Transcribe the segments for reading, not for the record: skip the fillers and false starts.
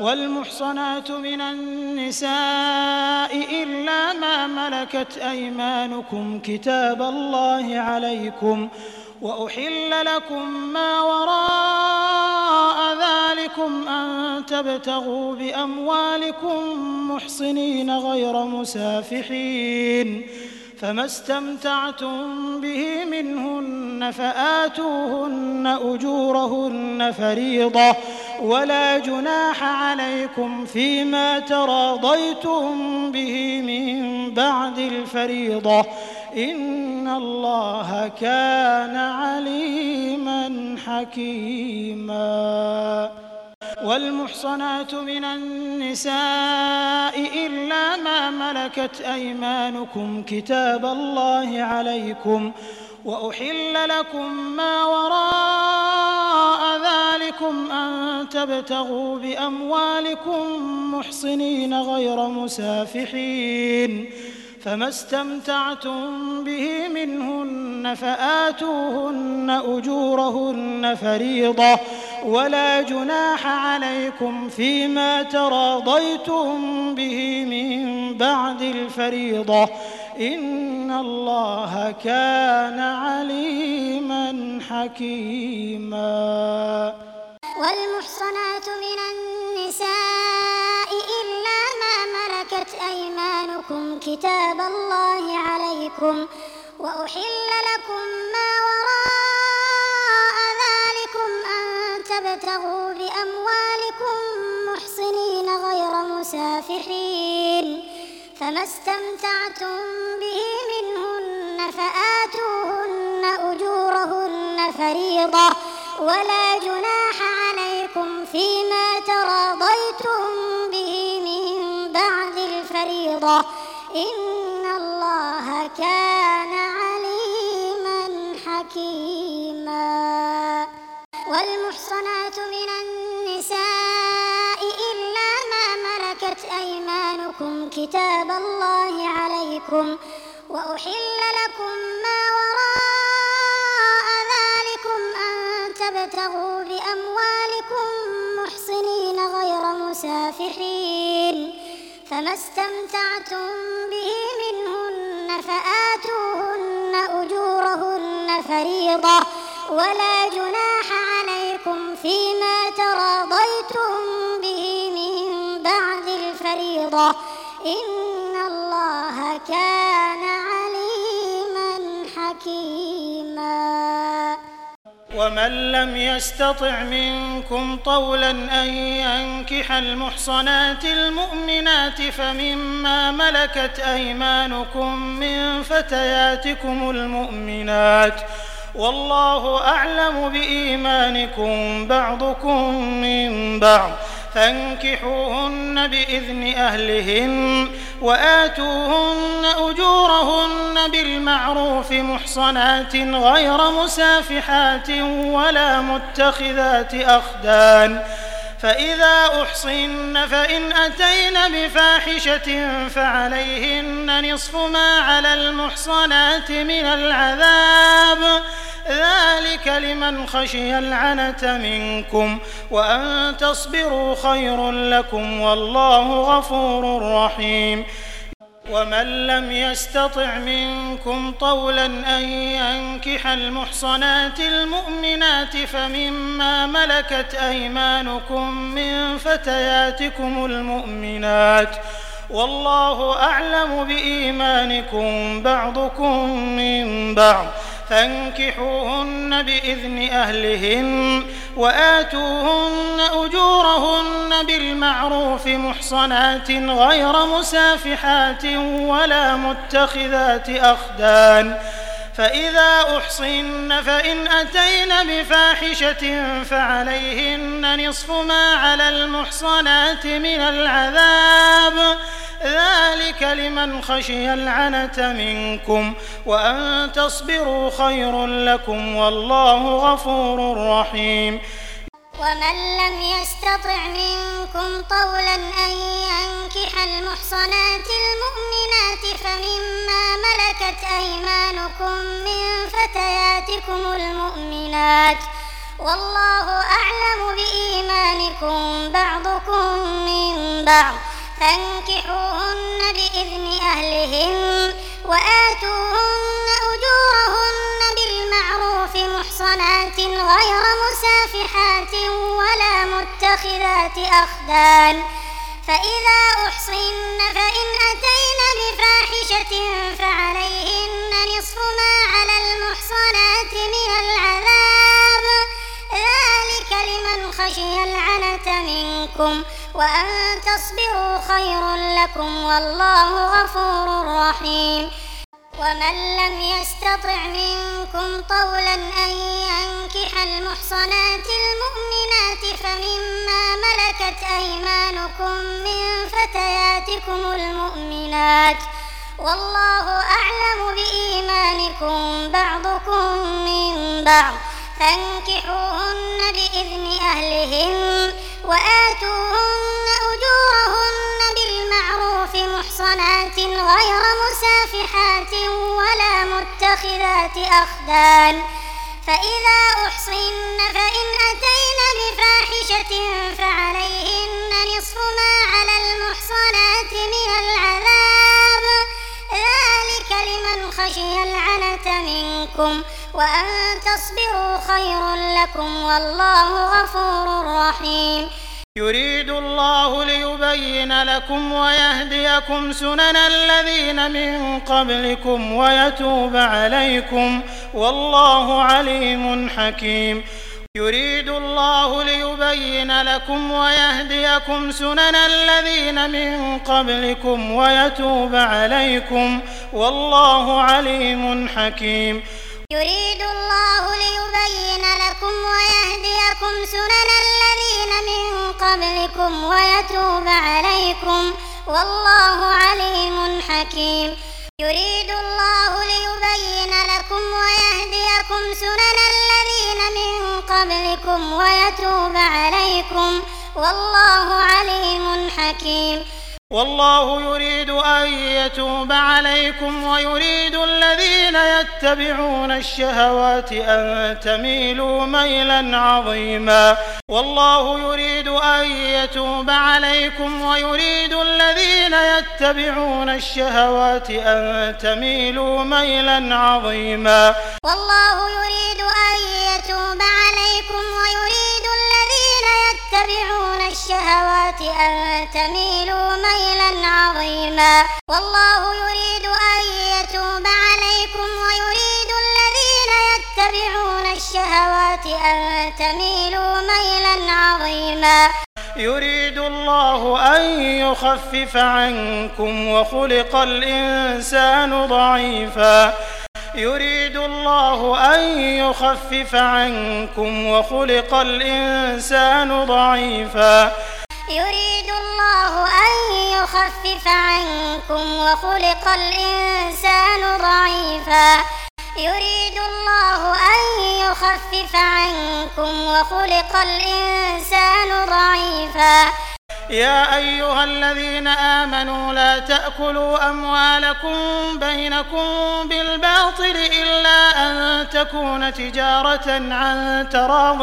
والمحصنات من النساء إلا ما ملكت أيمانكم كتاب الله عليكم وأحل لكم ما وراء ذلكم أن تبتغوا بأموالكم محصنين غير مسافحين فما استمتعتم به منهن فآتوهن أجورهن فريضة ولا جناح عليكم فيما تراضيتم به من بعد الفريضة إن الله كان عليما حكيما والمحصنات من النساء إلا ما ملكت أيمانكم كتاب الله عليكم وأحل لكم ما وراء ذلكم أن تبتغوا بأموالكم محصنين غير مسافحين فما استمتعتم به منهن فآتوهن أجورهن فريضة ولا جناح عليكم فيما تراضيتم به من بعد الفريضة إن الله كان عليما حكيما والمحصنات من النساء إلا ما ملكت أيمانكم كتاب الله عليكم وأحل لكم ما وراء ذلكم أن تبتغوا بأموالكم محصنين غير مسافحين فما استمتعتم به منهن فآتوهن أجورهن فريضة ولا جناح عليكم فيما تراضيتم به من بعد الفريضة إن الله كان عليما حكيما والمحصنات من النساء إلا ما ملكت أيمانكم كتاب الله عليكم وأحل لكم ما وراء ذلكم أن تبتغوا بأموالكم محصنين غير مسافحين فما استمتعتم به منهن فآتوهن أجورهن فريضة ولا جناح عليكم فيما تراضيتم به من بعد الفريضة إن الله كان عليما حكيما ومن لم يستطع منكم طولا أن ينكح المحصنات المؤمنات فمما ملكت أيمانكم من فتياتكم المؤمنات والله أعلم بإيمانكم بعضكم من بعض فانكحوهن بإذن أهلهن وآتوهن أجورهن بالمعروف محصنات غير مسافحات ولا متخذات أخدان فإذا أحصن فإن أتين بفاحشة فعليهن نصف ما على المحصنات من العذاب ذلك لمن خشي العنة منكم وأن تصبروا خير لكم والله غفور رحيم ومن لم يستطع منكم طولا أن ينكح المحصنات المؤمنات فمما ملكت أيمانكم من فتياتكم المؤمنات والله أعلم بإيمانكم بعضكم من بعض فانكحوهن بإذن أهلهن وآتوهن أجورهن بالمعروف محصنات غير مسافحات ولا متخذات أخدان فإذا أحصن فإن أتين بفاحشة فعليهن نصف ما على المحصنات من العذاب ذلك لمن خشي العنة منكم وأن تصبروا خير لكم والله غفور رحيم ومن لم يستطع منكم طولا أن ينكح المحصنات المؤمنات فمما ملكت أيمانكم من فتياتكم المؤمنات والله أعلم بإيمانكم بعضكم بعض فانكحوهن بإذن أهلهن وآتوهن أجورهن بالمعروف محصنات غير مسافحات ولا متخذات أخدان فإذا أحصن فإن أتين بفاحشة فعليهن نصف ما على المحصنات من العذاب ذلك لمن خشي العنة منكم وأن تصبروا خير لكم والله غفور رحيم ومن لم يستطع منكم طولا أن ينكح المحصنات المؤمنات فمما ملكت أيمانكم من فتياتكم المؤمنات والله أعلم بإيمانكم بعضكم من بعض فانكحوهن بإذن أهلهن وآتوهن أجورهن بالمعروف محصنات غير مسافحات ولا متخذات أخدان فإذا أحصن فإن أتين بفاحشة فعليهن نصف ما على المحصنات من العذاب ذلك لمن خشي العنة منكم وأن تصبروا خير لكم والله غفور رحيم يريد الله ليبين لكم ويهديكم سنن الذين من قبلكم ويتوب عليكم والله عليم حكيم يريد الله ليبين لكم ويهديكم سنن الذين من قبلكم ويتوب عليكم والله عليم حكيم يريد الله ليبين لكم ويهديكم سنن الذين من قبلكم ويتوب عليكم والله عليم حكيم يريد الله ليبين لكم ويهديكم سنن الذين من قبلكم ويتوب عليكم والله عليم حكيم والله يريد أن يتوب عليكم ويريد الذين يتبعون الشهوات أن تميلوا ميلا عظيما والله يريد أن يتوب عليكم ويريد الذين يتبعون الشهوات أن تميلوا ميلا عظيما والله يريد أن يتوب عليكم ويريد الذين يتبعون الشهوات أن تميلوا ميلا عظيما والله يريد أن يتوب عليكم ويريد الذين يتبعون الشهوات أن تميلوا ميلا عظيما يريد الله أن يخفف عنكم وخلق الإنسان ضعيفا يريد الله أن يخفف عنكم وخلق الإنسان ضعيفا يريد الله أن يخفف عنكم وخلق الإنسان ضعيفا يريد الله أن يخفف عنكم وخلق الإنسان ضعيفا يا أيها الذين آمنوا لا تأكلوا أموالكم بينكم بالباطل إلا أن تكون تجارة عن تراض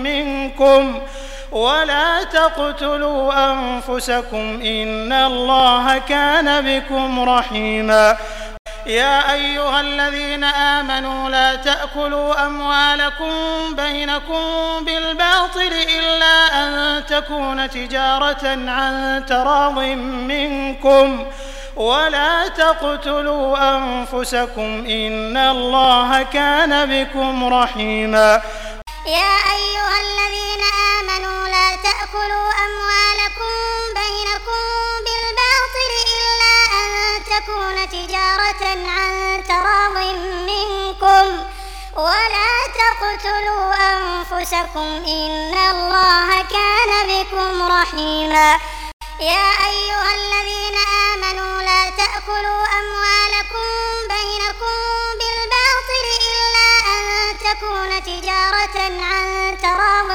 منكم ولا تقتلوا أنفسكم إن الله كان بكم رحيما يا أيها الذين آمنوا لا تأكلوا أموالكم بينكم بالباطل إلا أن تكون تجارة عن تراض منكم ولا تقتلوا أنفسكم إن الله كان بكم رحيما يا أيها الذين آمنوا لا تأكلوا أموالكم بينكم بالباطل إلا أن تكون تجارة عن تراض منكم ولا تقتلوا أنفسكم إن الله كان بكم رحيما يا أيها الذين آمنوا لا تأكلوا أموالكم بينكم بالباطل إلا أن تكون تجارة عن تراض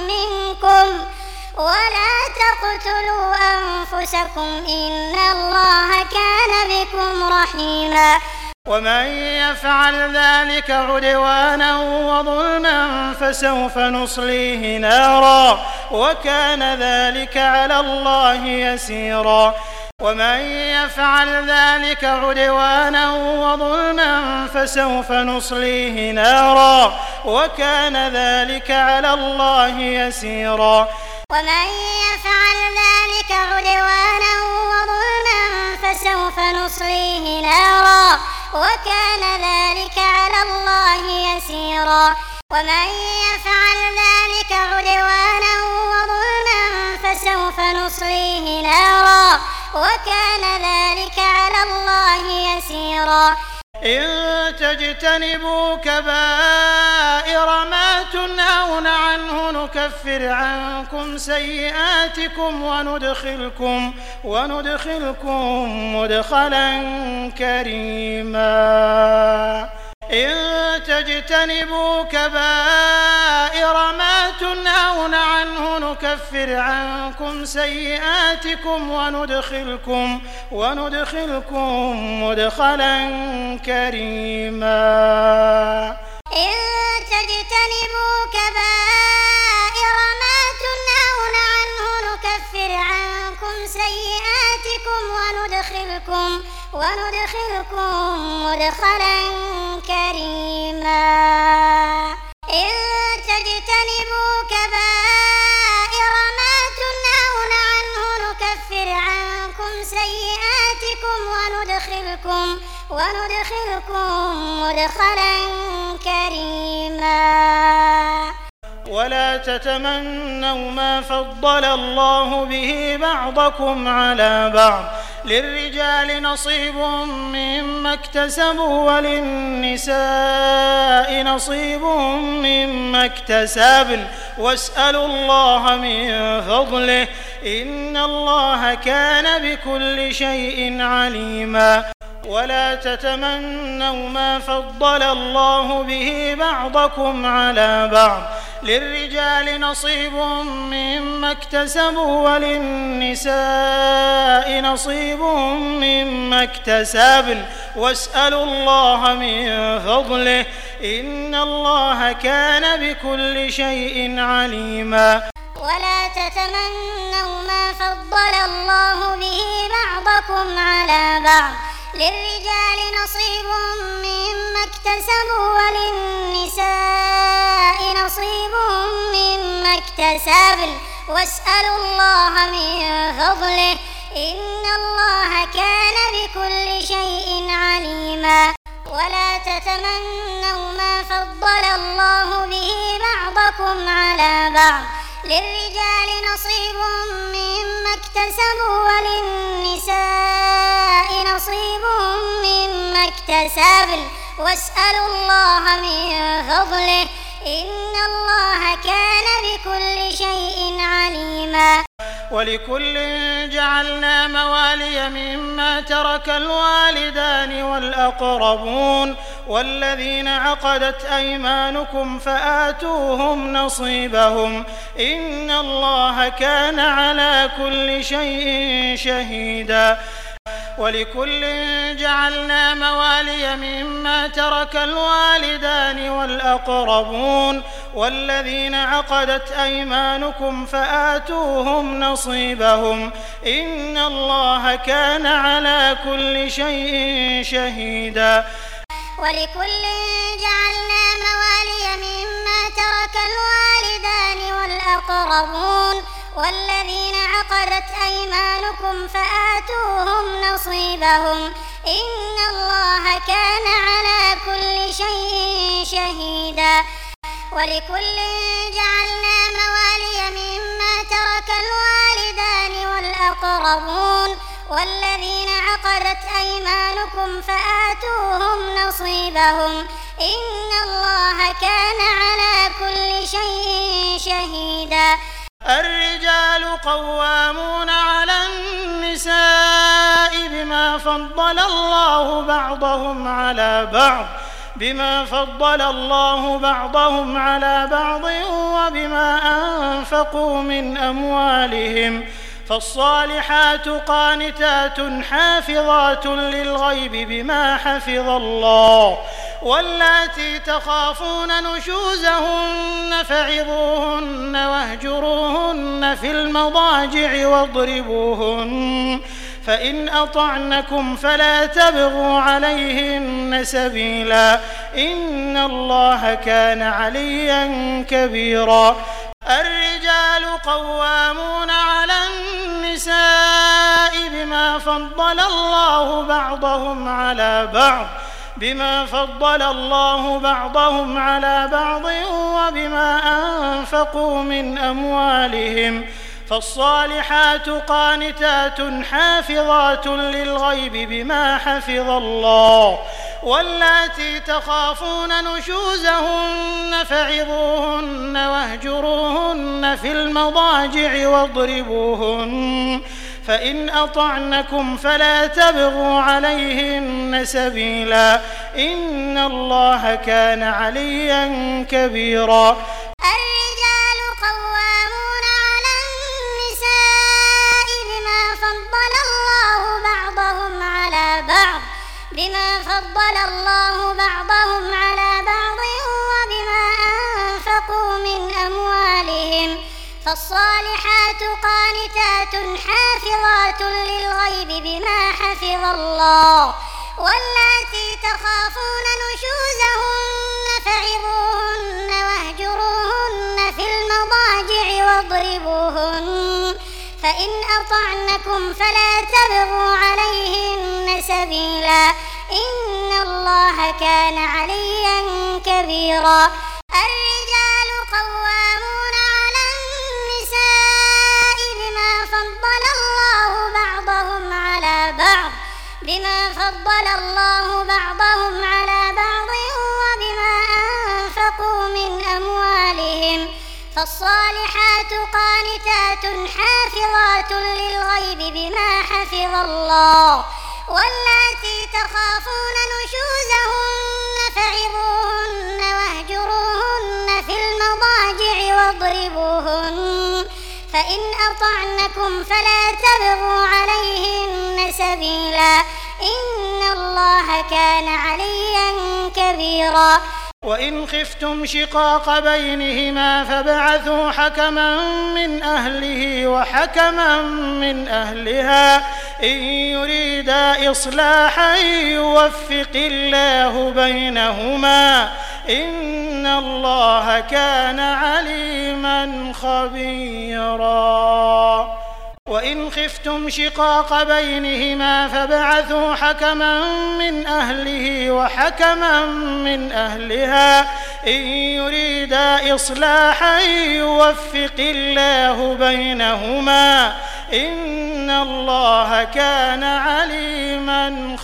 منكم ولا تقتلوا أنفسكم إن الله كان بكم رحيما ومن يفعل ذلك عدوانا وظلما فسوف نصليه نارا وكان ذلك على الله يسيرا ومن يفعل ذلك عدوانا وظلما فسوف نصليه نارا وكان ذلك على الله يسيرا ومن يفعل ذلك عدوانا وظلما فسوف نصليه نارا وكان ذلك على الله يسيرا ومن يفعل ذلك عدوانا وظلما فسوف نصليه نارا وكان ذلك على الله يسيرا إن تجتنبوا كبائر ما تنهون عنه نكفر عنكم سيئاتكم وندخلكم مدخلا كريما إن تجتنبوا كبائر ما تنهون عنه نكفر عنكم سيئاتكم وندخلكم مدخلا كريما إن تجتنبوا كبائر ما تنهون عنه نكفر عنكم سيئاتكم وندخلكم مدخلا كريما إن تجتنبوا كبائر ما تنهون عنه نكفر عنكم سيئاتكم وندخلكم مدخلا كريما ولا تتمنوا ما فضل الله به بعضكم على بعض للرجال نصيب مما اكتسبوا وللنساء نصيب مما اكتسبن واسألوا الله من فضله إن الله كان بكل شيء عليما ولا تتمنوا ما فضل الله به بعضكم على بعض للرجال نصيب مما اكتسبوا وللنساء نصيب مما اكتسبن واسألوا الله من فضله إن الله كان بكل شيء عليما ولا تتمنوا ما فضل الله به بعضكم على بعض للرجال نصيب مما اكتسبوا وللنساء نصيب مما اكتسبن واسألوا الله من فضله إن الله كان بكل شيء عليما ولا تتمنوا ما فضل الله به بعضكم على بعض للرجال نصيب مما اكتسبوا وللنساء نصيب مما اكتسبن واسألوا الله من فضله إن الله كان بكل شيء عليما ولكل جعلنا موالي مما ترك الوالدان والأقربون والذين عقدت أيمانكم فآتوهم نصيبهم إن الله كان على كل شيء شهيدا ولكل جعلنا موالي مما ترك الوالدان والأقربون والذين عقدت أيمانكم فآتوهم نصيبهم إن الله كان على كل شيء شهيدا ولكل جعلنا موالي مما ترك الوالدان والأقربون والذين عقدت أيمانكم فآتوهم نصيبهم إن الله كان على كل شيء شهيدا ولكل جعلنا موالي مما ترك الوالدان والأقربون والذين عقدت أيمانكم فآتوهم نصيبهم إن الله كان على كل شيء شهيدا الرجال قوامون على النساء بما فضل الله بعضهم على بعض وبما أنفقوا من أموالهم فالصالحات قانتات حافظات للغيب بما حفظ الله واللاتي تخافون نشوزهن فعظوهن واهجروهن في المضاجع واضربوهن فإن أطعنكم فلا تبغوا عليهن سبيلا إن الله كان عليا كبيرا. الرجال قوامون على النساء بما فضل الله بعضهم على بعض وبما أنفقوا من أموالهم فالصالحات قانتات حافظات للغيب بما حفظ الله واللاتي تخافون نشوزهن فعظوهن واهجروهن في المضاجع واضربوهن فإن أطعنكم فلا تبغوا عليهن سبيلا إن الله كان عليا كبيرا. الرجال قوامون على النساء بما فضل الله بعضهم على بعض وبما أنفقوا من أموالهم فالصالحات قانتات حافظات للغيب بما حفظ الله واللاتي تخافون نشوزهن فعظوهن واهجروهن في المضاجع واضربوهن فإن أطعنكم فلا تبغوا عليهن سبيلا إن الله كان عليا كبيرا. الرجال قوامون على النساء بما فضل الله بعضهم على بعض وبما أنفقوا من أموالهم فالصالحات قانتات حافظات للغيب بما حفظ الله واللاتي تخافون نشوزهن فعظوهن واهجروهن في المضاجع واضربوهن فإن أطعنكم فلا تبغوا عليهن سبيلا إن الله كان عليا كبيرا. وإن خفتم شقاق بينهما فابعثوا حكما من أهله وحكما من أهلها إن يريدا إصلاحا يوفق الله بينهما إن الله كان عليما خبيرا. وإن خفتم شقاق بينهما فابعثوا حكما من أهله وحكما من أهلها إن يريدا إصلاحا يوفق الله بينهما إن الله كان عليما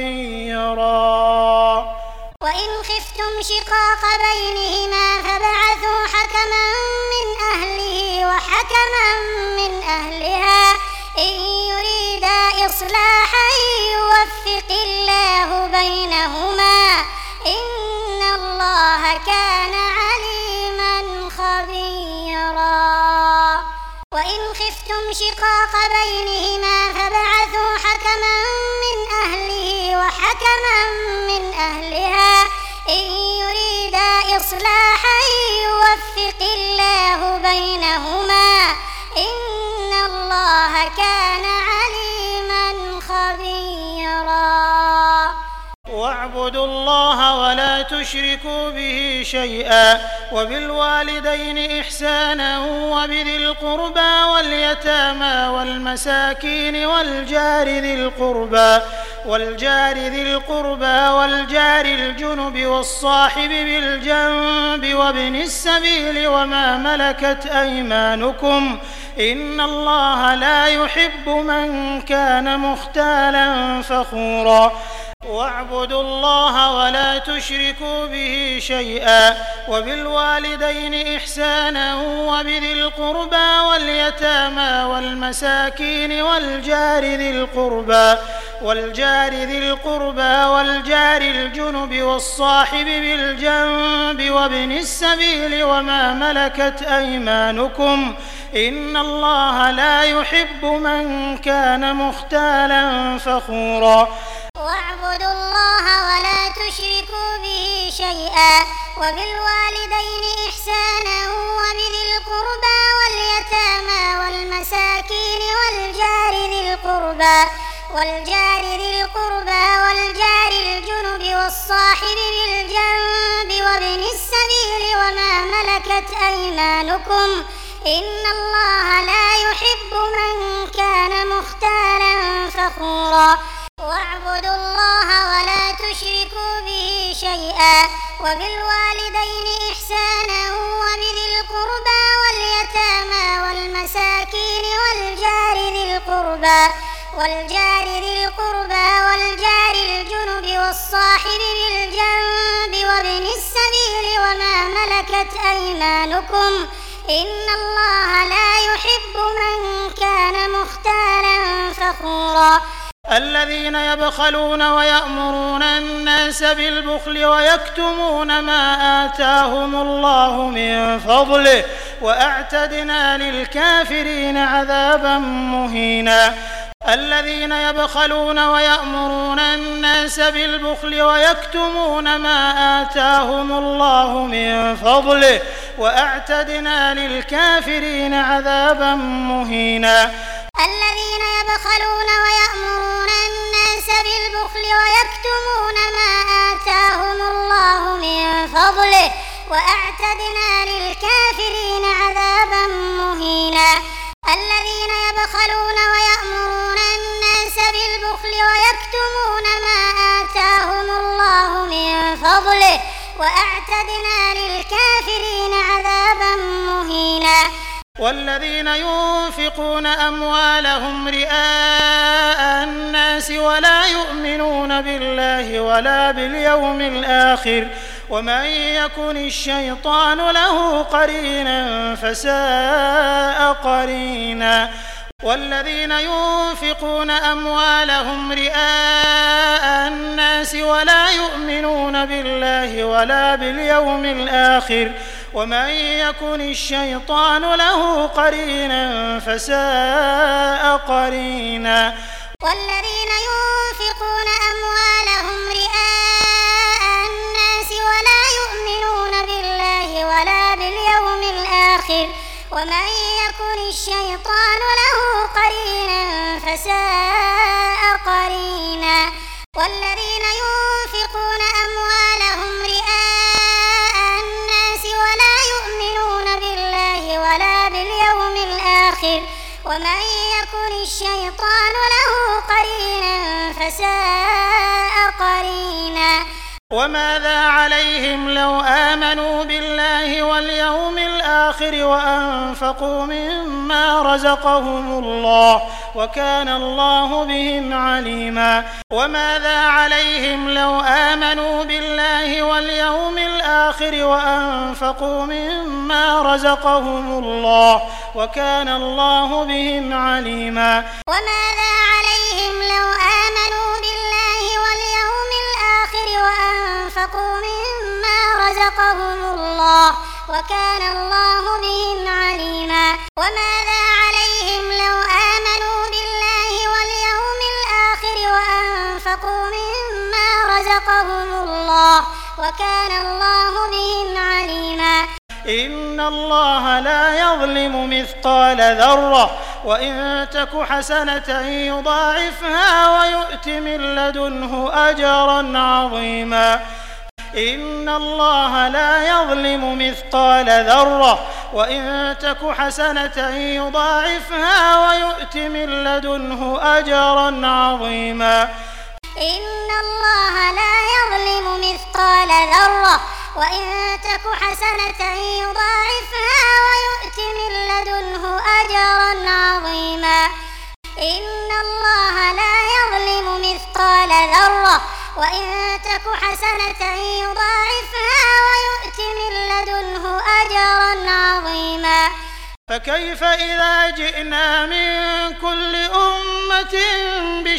خبيرا. وإن خفتم شقاق بينهما فابعثوا حكما من أهله وحكما من أهلها إن يريدا إصلاحا يوفق الله بينهما إن الله كان عليما خبيرا. وإن خفتم شقاق بينهما فابعثوا حكما من أهله وحكما من أهلها إن يريدا إصلاحا يوفق الله بينهما إن الله كان عليما خبيرا. واعبدوا الله ولا تشركوا به شيئا وبالوالدين إحسانا وبذي القربى واليتامى والمساكين والجار ذي القربى والجار الجنب والصاحب بالجنب وابن السبيل وما ملكت أيمانكم إن الله لا يحب من كان مختالا فخورا. واعبدوا الله ولا تشركوا به شيئا وبالوالدين إحسانا وبذي القربى واليتامى والمساكين والجار ذي القربى والجار ذي القربى والجار الجنب والصاحب بالجنب وابن السبيل وما ملكت أيمانكم إن الله لا يحب من كان مختالا فخورا واعبدوا الله ولا تشركوا به شيئا وبالوالدين إحسانا وبذي القربى واليتامى والمساكين والجار ذي القربى والجار الجنب والصاحب بالجنب وابن السبيل وما ملكت أيمانكم إن الله لا يحب من كان مختالا فخورا واعبدوا الله ولا تشركوا به شيئا وبالوالدين إحسانا وبذي القربى واليتامى والمساكين والجار ذي القربى والجار الجنب والصاحب بالجنب وابن السبيل وما ملكت أيمانكم إن الله لا يحب من كان مختالا فخورا الذين يبخلون ويأمرون الناس بالبخل ويكتمون ما آتاهم الله من فضله وأعتدنا للكافرين عذابا مهينا الذين يبخلون ويأمرون الناس بالبخل ويكتمون ما آتاهم الله من فضله وأعتدنا للكافرين عذابا مهينا الذين يبخلون ويأمرون الناس بالبخل ويكتمون ما آتاهم الله من فضله وأعتدنا للكافرين عذابا مهينا الذين يبخلون ويأمرون الناس بالبخل ويكتمون ما آتاهم الله من فضله وأعتدنا للكافرين عذابا مهينا والذين ينفقون أموالهم رئاء الناس ولا يؤمنون بالله ولا باليوم الآخر ومن يكن الشيطان له قرينا فساء قرينا والذين ينفقون أموالهم رئاء الناس ولا يؤمنون بالله ولا باليوم الآخر ومن يكن الشيطان له قرينا فساء قرينا والذين ينفقون أموالهم رئاء الناس ولا يؤمنون بالله ولا باليوم الآخر ومن يكن الشيطان له قرينا فساء قرينا والذين ينفقون أموالهم رئاء الناس ولا يؤمنون بالله ولا باليوم الآخر ومن يكن الشيطان له قرينا فساء قرينا وماذا عليهم لو آمنوا بالله واليوم الآخر وأنفقوا مما رزقهم الله وكان الله بهم عليما وماذا عليهم لو آمنوا بالله واليوم الآخر وأنفقوا مما رزقهم الله وكان الله بهم عليما وماذا عليهم لو آمنوا بالله واليوم الآخر وأنفقوا مما رزقهم الله وكان الله بهم عليما وماذا عليهم لو آمنوا بالله واليوم الآخر وأنفقوا مما رزقهم الله وكان الله بهم عليما إن الله لا يظلم مثقال ذرة وإن تك حسنة يضاعفها ويؤت من لدنه أجرا عظيما إن الله لا يظلم مثقال ذرة وإن تك حسنة يضاعفها ويؤت من لدنه أجرا عظيما إن الله لا يظلم مثقال ذرة وإن تك حسنة يضاعفها ويؤت من لدنه أجرا عظيما إن الله لا يظلم مثقال ذرة وإن تك حسنة يضاعفها ويؤت من لدنه أجرا عظيما فكيف إذا جئنا من كل أمة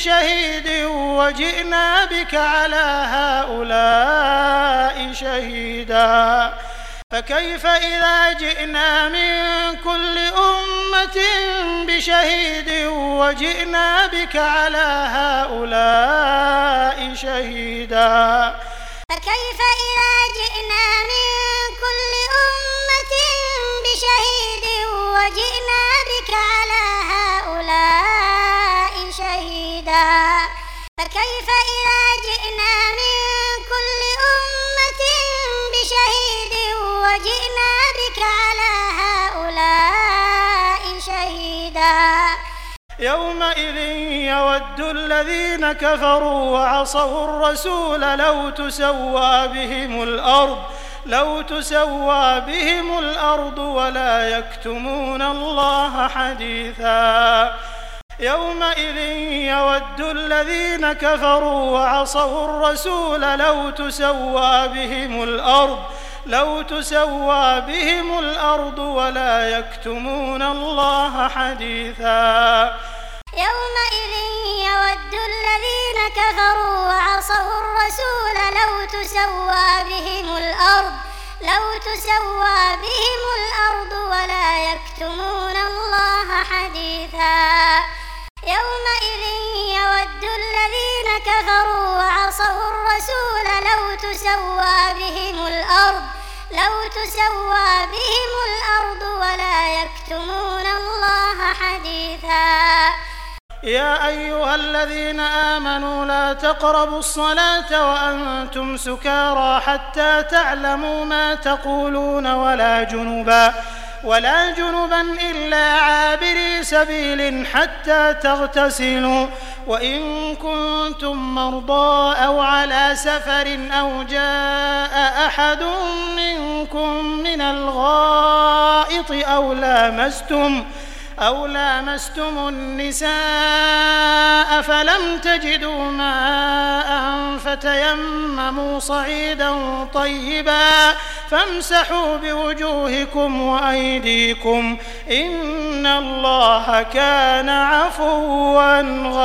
بشهيد وجئنا بك على هؤلاء شهيدا فكيف إذا جئنا من كل أمة بشهيد وجئنا بك على هؤلاء شهيدا فكيف إذا جئنا من كل أمة بشهيد وجئنا بك على هؤلاء شهيدا فكيف إذا جئنا من كل أمة بشهيد وجئنا بك على هؤلاء شهيدا يومئذ يود الذين كفروا وعصوا الرسول لو تسوى بهم الأرض ولا يكتمون الله حديثا يومئذ يود الذين كفروا وعصوا الرسول لو تسوى بهم الأرض ولا يكتمون الله حديثا يومئذ يود الذين كفروا وعصوا الرسول لو تسوى بهم الأرض ولا يكتمون الله حديثا يومئذ يود الذين كفروا وعصوا الرسول لو تسوى بهم الأرض ولا يكتمون الله حديثا يا أيها الذين آمنوا لا تقربوا الصلاة وأنتم سكارى حتى تعلموا ما تقولون ولا جنبا إلا عابري سبيل حتى تغتسلوا وإن كنتم مرضى أو على سفر أو جاء أحد منكم من الغائط أو لامستم النساء فلم تجدوا ماء فتيمموا صعيدا طيبا فامسحوا بوجوهكم وأيديكم إن الله كان عفوا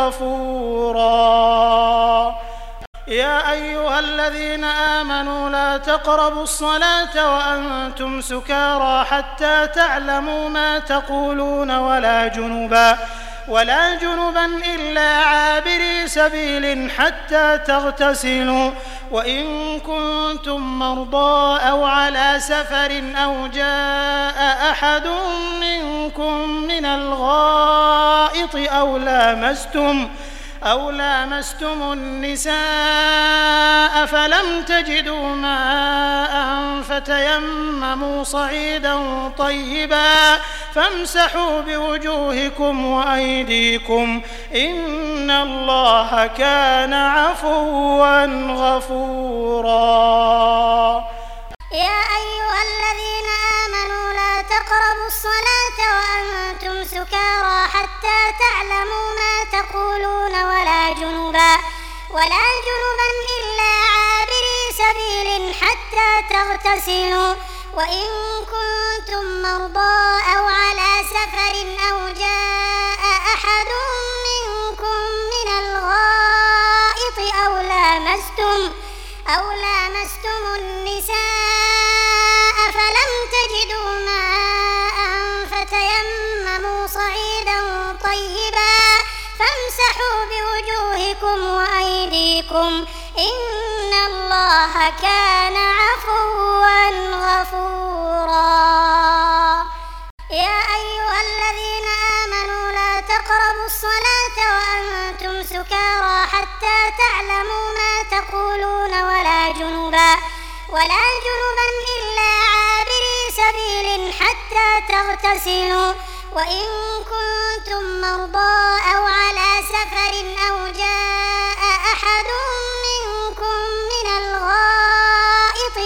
غفورا يا أيها الذين آمنوا لا تقربوا الصلاة وأنتم سكارى حتى تعلموا ما تقولون ولا جنبا إلا عابري سبيل حتى تغتسلوا وإن كنتم مرضى أو على سفر أو جاء أحد منكم من الغائط أو لامستم النساء فلم تجدوا ماء فتيمموا صعيدا طيبا فامسحوا بوجوهكم وأيديكم إن الله كان عفوا غفورا يا أيها الذين آمنوا لا تقربوا الصلاة وأنتم سكارى حتى تعلموا ما تقولون ولا جنبا إلا عابري سبيل حتى تغتسلوا وإن كنتم مرضى أو على سفر أو جاء أحد منكم من الغائط أو لامستم النساء فلم تجدوا ماء فتيمموا صعيدا طيبا فامسحوا بوجوهكم وأيديكم إن الله كان عفوا غفورا يا أيها الذين آمنوا لا تقربوا الصلاة وأنتم سكارى حتى تعلموا ما تقولون ولا جنبا إلا عابري سبيل حتى تغتسلوا وإن كنتم مرضى أو على سفر أو جاء أحد منكم من الغائط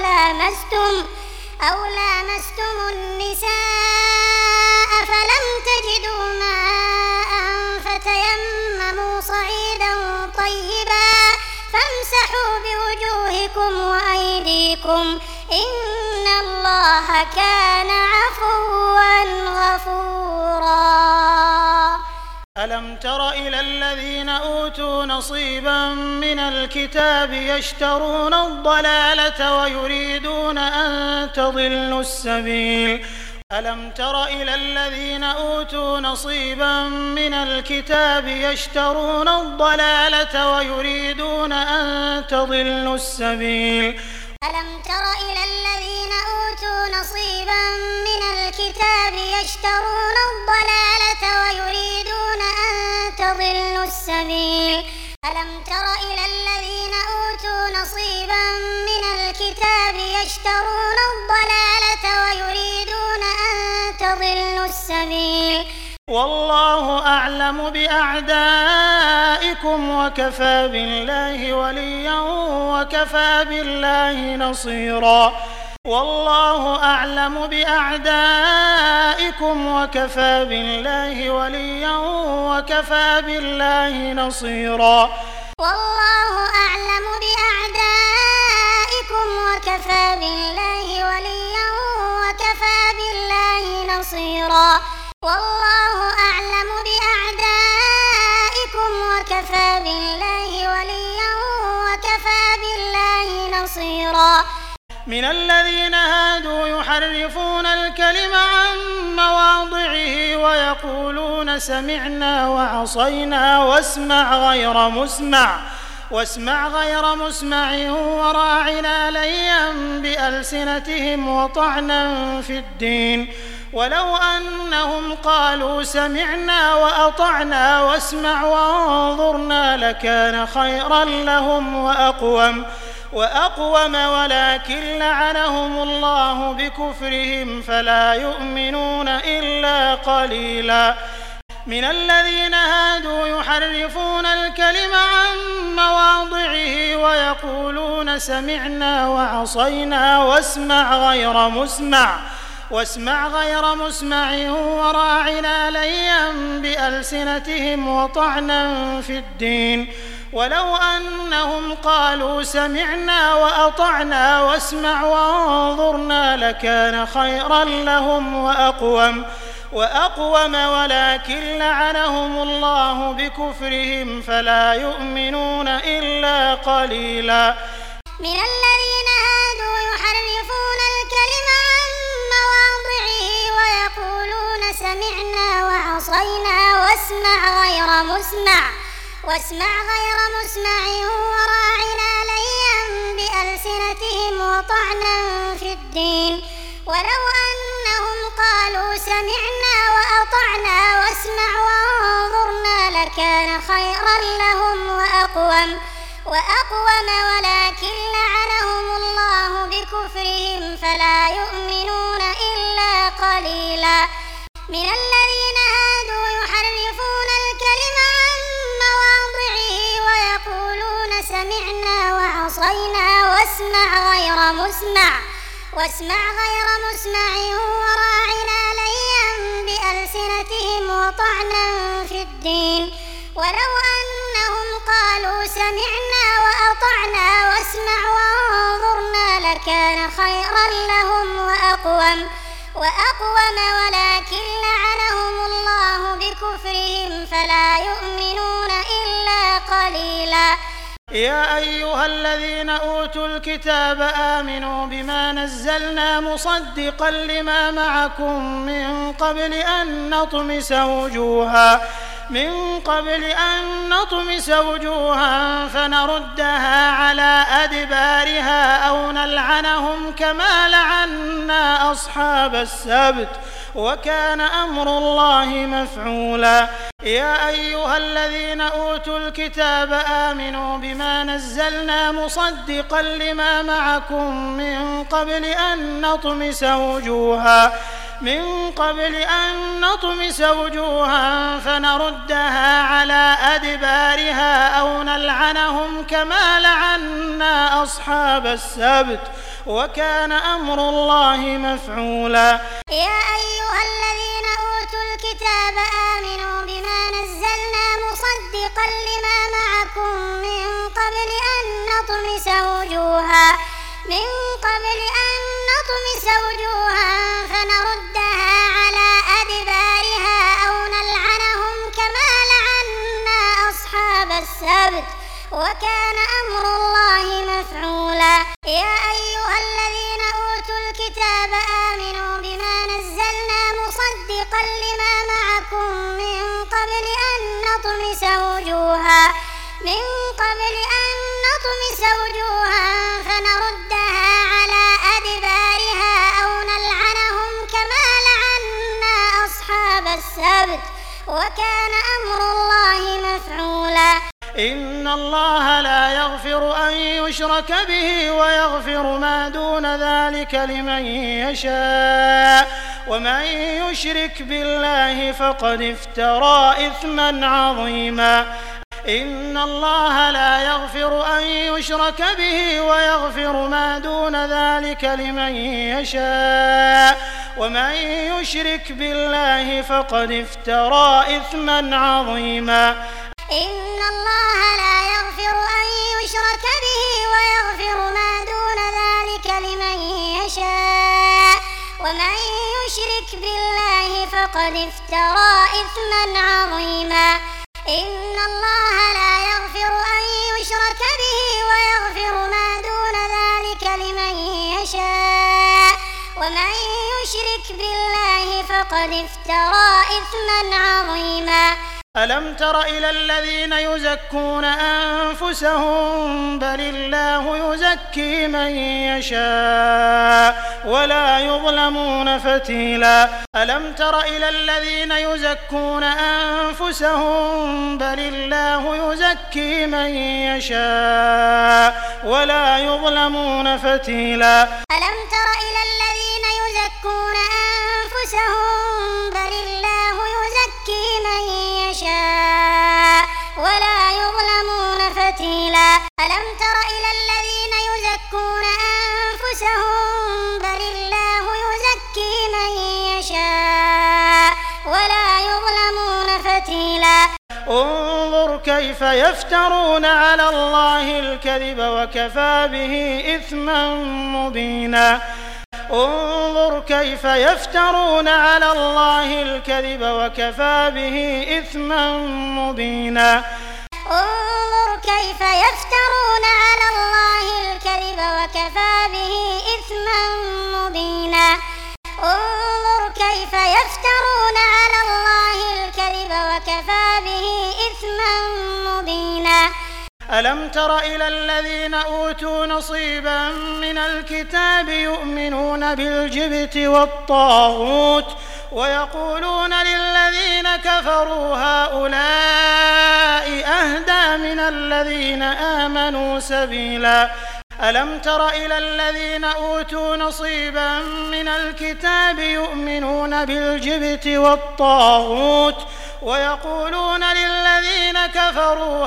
أو لامستم النساء فلم تجدوا ماء فتيمموا صعيدا طيبا فامسحوا بوجوهكم وأيديكم إن الله كان عفوا غفورا ألم تر إلى الذين أوتوا نصيبا من الكتاب يشترون الضلالة ويريدون أن تضلوا السبيل ألم تر إلى الذين أوتوا نصيبا من الكتاب يشترون الضلالة ويريدون أن تضلوا السبيل ألم تر إلى الذين أوتوا نصيبا من الكتاب يشترون الضلالة ويريدون أن تضلوا السبيل ألم تر إلى الذين أوتوا نصيبا من الكتاب يشترون الضلالة ويريدون أن تضلوا السبيل والله أعلم بأعدائكم وكفى بالله وليا وكفى بالله نصيرا والله أعلم بأعدائكم وكفى بالله وليا وكفى بالله نصيرا والله أعلم بأعدائكم وكفى بالله وليا وكفى بالله نصيرا والله أعلم بأعدائكم وكفى بالله وليا وكفى بالله نصيرا من الذين هادوا يحرفون الكلم عن مواضعه ويقولون سمعنا وعصينا واسمع غير مسمع وراعنا ليا بألسنتهم وطعنا في الدين ولو أنهم قالوا سمعنا وأطعنا واسمع وانظرنا لكان خيرا لهم وأقوم ولكن لعنهم الله بكفرهم فلا يؤمنون إلا قليلا من الذين هادوا يحرفون الكلم عن مواضعه ويقولون سمعنا وعصينا واسمع غير مسمع وراعنا ليا بألسنتهم وطعنا في الدين ولو أنهم قالوا سمعنا وأطعنا واسمع وانظرنا لكان خيرا لهم وأقوم ولكن لعنهم الله بكفرهم فلا يؤمنون إلا قليلا من الذين هادوا يحرفون الكلم عن مواضعه ويقولون سمعنا وعصينا واسمع غير مسمع وراعنا ليا بألسنتهم وطعنا في الدين ولو أنهم قالوا سمعنا وأطعنا واسمع وانظرنا لكان خيرا لهم وأقوم ولكن لعنهم الله بكفرهم فلا يؤمنون إلا قليلا من الذين هادوا يحرفون الكلم عن مواضعه ويقولون سمعنا وعصينا واسمع غير مسمع وراعنا ليا بألسنتهم وطعنا في الدين ولو أنهم قالوا سمعنا وأطعنا واسمع وانظرنا لكان خيرا لهم وأقوم ولكن لعنهم الله بكفرهم فلا يؤمنون إلا قليلا يا أيها الذين أوتوا الكتاب آمنوا بما نزلنا مصدقا لما معكم من قبل أن نطمس وجوها فنردها على أدبارها أو نلعنهم كما لعنا أصحاب السبت وكان أمر الله مفعولا يا أيها الذين أوتوا الكتاب آمنوا بما نزلنا مصدقا لما معكم من قبل أن نطمس وجوها فنردها على أدبارها أو نلعنهم كما لعنا أصحاب السبت وكان أمر الله مفعولا يا أيها الذين أوتوا الكتاب آمنوا بما نزلنا مصدقا لما معكم من قبل أن نطمس وجوها فنردها على أدبارها أو نلعنهم كما السبت وكان أمر الله مفعولا يا أيها الذين أوتوا الكتاب آمنوا بما نزلنا مصدقا لما معكم من قبل أن نطمس وجوها فنردها على أدبارها أو نلعنهم كما لعنا أصحاب السبت وكان أمر الله مفعولا إن الله لا يغفر أن يشرك به ويغفر ما دون ذلك لمن يشاء ومن يشرك بالله فقد افترى إثما عظيما إن الله لا يغفر أن يشرك به ويغفر ما دون ذلك لمن يشاء ومن يشرك بالله فقد افترى إثما عظيما إن الله لا يغفر أن يشرك به ويغفر ما دون ذلك لمن يشاء ومن يشرك بالله فقد افترى إثما عظيما إن الله لا يغفر أن يشرك به ويغفر ما دون ذلك لمن يشاء ومن يشرك بالله فقد افترى إثما عظيما ألم تر إلى الذين يزكون أنفسهم بل الله يزكي من يشاء ولا يظلمون فتيلا ألم تر إلى الذين يزكون أنفسهم بل الله يزكي من يشاء ولا يظلمون فتيلا ألم تر إلى الذين يزكون أنفسهم بل الله يزكي من يشاء ولا يظلمون فتيلا ألم تر إلى الذين يزكون أنفسهم بل الله يزكي من يشاء ولا يظلمون فتيلا انظر كيف يفترون على الله الكذب وكفى به إثما مبينا انظر كيف يفترون على الله الكذب وكفى به إثما مبينا انظر كيف يفترون على الله الكذب وكفى به إثما مبينا انظر كيف يفترون على الله الكذب وكفى به إثما مبينا ألم تر إلى الذين أوتوا نصيبا من الكتاب يؤمنون بالجبت والطاغوت ويقولون للذين كفروا هؤلاء أهدى من الذين آمنوا سبيلا ألم تر إلى الذين أوتوا نصيبا من الكتاب يؤمنون بالجبت والطاغوت ويقولون للذين كفروا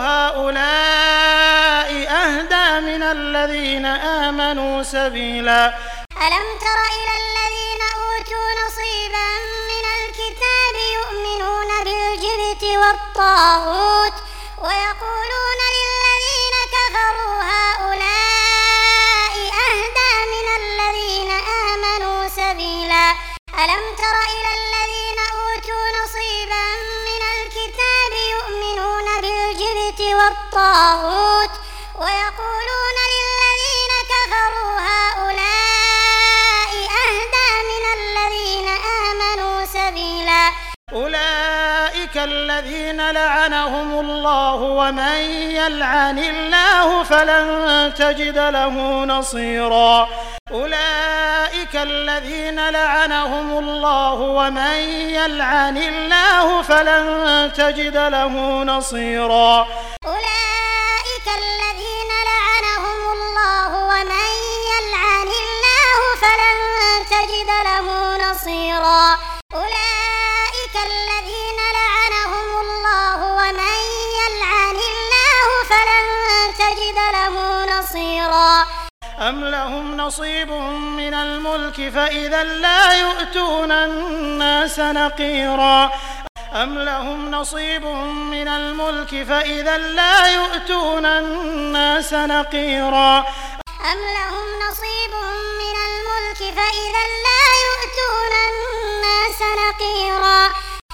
هؤلاء أهدى من الذين آمنوا سبيلا ألم تر إلى الذين أوتوا نصيبا من الكتاب يؤمنون بالجبت والطاغوت ويقولون للذين كفروا هؤلاء أهدى من الذين آمنوا سبيلا ألم تر إلى الذين أوتوا نصيبا من الكتاب يؤمنون بالجبت والطاغوت ويقولون للذين كفروا هؤلاء أهدى من الذين آمنوا سبيلا أولئك الذين لعنهم الله ومن يلعن الله فلن تجد له نصيرا أولئك الذين لعنهم الله ومن يلعن الله فلن تجد له نصيرا أولئك الذين لعنهم الله ومن يلعن الله فلن تجد له نصيرا أولئك الذين لعنهم الله ومن يلعن الله فلن تجد له نصيرا أم لهم نصيب من الملك فإذا لا يؤتون الناس نقيرا أم لهم نصيب من الملك فإذا لا يؤتون الناس نقيرا أم لهم نصيب من الملك فإذا لا يؤتون الناس نقيرا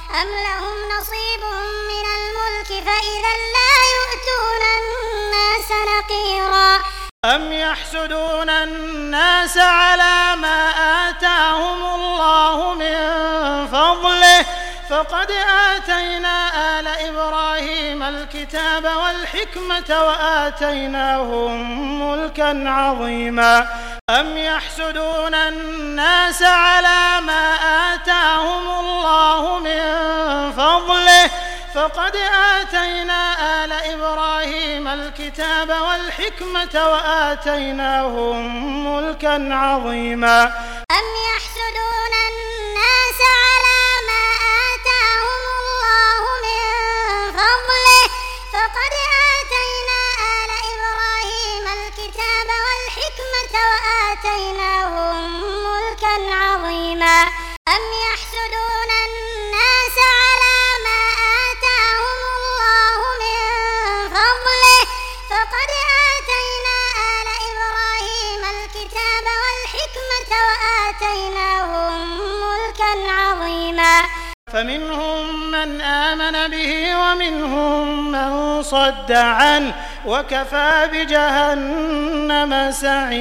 أم لهم نصيب من الملك فإذا لا يؤتون الناس نقيرا أم يحسدون الناس على ما آتاهم الله من فضله فقد آتينا آل إبراهيم الكتاب والحكمة وآتيناهم ملكا عظيما أم يحسدون الناس على ما آتاهم الله من فضله فقد آتينا آل إبراهيم الكتاب والحكمة وآتيناهم ملكا عظيما أم يحسدون الناس على ما آتاهم الله من فضله فقد آتينا آل إبراهيم الكتاب والحكمة وآتيناهم ملكا عظيما أم يحسدون الناس على ما آتاهم الله من فضله فقد آتينا آل إبراهيم الكتاب والحكمة وآتيناهم ملكا عظيما فمنهم من آمن به ومنهم من صد عنه وكفى بجهنم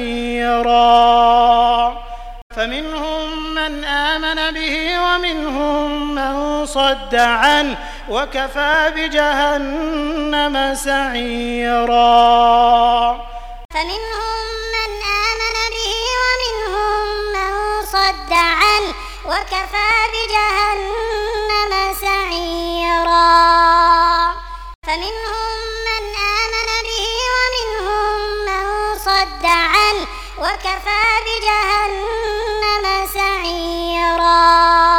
سعيرا فمنهم من آمن به ومنهم من صد عنه وكفى بجهنم سعيرا فمنهم من آمن به ومنهم من صد عنه وكفى بجهنم سعيرا فمنهم من آمن به ومنهم من صد عنه وكفى بجهنم سعيرا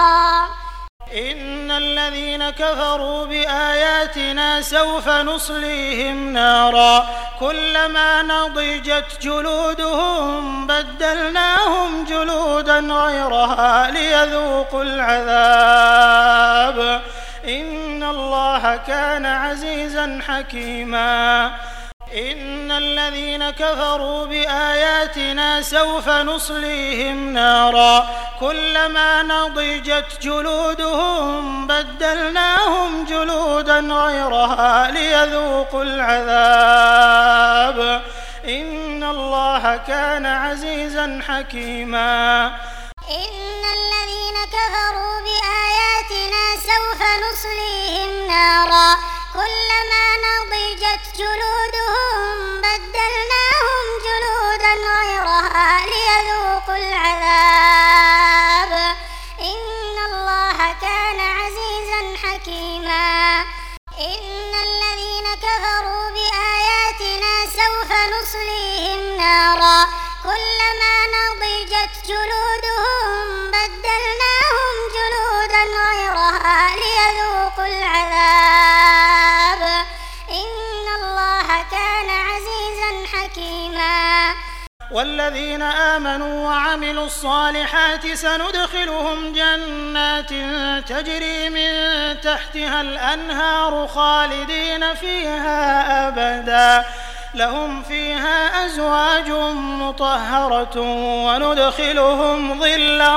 إن الذين كفروا بآياتنا سوف نصليهم نارا كلما نضجت جلودهم بدلناهم جلودا غيرها ليذوقوا العذاب إن الله كان عزيزا حكيما إن الذين كفروا بآياتنا سوف نصليهم نارا كلما نضجت جلودهم بدلناهم جلودا غيرها ليذوقوا العذاب إن الله كان عزيزا حكيما إن الذين كفروا بآياتنا سوف نصليهم نارا كلما نضجت جلودهم بدلناهم جلودا غيرها ليذوقوا العذاب إن الله كان عزيزا حكيما إن الذين كفروا بآياتنا سوف نصليهم نارا كلما نضجت جلودهم بدلناهم جلودا غيرها ليذوقوا العذاب إن الله كان عزيزا حكيما والذين آمنوا وعملوا الصالحات سندخلهم جنات تجري من تحتها الأنهار خالدين فيها أبدا لهم فيها أزواج مطهرة وندخلهم ظلا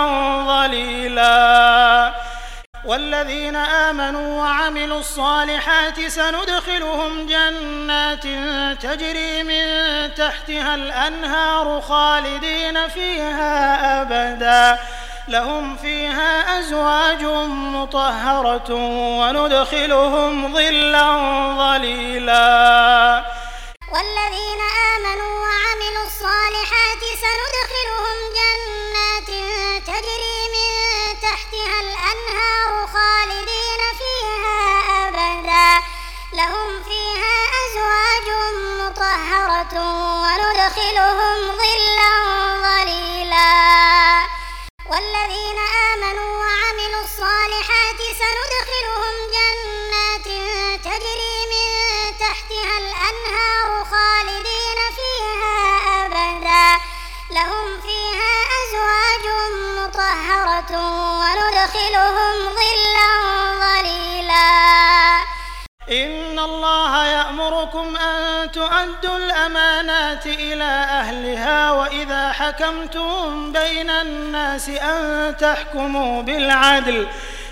ظليلا والذين آمنوا وعملوا الصالحات سندخلهم جنات تجري من تحتها الأنهار خالدين فيها أبدا لهم فيها أزواج مطهرة وندخلهم ظلا ظليلا والذين آمنوا وعملوا الصالحات سندخلهم جنات تجري من تحتها الأنهار خالدين فيها أبدا لهم فيها أزواج مطهرة وندخلهم ظلا ظليلا والذين آمنوا وعملوا الصالحات سندخلهم جنات تجري من تحتها الأنهار خالدين فيها أبدا لهم فيها أزواج مطهرة وندخلهم ظلا ظليلا إن الله يأمركم أن تؤدوا الأمانات إلى أهلها وإذا حكمتم بين الناس أن تحكموا بالعدل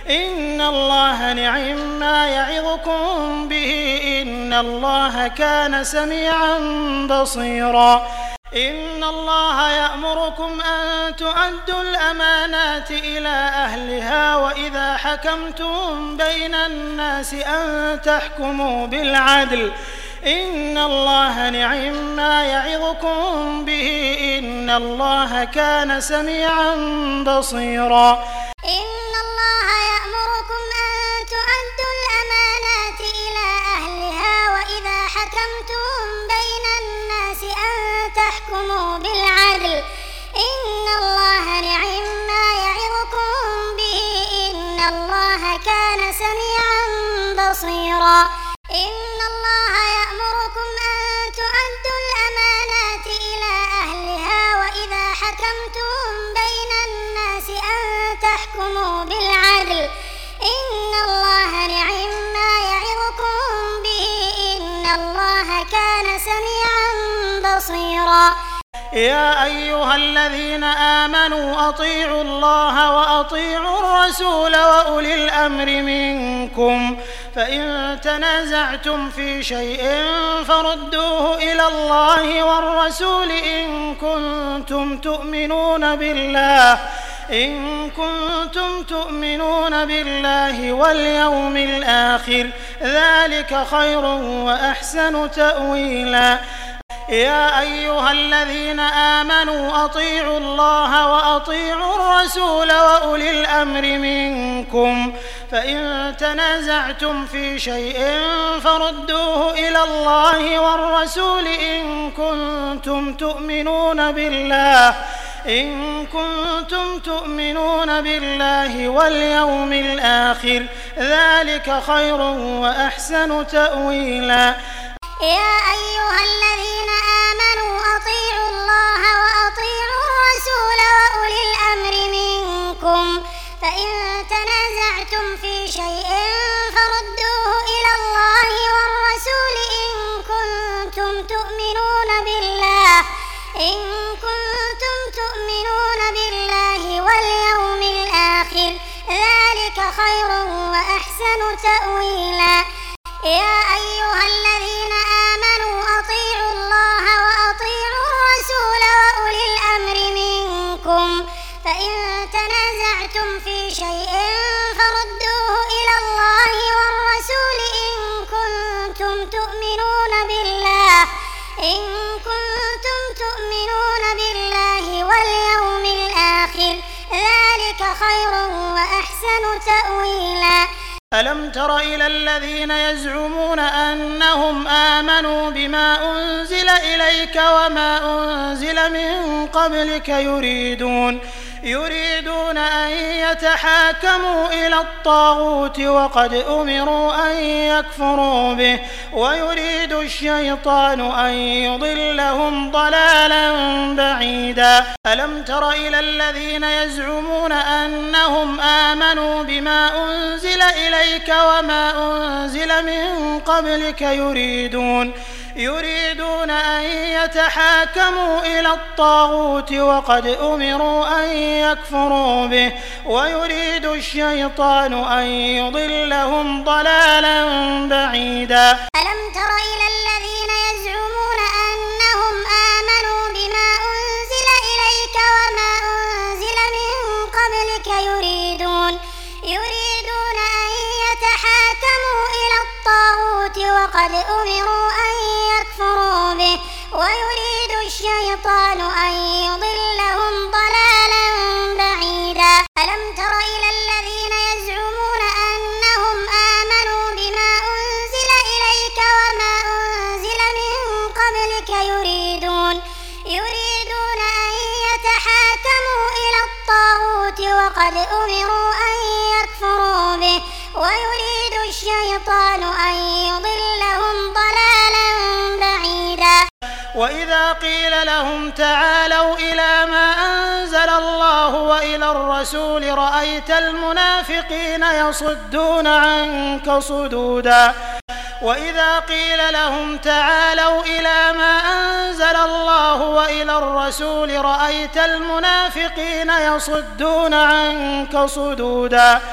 إن الله نعما يعظكم به إن الله كان سميعا بصيرا إن الله يأمركم أن تؤدوا الأمانات إلى أهلها وإذا حكمتم بين الناس أن تحكموا بالعدل إن الله نعما يعظكم به إن الله كان سميعا بصيرا إن الله يأمركم أن تؤدوا الأمانات إلى أهلها وإذا حكمتم بين الناس أن تحكموا بالعدل إن الله نعما يعظكم به إن الله كان سميعا بصيرا إن الله يأمركم أن تؤدوا الأمانات إلى أهلها وإذا حكمتم بين الناس أن تحكموا بالعدل إن الله نعما يعظكم به إن الله كان سميعا بصيرا يا أيها الذين آمنوا أطيعوا الله وأطيعوا الرسول وأولي الأمر منكم فإن تنازعتم في شيء فردوه إلى الله والرسول إن كنتم تؤمنون بالله واليوم الآخر ذلك خير وأحسن تأويلا يا أيها الذين آمنوا أطيعوا الله وأطيعوا الرسول وأولي الأمر منكم فإن تنازعتم في شيء فردوه إلى الله والرسول إن كنتم تؤمنون بالله واليوم الآخر ذلك خير وأحسن تأويلا يا أيها الذين آمنوا أطيعوا الله وأطيعوا الرسول وأولي الأمر منكم فإن تنازعتم في شيء فردوه إلى الله والرسول إن كنتم تؤمنون بالله واليوم الآخر ذلك خير وأحسن تأويلا يا أيها الذين آمنوا أطيعوا الله وأطيعوا الرسول وأولي الأمر منكم فإن تنازعتم في شيء فردوه إلى الله والرسول إن كنتم تؤمنون بالله واليوم الآخر ذلك خير وأحسن تأويلا ألم تر إلى الذين يزعمون أنهم آمنوا بما أنزل إليك وما أنزل من قبلك يريدون أن يتحاكموا إلى الطاغوت وقد أمروا أن يكفروا به ويريد الشيطان أن يضلهم ضلالا بعيدا ألم تر إلى الذين يزعمون أنهم آمنوا بما أنزل إليك وما أنزل من قبلك يريدون أن يتحاكموا إلى الطاغوت وقد أمروا أن يكفروا به ويريد الشيطان أن يضلهم ضلالا بعيدا ألم تر إلى الذين يزعمون أنهم آمنوا بما أنزل إليك وما أنزل من قبلك يريدون أن يتحاكموا إلى الطاغوت وقد أمروا أن يكفروا به ويريد الشيطان أن يضلهم ضلالا بعيدا ألم تر إلى الذين يزعمون أنهم آمنوا بما أنزل إليك وما أنزل من قبلك يريدون أن يتحاكموا إلى الطاغوت وقد أمروا أن يكفروا به ويريد الشيطان أن يضلهم ضلالا بعيدا وإذا قيل لهم تعالوا إلى ما أنزل الله وإلى الرسول رأيت المنافقين يصدون عنك صدودا وإذا قيل لهم تعالوا إلى ما أنزل الله وإلى الرسول رأيت المنافقين يصدون عنك صدودا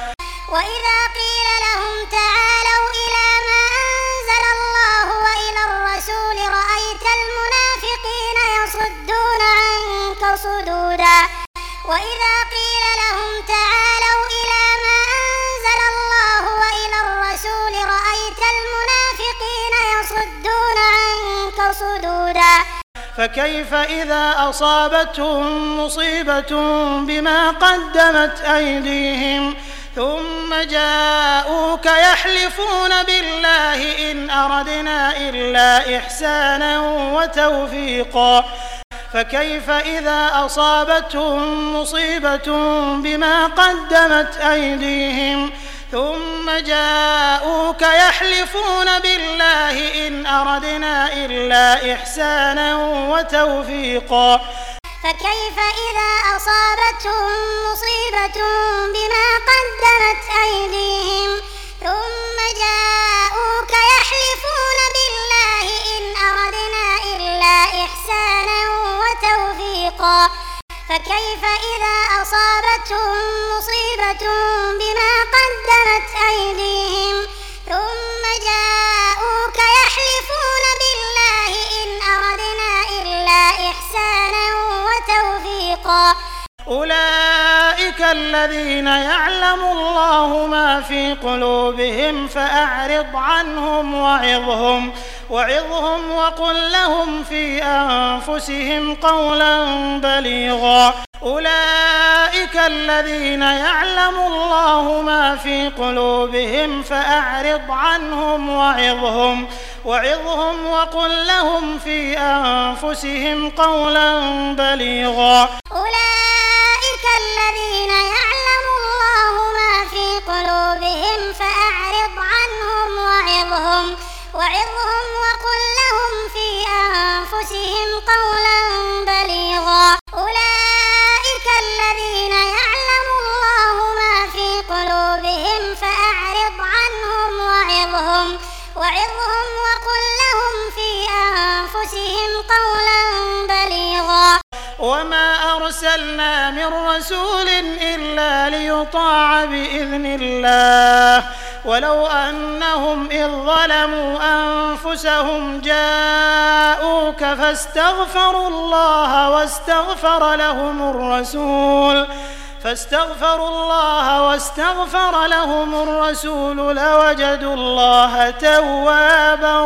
وإذا قيل لهم تعالوا إلى ما أنزل الله وإلى الرسول رأيت المنافقين يصدون عنك صدودا وإذا قيل لهم تعالوا إلى ما أنزل الله وإلى الرسول رأيت المنافقين يصدون عنك صدودا فكيف إذا أصابتهم مصيبة بما قدمت أيديهم ثم جاءوك يحلفون بالله إن أردنا إلا إحسانا وتوفيقا فكيف إذا أصابتهم مصيبة بما قدمت أيديهم ثم جاءوك يحلفون بالله إن أردنا إلا إحسانا وتوفيقا فكيف إذا أصابتهم مصيبة بما قدمت أيديهم ثم جاءوك يحلفون بالله إن أردنا إلا إحسانا وتوفيقا فكيف إذا أصابتهم مصيبة بما قدمت أيديهم ثم جاءوك يحلفون بالله إن أردنا إلا إحسانا وتوفيقا أولئك الذين يعلم الله ما في قلوبهم فأعرض عنهم وعظهم وقل لهم في أنفسهم قولا بليغا أولئك الذين يعلم الله ما في قلوبهم فأعرض عنهم وعظهم وقل لهم في أنفسهم قولا بليغا أولئك الذين يعلم الله ما في قلوبهم فأعرض عنهم وعظهم وقل لهم في أنفسهم قولا بليغا أولئك الذين يعلم الله ما في قلوبهم فأعرض عنهم وعظهم وقل لهم في أنفسهم قولا بليغا وما أرسلنا من رسول إلا ليطاع بإذن الله ولو أنهم إذ ظلموا أنفسهم جاءوك فاستغفروا الله واستغفر لهم الرسول لوجدوا الله توابا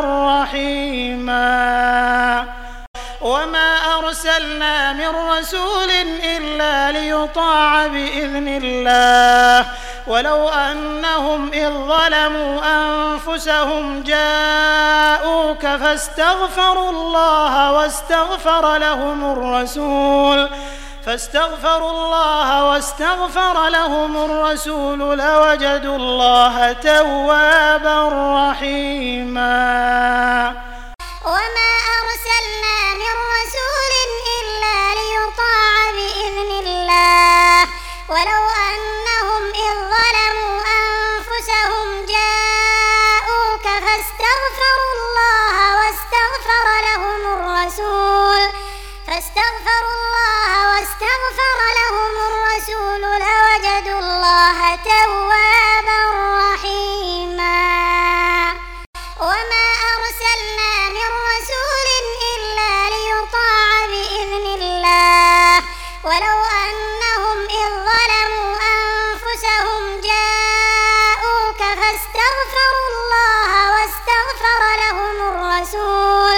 رحيما وما أرسلنا من رسول إلا ليطاع بإذن الله ولو أنهم إذ ظلموا أنفسهم جاءوك فاستغفروا الله واستغفر لهم الرسول لوجدوا الله توابا رحيما وما أرسلنا من رسول إلا ليطاع بإذن الله ولو أنهم إذ ظلموا أنفسهم جاءوك فاستغفروا الله واستغفر لهم الرسول لوجدوا الله توابا رحيما وما أرسلنا من رسول إلا ليطاع بإذن الله ولو أنهم إذ ظلموا أنفسهم جاءوك فاستغفروا الله واستغفر لهم الرسول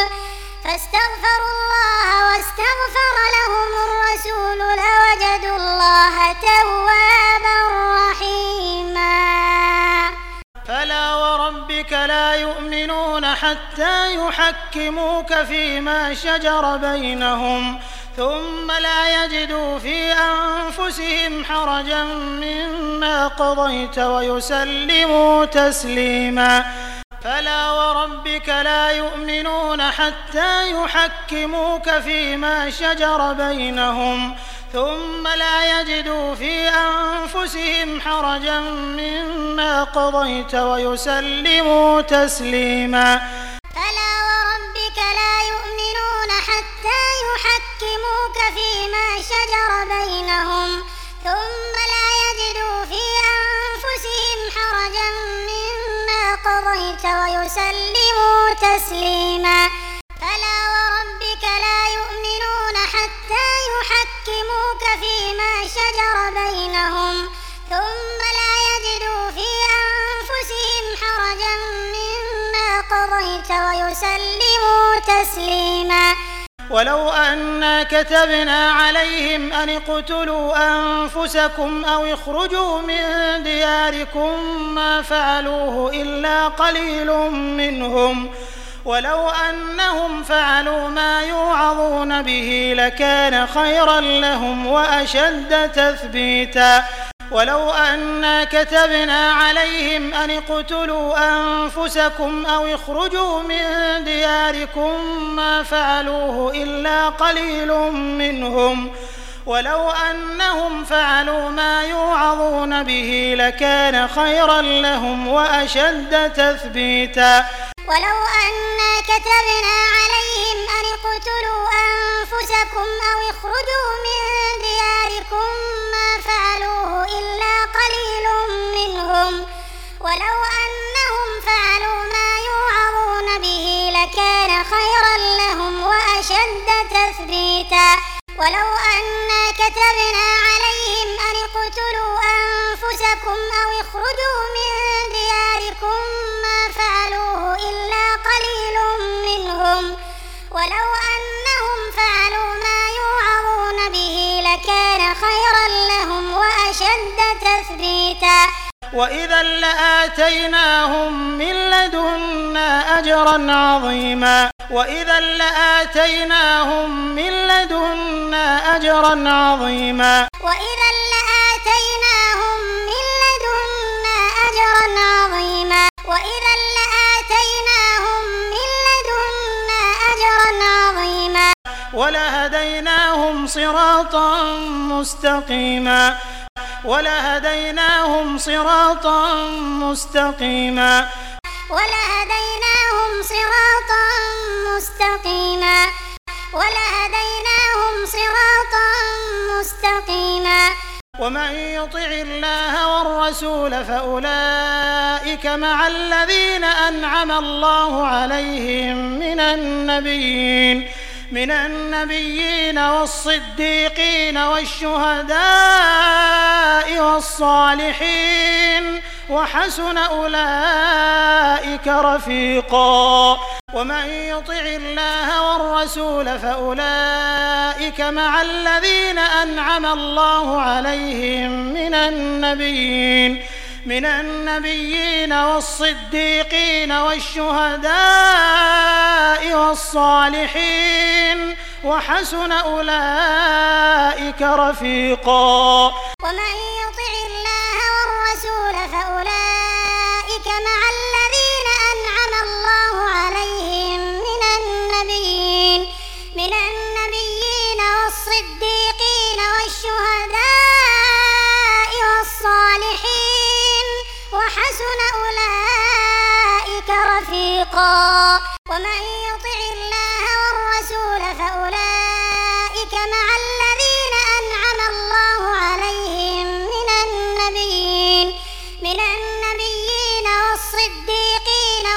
لوجدوا الله توابا رحيما فلا وربك لا يؤمنون حتى يحكموك فيما شجر بينهم ثم لا يجدوا في أنفسهم حرجا مما قضيت ويسلموا تسليما فلا وربك لا يؤمنون حتى يحكموك فيما شجر بينهم ثم لا يجدوا في أنفسهم حرجا مما قضيت ويسلموا تسليما فلا وربك لا يؤمنون حتى يحكموك فيما شجر بينهم ثم لا يجدوا في أنفسهم ويسلموا تسليما فلا وربك لا يؤمنون حتى يحكموك فيما شجر بينهم ثم لا يجدوا في أنفسهم حرجا مما قضيت ويسلموا تسليما ولو أنا كتبنا عليهم أن اقتلوا أنفسكم أو اخرجوا من دياركم ما فعلوه إلا قليل منهم ولو أنهم فعلوا ما يوعظون به لكان خيرا لهم وأشد تثبيتا ولو أنا كتبنا عليهم أن اقتلوا أنفسكم أو اخرجوا من دياركم ما فعلوه إلا قليل منهم ولو أنهم فعلوا ما يوعظون به لكان خيرا لهم وأشد تثبيتا ولو أنا كتبنا عليهم أن اقتلوا أنفسكم أو اخرجوا من دياركم ما فعلوه إلا قليل منهم ولو أنهم فعلوا ما يوعظون به لكان خيرا لهم وأشد تثبيتا ولو أنا كتبنا عليهم أن اقتلوا أنفسكم أو اخرجوا من دياركم ما فعلوه إلا قليل منهم ولو أنهم فعلوا ما يوعظون به لكان خيرا لهم وأشد تثبيتا وإذا لآتيناهم من لدنا أجرا عظيما وإذا لآتيناهم من لدنا أجرا عظيما وإذا لآتيناهم من لدنا أجرا عظيما وإذا لآتيناهم من لدنا أجرا عظيما ولهديناهم صراطا مستقيما ولهديناهم صراطا مستقيما ولهديناهم صراطا مستقيما ولهديناهم صراطا مستقيما ومن يطع الله والرسول فأولئك مع الذين أنعم الله عليهم من النبيين والصديقين والشهداء والصالحين وحسن أولئك رفيقا ومن يطع الله والرسول فأولئك مع الذين أنعم الله عليهم من النبيين والصديقين والشهداء والصالحين وحسن أولئك رفيقا ومن يطع الله والرسول فأولئك مع الذين أنعم الله عليهم من النبيين والصديقين والشهداء والصالحين وحسن أولئك رفيقا ومن يطع الله والرسول فأولئك مع الذين أنعم الله عليهم من النبيين والصديقين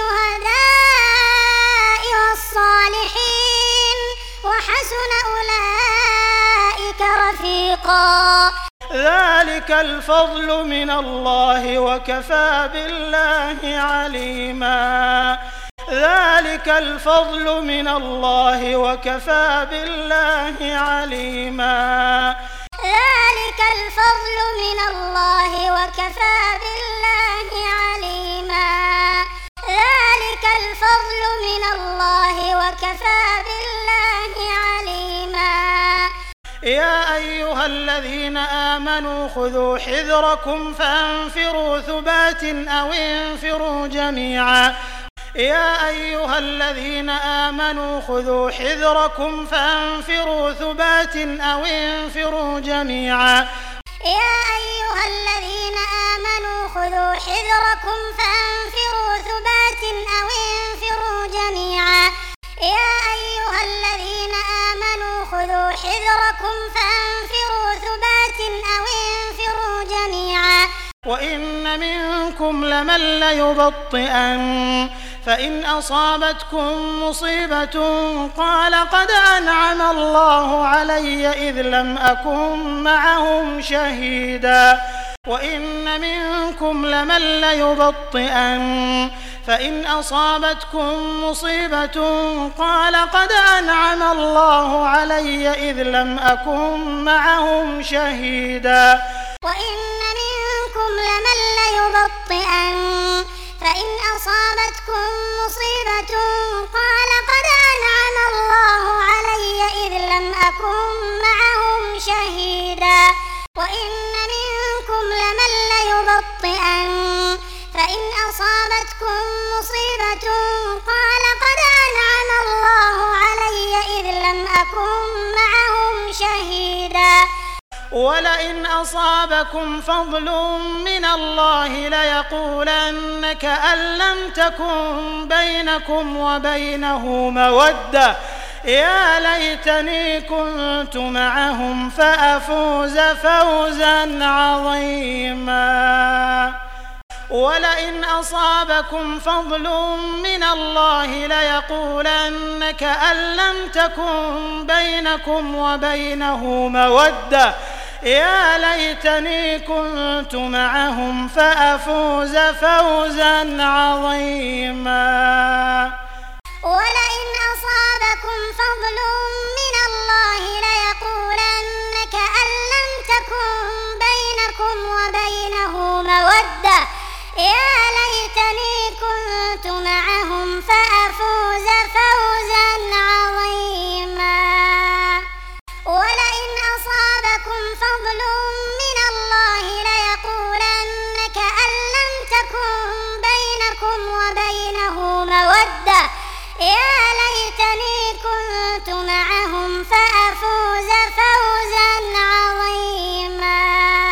والشهداء والصالحين وحسن أولئك رفيقا ذلك الفضل من الله وكفى بالله عليما ذلك الفضل من الله وكفى بالله عليما ذلك الفضل من الله وكفى بالله عليما ذلك الفضل من الله وكفى بالله عليما يا أيها الذين آمنوا خذوا حذركم فانفروا ثبات أو انفروا جميعا يا أيها الذين آمنوا خذوا حذركم فانفروا ثبات أو انفروا جميعا يا أيها الذين آمنوا خذوا حذركم فانفروا ثبات أو انفروا جميعا يا أيها الذين آمنوا خذوا حذركم فانفروا ثبات أو انفروا جميعا وإن منكم لمن ليبطئن فإن أصابتكم مصيبة قال قد أنعم الله علي إذ لم أكن معهم شهيدا وإن منكم لمن ليبطئن فإن أصابتكم مصيبة قال قد أنعم الله علي إذ لم أكن معهم شهيدا وإن منكم لمن ليبطئن فإن أصابتكم مصيبة قال قد أنعم الله علي إذ لم أكن معهم شهيدا وإن منكم لمن ليبطئن فإن أصابتكم مصيبة قال قد أنعم الله علي إذ لم أكن معهم شهيدا ولئن أصابكم فضل من الله ليقولن كأن لم تكن بينكم وبينه مودة يا ليتني كنت معهم فأفوز فوزا عظيما ولئن أصابكم فضل من الله ليقولن كأن لم تكن بينكم وبينه مودة يا ليتني كنت معهم فأفوز فوزا عظيما ولئن أصابكم فضل من الله ليقولن كأن لم تكن بينكم وبينه مودة يا ليتني كنت معهم فأفوز فوزا عظيما ولئن أصابكم فضل من الله ليقولن كأن لم تكن بينكم وبينه مودة يا ليتني كنت معهم فأفوز فوزا عظيما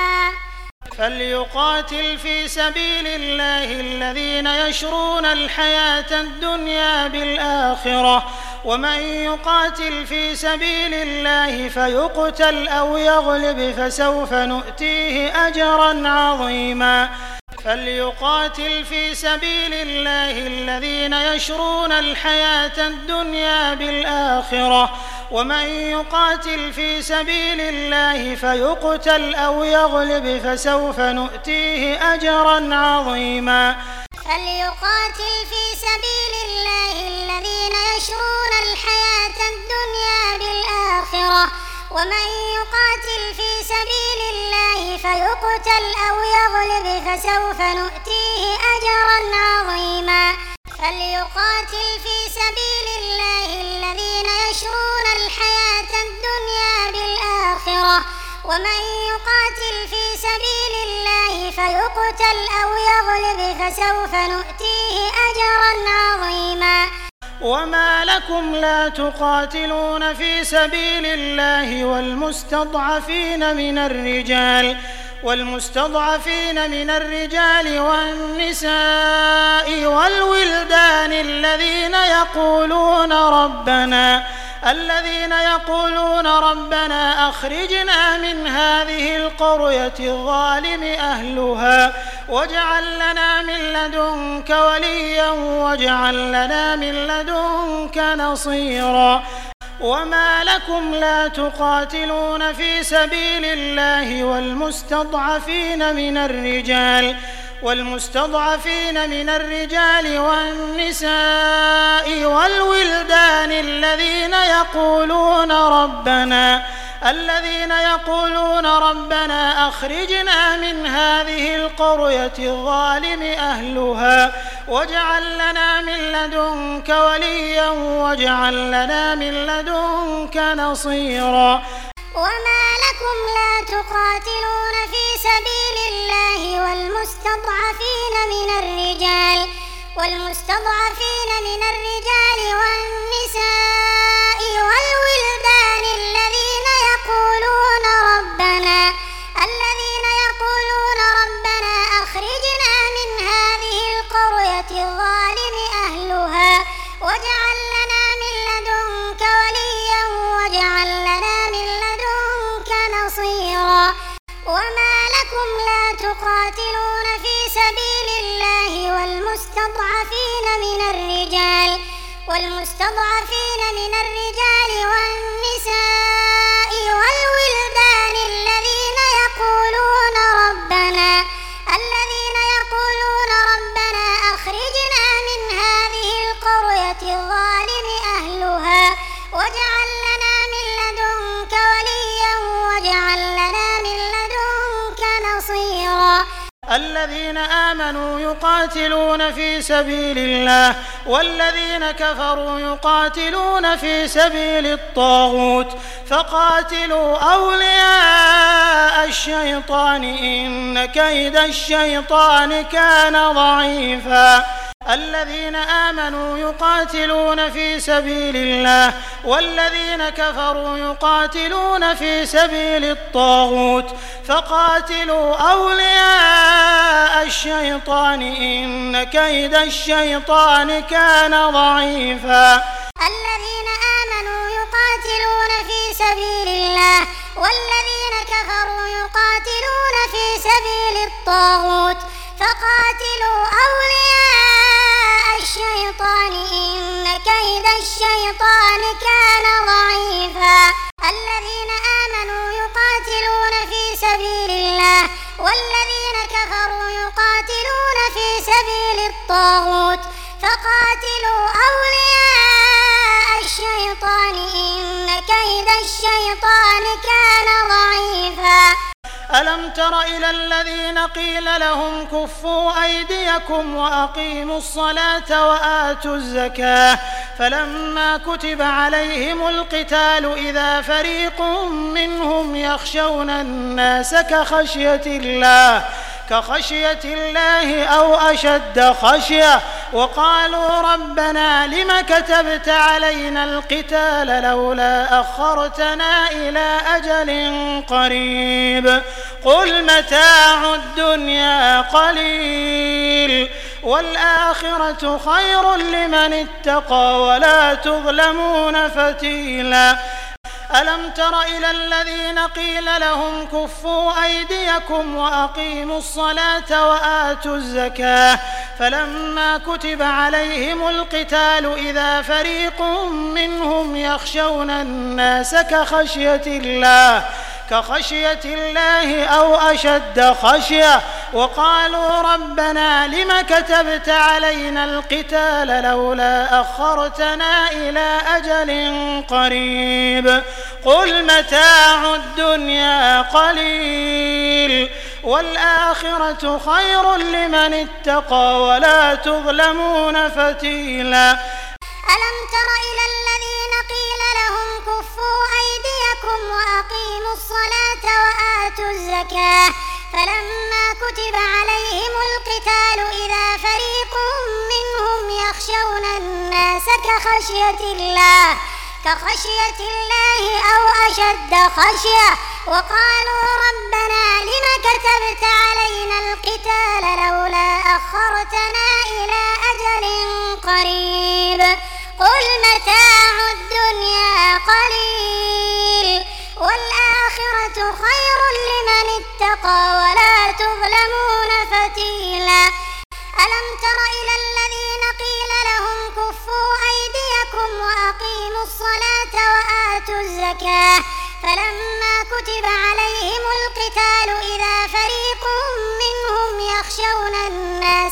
فليقاتل في سبيل الله الذين يشرون الحياة الدنيا بالآخرة ومن يقاتل في سبيل الله فيقتل أو يغلب فسوف نؤتيه أجرا عظيما فليقاتل في سبيل الله الذين يشرون الحياة الدنيا بالآخرة ومن يقاتل في سبيل الله فيقتل أو يغلب فسوف نؤتيه أجرا عظيما فليقاتل في سبيل الله الذين يشرون الحياة الدنيا بالآخرة ومن يقاتل في سبيل الله فيقتل أو يغلب فسوف نؤتيه أجرا عظيما فليقاتل في سبيل الله الذين يشرون الحياة الدنيا بالآخرة ومن يقاتل في سبيل الله فيقتل أو يغلب فسوف نؤتيه أجرا عظيما وما لكم لا تقاتلون في سبيل الله والمستضعفين من الرجال والنساء والولدان الذين يقولون ربنا أخرجنا من هذه القرية الظالم أهلها واجعل لنا من لدنك وليا واجعل لنا من لدنك نصيرا وما لكم لا تقاتلون في سبيل الله والمستضعفين من الرجال والنساء والولدان الذين يقولون ربنا أخرجنا من هذه القرية الظالم أهلها واجعل لنا من لدنك وليا واجعل لنا من لدنك نصيرا وما لكم لا تقاتلون في سبيل الله والمستضعفين من الرجال والنساء والولدان الذين يقولون ربنا أخرجنا من هذه القرية الظالم أهلها واجعل لنا من لدنك وليا واجعل لنا من لدنك نصيرا وما لكم لا تقاتلون يقاتلون في سبيل الله والمستضعفين من الرجال والنساء والولدان الذين يقولون ربنا أخرجنا من هذه القرية الظالم أهلها واجعل لنا من لدنك وليا واجعل لنا من لدنك نصيرا. الذين آمنوا يقاتلون في سبيل الله والذين كفروا يقاتلون في سبيل الطاغوت فقاتلوا أولياء الشيطان إن كيد الشيطان كان ضعيفا. الذين آمنوا يقاتلون في سبيل الله والذين كفروا يقاتلون في سبيل الطاغوت فقاتلوا أولياء الشيطان إن كيد الشيطان كان ضعيفا. الذين آمنوا يقاتلون في سبيل الله والذين كفروا يقاتلون في سبيل الطاغوت فقاتلوا أولياء الشيطان إن كيد الشيطان كان ضعيفا. الذين آمنوا يقاتلون في سبيل الله والذين كفروا يقاتلون في سبيل الطاغوت فقاتلوا أولياء الشيطان إن كيد الشيطان كان ضعيفا. ألم تر إلى الذين قيل لهم كفوا أيديكم وأقيموا الصلاة وآتوا الزكاة فلما كتب عليهم القتال إذا فريق منهم يخشون الناس كخشية الله أو أشد خشية وقالوا ربنا لم كتبت علينا القتال لولا أخرتنا إلى أجل قريب قل متاع الدنيا قليل والآخرة خير لمن اتقى ولا تظلمون فتيلا. ألم تر إلى الذين قيل لهم كفوا أيديكم وأقيموا الصلاة وآتوا الزكاة فلما كتب عليهم القتال إذا فريق منهم يخشون الناس كخشية الله أو أشد خشية وقالوا ربنا لم كتبت علينا القتال لولا أخرتنا إلى أجل قريب قل متاع الدنيا قليل والآخرة خير لمن اتقى ولا تظلمون فتيلا. ألم تر إلى الذين قيل لهم كفوا أيديكم وأقيموا الصلاة وآتوا الزكاة فلما كتب عليهم القتال إذا فريق منهم يخشون الناس كخشية الله أو أشد خشية وقالوا ربنا لم كتبت علينا القتال لولا أخرتنا إلى أجل قريب قل متاع الدنيا قليل والآخرة خير لمن اتقى ولا تظلمون فتيلا. ألم تر إلى الذين قيل لهم كفوا أيديكم وأقيموا الصلاة وآتوا الزكاة فلما كتب عليهم القتال إذا فريق منهم يخشون الناس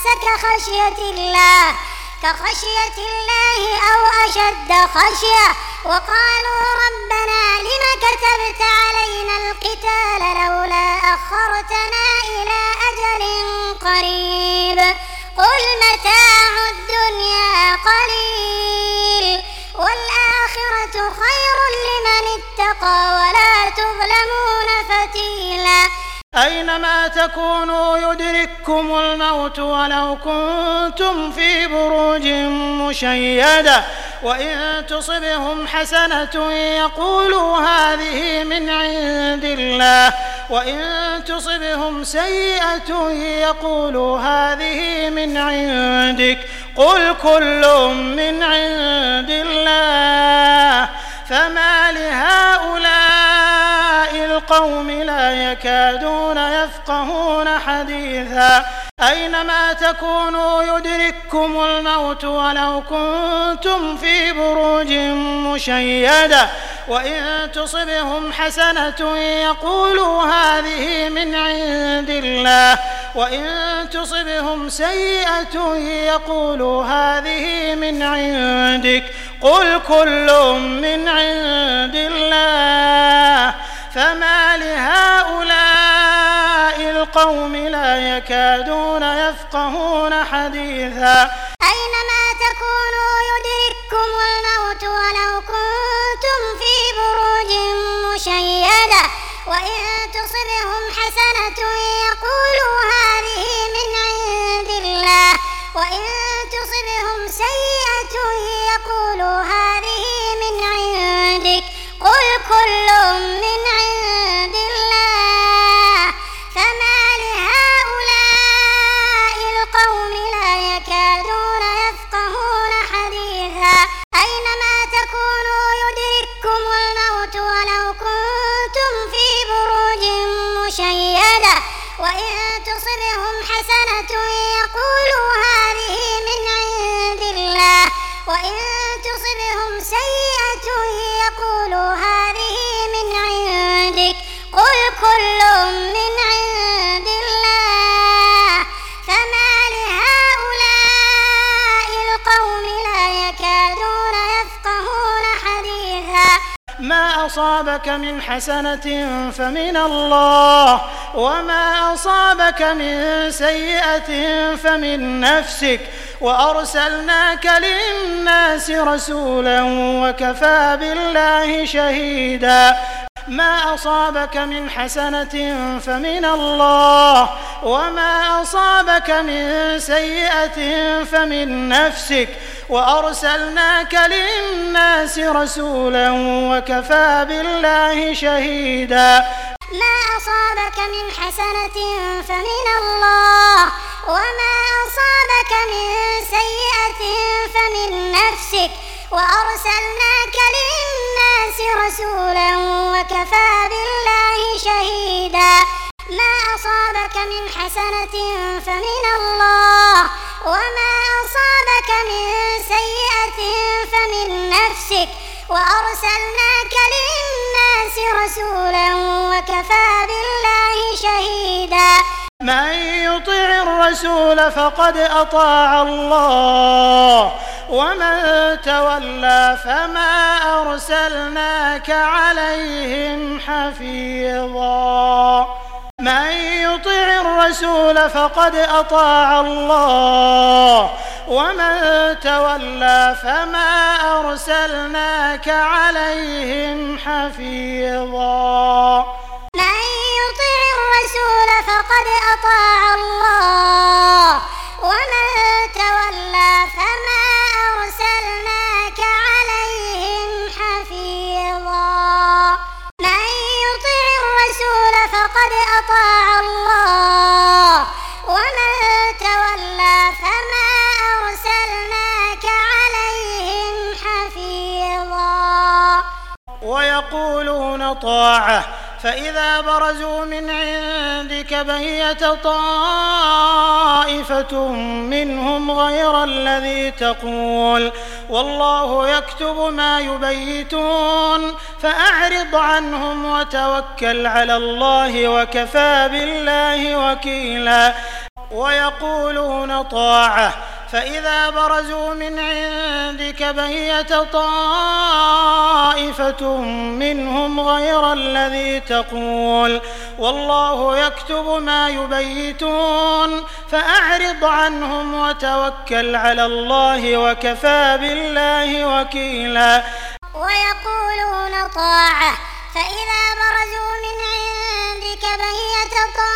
كخشية الله أو أشد خشية وقالوا ربنا لم كتبت علينا القتال لولا أخرتنا إلى أجل قريب قل متاع الدنيا قليل والآخرة خير لمن اتقى ولا تظلمون فتيلا. أينما تكونوا يدرككم الموت ولو كنتم في بروج مشيدة وإن تصبهم حسنة يقولوا هذه من عند الله وإن تصبهم سيئة يقولوا هذه من عندك قل كل من عند الله فما لهؤلاء القوم لا يكادون يفقهون حديثا أينما تكونوا يدرككم الموت ولو كنتم في بروج مشيدة وإن تصبهم حسنة يقولوا هذه من عند الله وإن تصبهم سيئة يقولوا هذه من عندك قل كل من عند الله فما لهؤلاء القوم لا يكادون يفقهون حديثا أينما تكونوا يدرككم الموت ولو كنتم في بروج مشيدة وإن تصبهم حسنة يقولوا هذه من عند الله وإن تصبهم سيئة يقولوا هذه من عندك قل كل من عند الله فما لهؤلاء القوم لا يكادون يفقهون حديثا أينما تكونوا يدرككم الموت ولو كنتم في بروج مشيدة وإن تصبهم حسنة يقولوا هذه من عند الله وإن تصبهم سيئة يقولوا هذه من عندك قل كل من عند الله فما لهؤلاء القوم لا يكادون يفقهون حديثا ما أصابك من حسنة فمن الله وما أصابك من سيئة فمن نفسك وأرسلناك للناس رسولا وكفى بالله شهيدا ما أصابك من حسنة فمن الله وما أصابك من سيئة فمن نفسك وأرسلناك للناس رسولا وكفى بالله شهيدا ما أصابك من حسنة فمن الله وما أصابك من سيئة فمن نفسك وأرسلناك للناس رسولا وكفى بالله شهيدا ما أصابك من حسنة فمن الله وما أصابك من سيئة فمن نفسك وأرسلناك للناس رسولا وكفى بالله شهيدا من يطع الرسول فقد أطاع الله ومن تولى فما أرسلناك عليهم حفيظا من يطع الرسول فقد أطاع الله ومن تولى فما أرسلناك عليهم حفيظا من يطع الرسول فقد أطاع الله ومن تولى فما أرسلناك عليهم حفيظا من يطع الرسول فقد أطاع الله ومن تولى فما أرسلناك عليهم حفيظا ويقولون طاعة فإذا برزوا من عندك بيت طائفة منهم غير الذي تقول والله يكتب ما يبيتون فأعرض عنهم وتوكل على الله وكفى بالله وكيلا ويقولون طاعة فإذا برزوا من عندك بيت طائفة منهم غير الذي تقول والله يكتب ما يبيتون فأعرض عنهم وتوكل على الله وكفى بالله وكيلا ويقولون طاعة فإذا برزوا من عندك بيت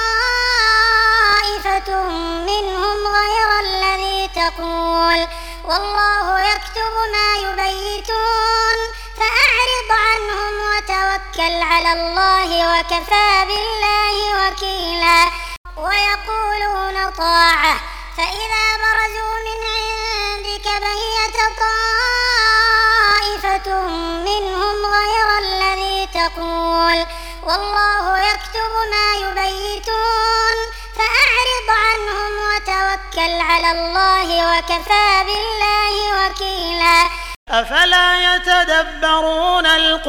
طائفة منهم غير الذي تقول والله يكتب ما يبيتون فأعرض عنهم وتوكل على الله وكفى بالله وكيلا ويقولون طاعة فإذا برزوا من عندك بيت طائفة منهم غير الذي تقول والله يكتب ما يبيتون فأعرض عنهم وتوكل على الله وكفى بالله وكيلا أفلا يتدبرون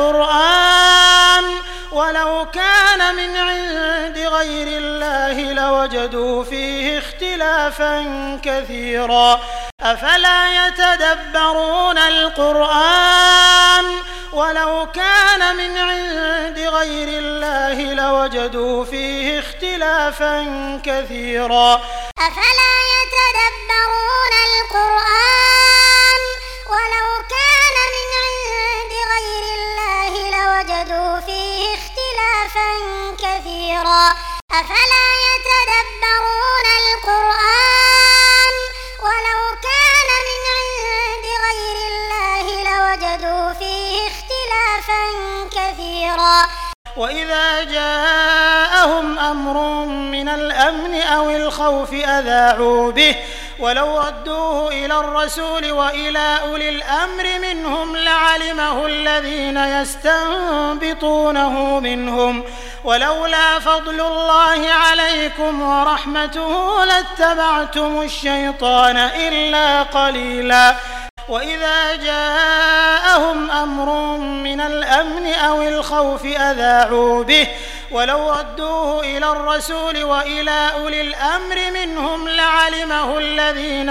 القرآن ولو كان من عند غير الله لوجدوا فيه اختلافا كثيرا أفلا يتدبرون القرآن ولو كان من عند غير الله لوجدوا فيه اختلافا كثيرا أفلا يتدبرون القرآن ولو كان من عند غير الله لوجدوا فيه اختلافا كثيرا أفلا يتدبرون القرآن ولو كان من عند غير الله لوجدوا فيه اختلافا كثيرا وإذا جاءهم أمر من الأمن أو الخوف أذاعوا به ولو ردوه إلى الرسول وإلى أولي الأمر منهم لعلمه الذين يستنبطونه منهم ولولا فضل الله عليكم ورحمته لاتبعتم الشيطان إلا قليلا وإذا جاءهم أمر من الأمن أو الخوف أذاعوا به ولو ردوه إلى الرسول وإلى أولي الأمر منهم لعلمه الذين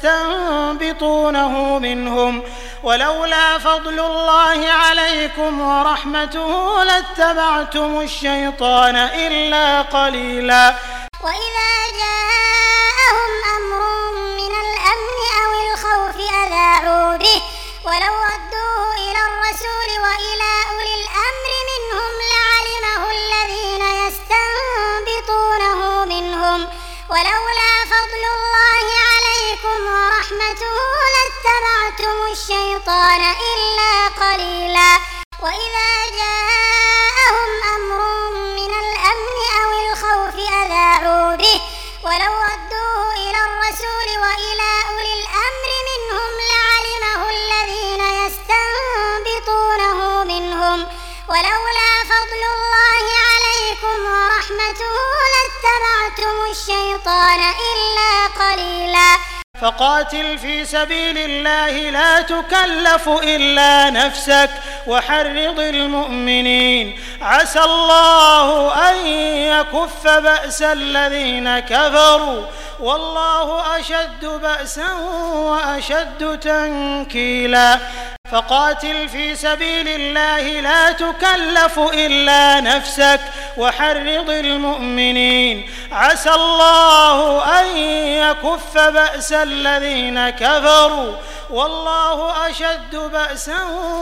يستنبطونه منهم ولولا فضل الله عليكم ورحمته لاتبعتم الشيطان إلا قليلا وإذا جاءهم أمر من الأمن أو الخوف أذاعوا به ولو ردوه إلى الرسول وإلى أولي الأمر منهم لعلمه الذين يستنبطونه منهم ولولا فضل الله عليكم ورحمته لاتبعتم الشيطان إلا قليلا وإذا جاءهم أمر من الأمن أو الخوف أذاعوا به ولو ردوه إلى الرسول وإلى أولي الأمر منهم لعلمه الذين يستنبطونه منهم ولولا فضل الله عليكم ورحمته لاتبعتم الشيطان إلا قليلا فقاتل في سبيل الله لا تكلف إلا نفسك وحرض المؤمنين عسى الله أن يكف بأس الذين كفروا والله أشد بأسا وأشد تنكيلا فقاتل في سبيل الله لا تكلف إلا نفسك وحرض المؤمنين عسى الله أن يكف بأس الذين كفروا والله أشد بأسا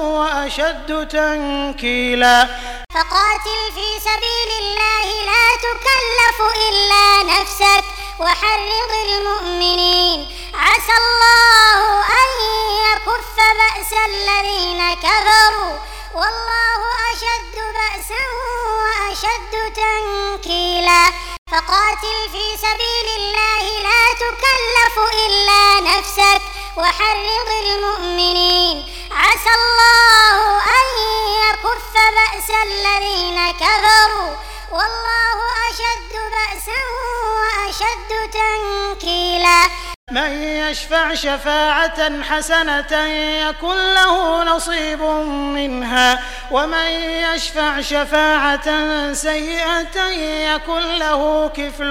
وأشد تنكيلا فقاتل في سبيل الله لا تكلف إلا نفسك وحرض المؤمنين عسى الله أن يكف بأس الذين كفروا والله أشد بأسا وأشد تنكيلا فقاتل في سبيل الله لا تكلف إلا نفسك وحرض المؤمنين عسى الله أن يكف بأس الذين كفروا والله أشد بأسا وأشد تنكيلا من يشفع شفاعة حسنة يكن له نصيب منها ومن يشفع شفاعة سيئة يكن له كفل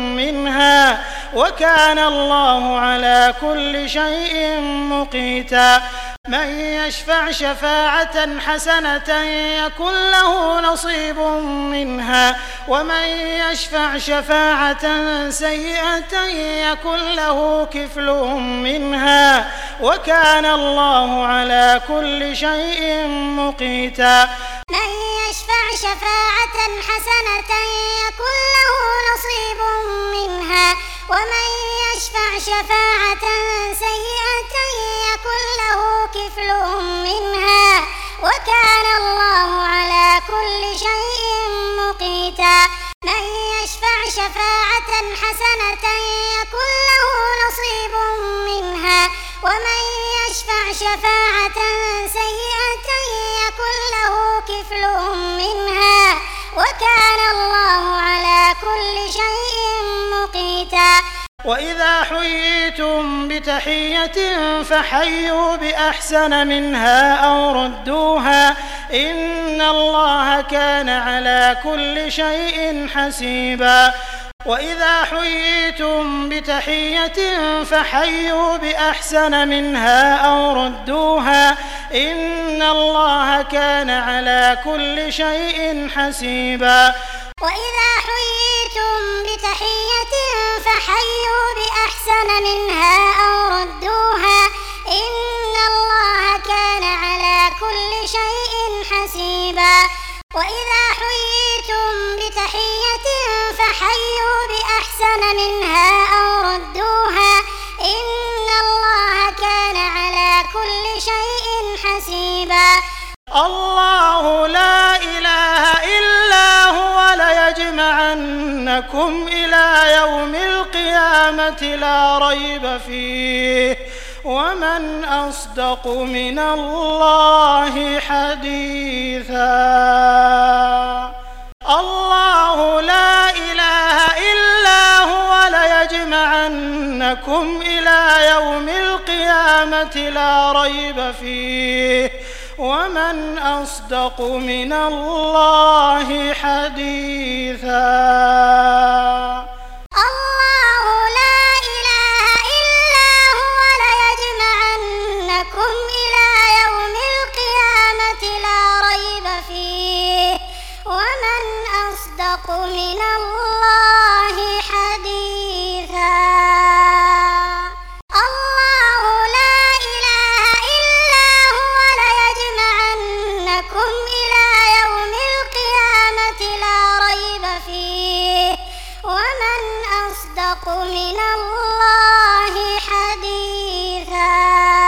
منها وكان الله على كل شيء مقيتا من يشفع شفاعة حسنة يكن له نصيب منها ومن يشفع شفاعة سيئة يكن له كفل منها وكان الله على كل شيء مقيتا من يشفع شفاعة حسنة يكن له نصيب منها ومن يشفع شفاعة سيئة يكن له كفل منها وكان الله على كل شيء مقيتا من يشفع شفاعة حسنة يكن له نصيب منها ومن يشفع شفاعة سيئة يكن له كفل منها وكان الله على كل شيء مقيتا. وإذا حييتم بتحية فحيوا بأحسن منها أو ردوها إن الله كان على كل شيء حسيبا. وإذا حييتم بتحية فحيوا بأحسن منها أو ردوها إن الله كان على كل شيء حسيبا. وإذا حييتم بتحية فحيوا بأحسن منها أو ردوها إن الله كان على كل شيء حسيبا. وإذا حييتم بتحية فحيوا بأحسن منها أو ردوها إن الله كان على كل شيء حسيبا. الله لا إله إلا هو ليجمعنكم إلى يوم القيامة لا ريب فيه ومن أصدق من الله حديثا. الله لا إله إلا هو ليجمعنكم إلى يوم القيامة لا ريب فيه ومن أصدق من الله حديثا. الله لا إله إلا هو ليجمعنكم إلى يوم القيامة لا ريب فيه ومن أصدق من الله حديثا. الله لا إله إلا هو ليجمعنكم إلى يوم القيامة لا ريب فيه ومن أصدق من الله حديثا.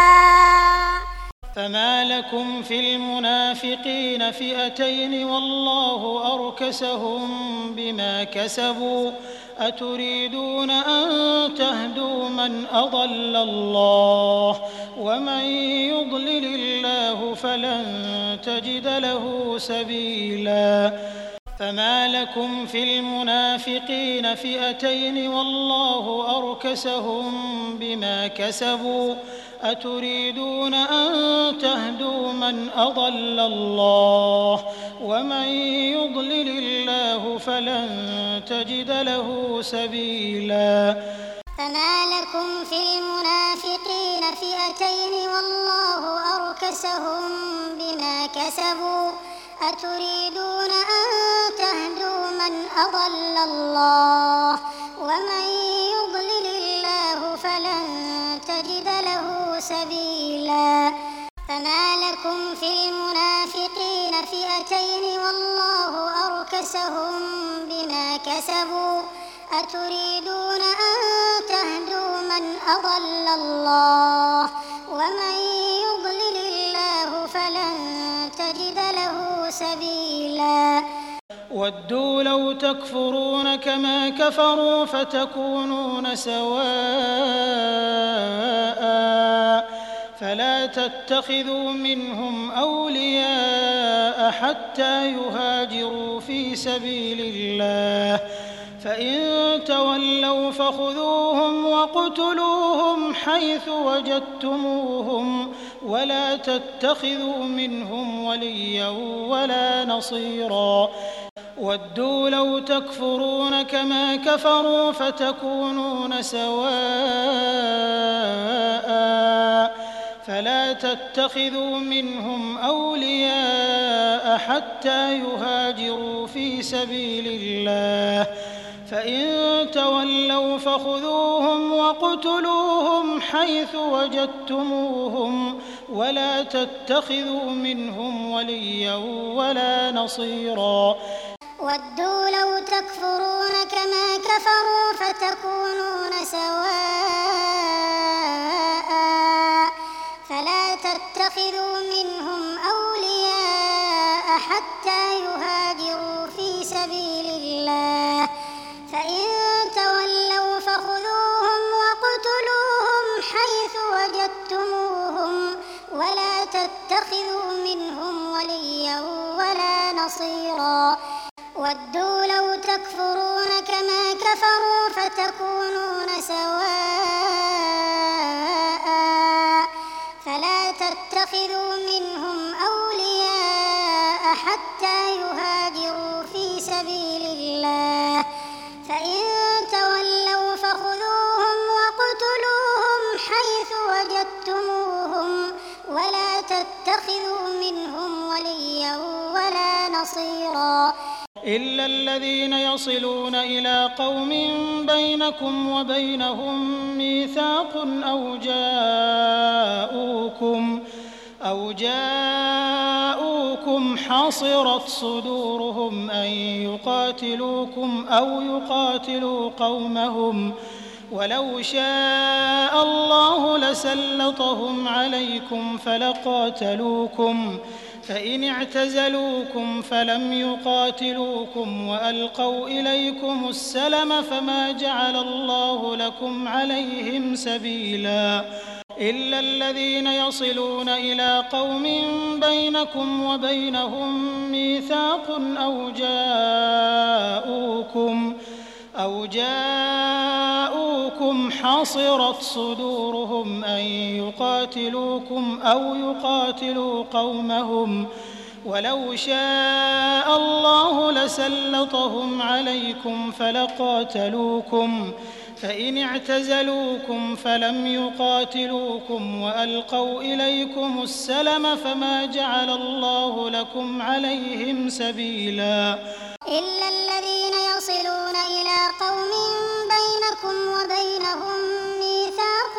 فما لكم في المنافقين فئتين والله أركسهم بما كسبوا أتريدون أن تهدوا من أضل الله ومن يضلل الله فلن تجد له سبيلا. فما لكم في المنافقين فئتين والله أركسهم بما كسبوا أتريدون أن تهدوا من أضل الله ومن يضلل الله فلن تجد له سبيلا. فما لكم في المنافقين فئتين والله أركسهم بما كسبوا أتريدون أن تهدوا من أضل الله ومن يضلل الله فلن تجد له سبيلا. فما لكم في المنافقين فئتين والله أركسهم بما كسبوا أتريدون أن تهدوا من أضل الله ومن يضلل الله فلن تجد له سبيلا. ودوا لو تكفرون كما كفروا فتكونون سواء فلا تتخذوا منهم أولياء حتى يهاجروا في سبيل الله فإن تولوا فخذوهم وَاقْتُلُوهُمْ حيث وجدتموهم ولا تتخذوا منهم وليا ولا نصيرا. ودوا لو تكفرون كما كفروا فتكونون سواء فلا تتخذوا منهم أولياء حتى يهاجروا في سبيل الله فإن تولوا فخذوهم وَاقْتُلُوهُمْ حيث وجدتموهم ولا تتخذوا منهم وليا ولا نصيرا. ودوا لو تكفرون كما كفروا فتكونون سواء فلا تتخذوا منهم أولياء حتى يهاجروا في سبيل الله فإن تولوا فخذوهم وَاقْتُلُوهُمْ حيث وجدتموهم ولا تتخذوا منهم وليا ولا نصيرا. وَدُّوا لَوْ تَكْفُرُونَ كَمَا كَفَرُوا فَتَكُونُونَ سَوَاءً فَلَا تَتَّخِذُوا مِنْهُمْ أَوْلِيَاءَ حَتَّىٰ يُهَاجِرُوا فِي سَبِيلِ اللَّهِ ۚ فَإِن تَوَلَّوْا فَخُذُوهُمْ وَاقْتُلُوهُمْ حَيْثُ وَجَدتُّمُوهُمْ وَلَا تَتَّخِذُوا مِنْهُمْ وَلِيًّا وَلَا نَصِيرًا إلا الذين يصلون إلى قوم بينكم وبينهم ميثاق أو جاءوكم حصرت صدورهم أن يقاتلوكم أو يقاتلوا قومهم ولو شاء الله لسلطهم عليكم فلقاتلوكم فإن اعتزلوكم فلم يقاتلوكم وألقوا إليكم السلم فما جعل الله لكم عليهم سبيلا إلا الذين يصلون إلى قوم بينكم وبينهم ميثاق أو جاءوكم حصرت صدورهم أن يقاتلوكم أو يقاتلوا قومهم ولو شاء الله لسلطهم عليكم فلقاتلوكم فإن اعتزلوكم فلم يقاتلوكم وألقوا إليكم السلم فما جعل الله لكم عليهم سبيلا إلا الذين يصلون إلى قوم بينكم وبينهم ميثاق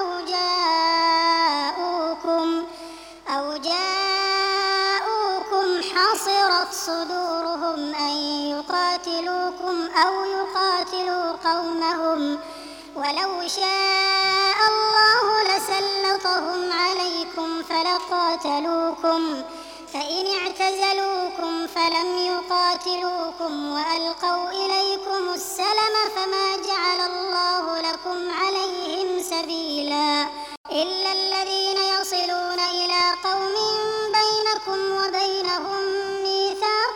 أو جاءوكم حصرت صدورهم أن يقاتلوكم أو يقاتلوا قومهم ولو شاء الله لسلطهم عليكم فلقاتلوكم فإن اعتزلوكم فلم يقاتلوكم وألقوا إليكم السلم فما جعل الله لكم عليهم سبيلا إلا الذين يصلون إلى قوم بينكم وبينهم ميثاق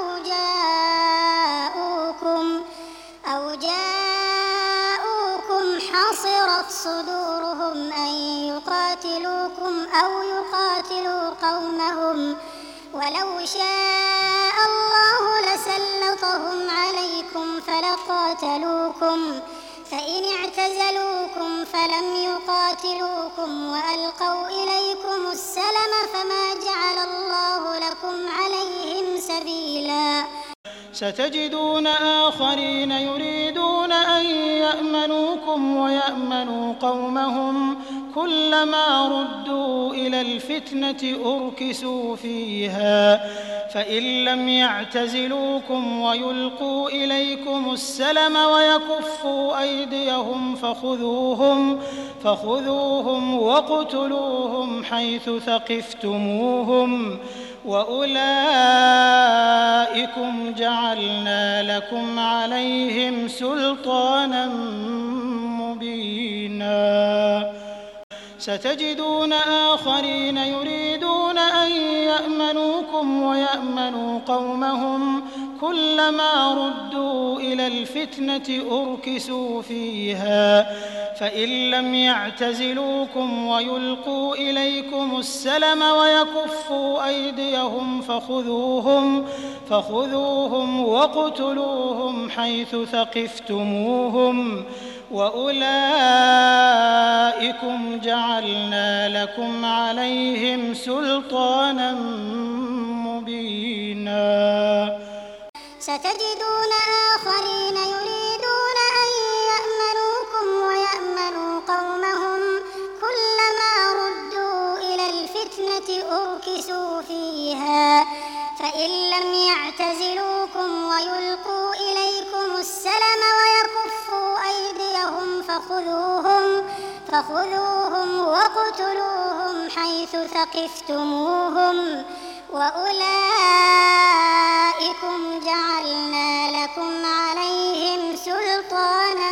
أو جاءوكم حصرت صدورهم أن يقاتلوكم أو يقاتلوا قومهم ولو شاء الله لسلطهم عليكم فلقاتلوكم فإن اعتزلوكم فلم يقاتلوكم وألقوا إليكم السلم فما جعل الله لكم عليهم سبيلا ستجدون آخرين يريدون أن يأمنوكم ويأمنوا قومهم كلما ردوا إلى الفتنة أركسوا فيها فإن لم يعتزلوكم ويلقوا إليكم السلم ويكفوا أيديهم فخذوهم واقتلوهم حيث ثقفتموهم وأولئكم جعلنا لكم عليهم سلطانا مبينا ستجدون آخرين يريدون أن يأمنوكم ويأمنوا قومهم كلما ردوا إلى الفتنة أركسوا فيها فإن لم يعتزلوكم ويلقوا إليكم السلم ويكفوا أيديهم فخذوهم واقتلوهم حيث ثقفتموهم وأولئكم جعلنا لكم عليهم سلطانا مبينا ستجدون آخرين يريدون أن يأمنوكم ويأمنوا قومهم كلما ردوا إلى الفتنة أركسوا فيها فإن لم يعتزلوكم ويلقوا إليكم السلم ويكفوا أيديهم فخذوهم واقتلوهم حيث ثقفتموهم وأولئكم جعلنا لكم عليهم سلطانا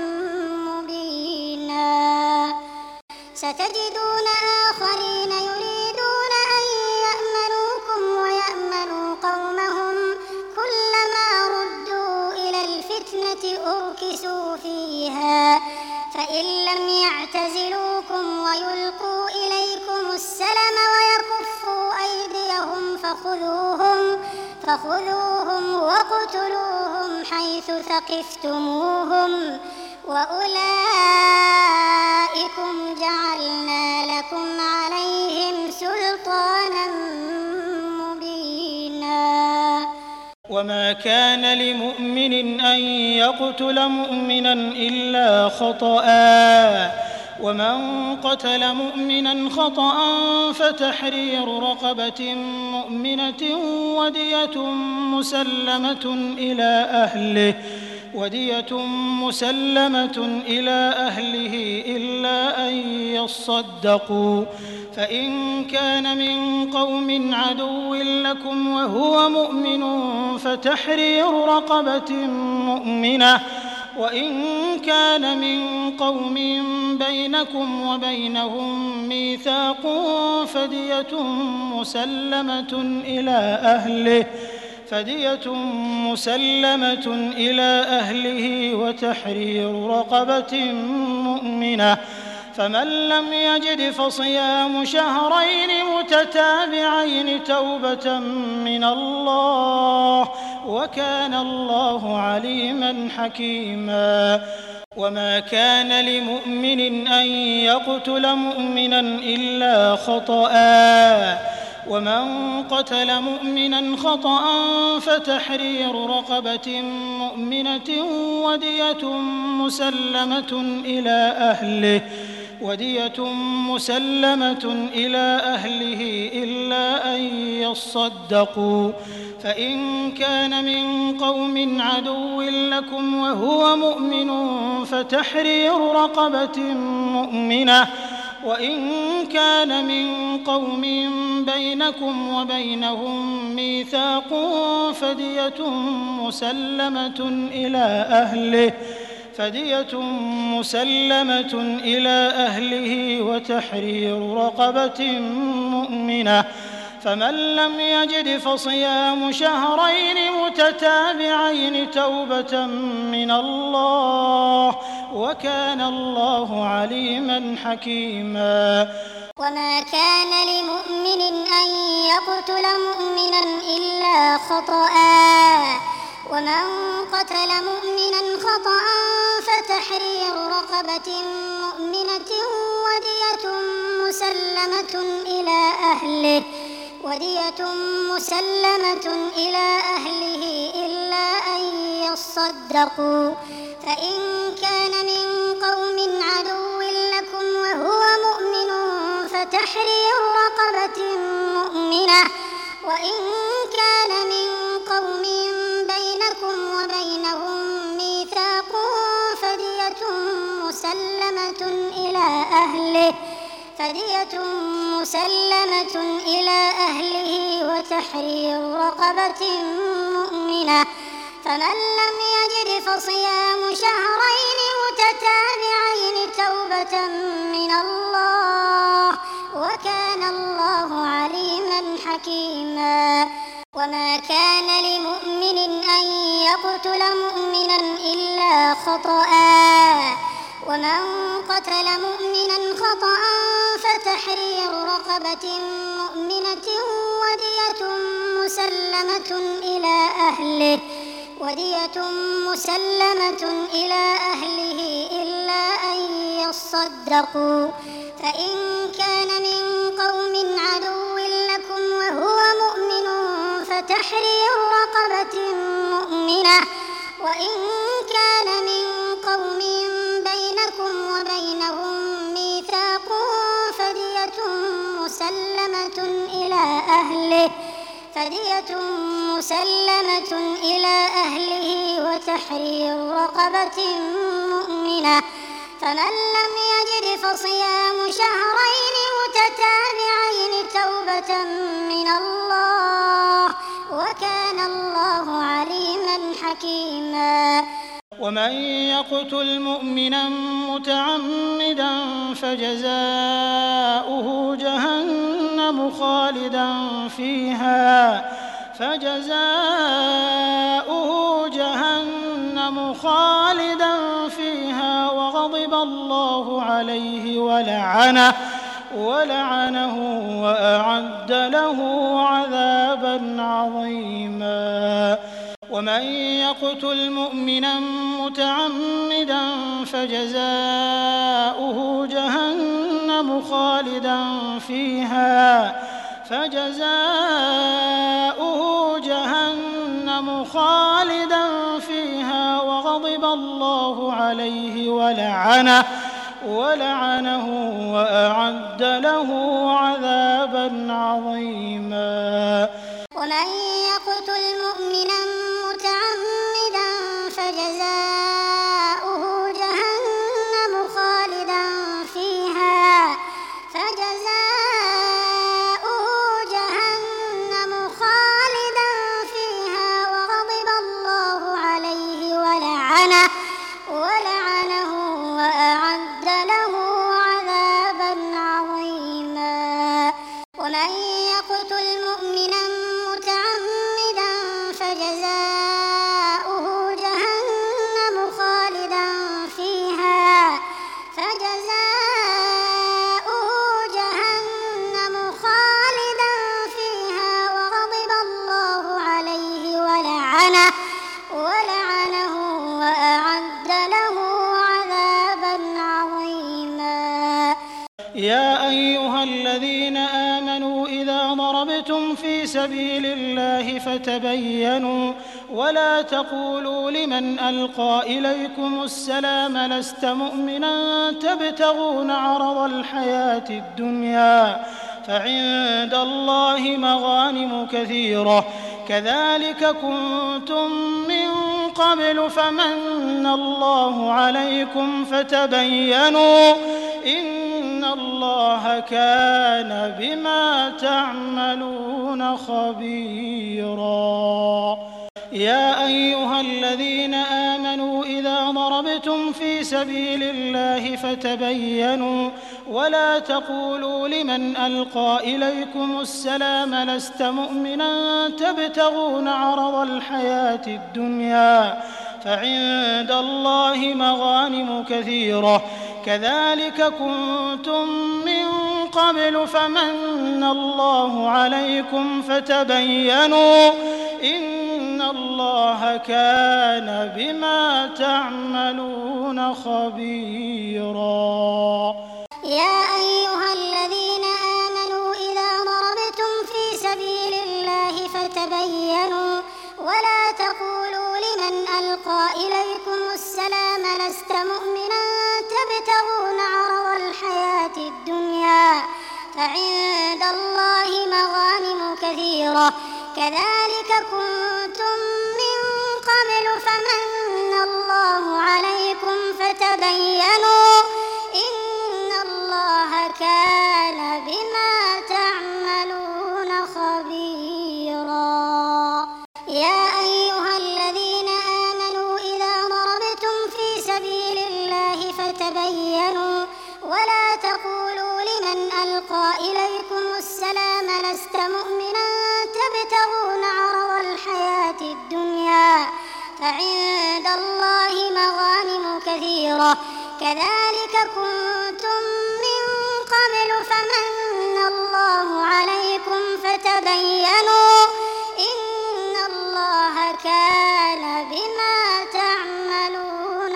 مبينا ستجدون آخرين يريدون أن يأمنوكم ويأمنوا قومهم كلما فخذوهم واقتلوهم حيث ثقفتموهم وأولئكم جعلنا لكم عليهم سلطانا مبينا. وما كان لمؤمن أن يقتل مؤمنا إلا خطأ ومن قتل مؤمنا خطأ فتحرير رقبة مؤمنة ودية مسلمة إلى أهله إلا أن يصدقوا فإن كان من قوم عدو لكم وهو مؤمن فتحرير رقبة مؤمنة وإن كان من قوم بينكم وبينهم ميثاق فدية مسلمة إلى أهله وتحرير رقبة مؤمنة فمن لم يجد فصيام شهرين متتابعين توبة من الله وكان الله عليما حكيما. وما كان لمؤمن أن يقتل مؤمنا إلا خطأ ومن قتل مؤمنا خطأ فتحرير رقبة مؤمنة ودية مسلمة إلى أهله إلا أن يصدقوا فإن كان من قوم عدو لكم وهو مؤمن فتحرير رقبة مؤمنة وإن كان من قوم بينكم وبينهم ميثاق فدية مسلمة إلى أهله وتحرير رقبة مؤمنة فمن لم يجد فصيام شهرين متتابعين توبة من الله وكان الله عليما حكيما. وما كان لمؤمن أن يقتل مؤمنا إلا خطأ ومن قتل مؤمنا خطأ فتحرير رقبة مؤمنة ودية مسلمة إلى أهله إلا أن يصدقوا فإن كان من قوم عدو لكم وهو مؤمن فتحرير رقبة مؤمنة وإن كان من قوم بينكم وبينهم ميثاق فدية مسلمة إلى أهله وتحرير رقبة مؤمنة فمن لم يجد فصيام شهرين متتابعين توبة من الله وكان الله عليما حكيما. وما كان لمؤمن أن يقتل مؤمنا إلا خطأ ومن قتل مؤمنا خطأ فتحرير رقبة مؤمنة ودية مسلمة إلى أهله إلا أن يصدقوا فإن كان من قوم عدو لكم وهو مؤمن فتحرير رقبة مؤمنة وإن كان من قوم بينكم وبينهم ميثاق فدية مسلمة إلى أهله وتحرير رقبة مؤمنة فمن لم يجد فصيام شهرين متتابعين توبة من الله وكان الله عليما حكيما. ومن يقتل مؤمنا متعمدا فجزاؤه جهنم خالدا فيها وغضب الله عليه ولعنه وأعد له عذابا عذابا عظيما. ومن يقتل مؤمنا متعمدا فجزاؤه جهنم خالدا فيها وغضب الله عليه ولعنه وأعد له عذابا عظيما. ومن يقتل مؤمنا متعمدا فجزاؤه جهنم خالدا فيها وغضب الله عليه ولعنه وأعد له عذابا عظيما. ومن يقتل مؤمنا متعمدا فجزاؤه جهنم خالدا فيها وغضب الله عليه ولعنه وأعد له عذابا عظيما. يا أيها الذين آمنوا إذا ضربتم في سبيل الله فتبينوا ولا تقولوا لمن ألقى إليكم السلام لست مؤمنا تبتغون عرض الحياة الدنيا فعند الله مغانم كثيرة كذلك كنتم من قبل فمن الله عليكم فتبينوا إن الله كان بما تعملون خبيرا. يا أيها الذين آمنوا إذا ضربتم في سبيل الله فتبينوا ولا تقولوا لمن ألقى إليكم السلام لست مؤمنا تبتغون عرض الحياة الدنيا فعند الله مغانم كثيرة كذلك كنتم من قبل فمن الله عليكم فتبينوا إن الله كان بما تعملون خبيرا. يا أيها الذين آمنوا إذا ضربتم في سبيل الله فتبينوا ولا تقولوا لمن ألقى إليكم السلام لست مؤمنا تبتغون عرض الحياة الدنيا فعند الله مغانم كثيرة كذلك كنتم من قبل فمن الله عليكم فتبينوا إن الله كان بما تعملون خبيرا. يا أيها الذين آمنوا إذا ضربتم في سبيل الله فتبينوا ولا تقولوا لمن ألقى إليكم السلام لست مؤمنا تبتغون عرض الحياة الدنيا فعند الله مغانم كثيرة كذلك كنتم من قبل فمن الله عليكم فتبينوا إن الله كان بما تعملون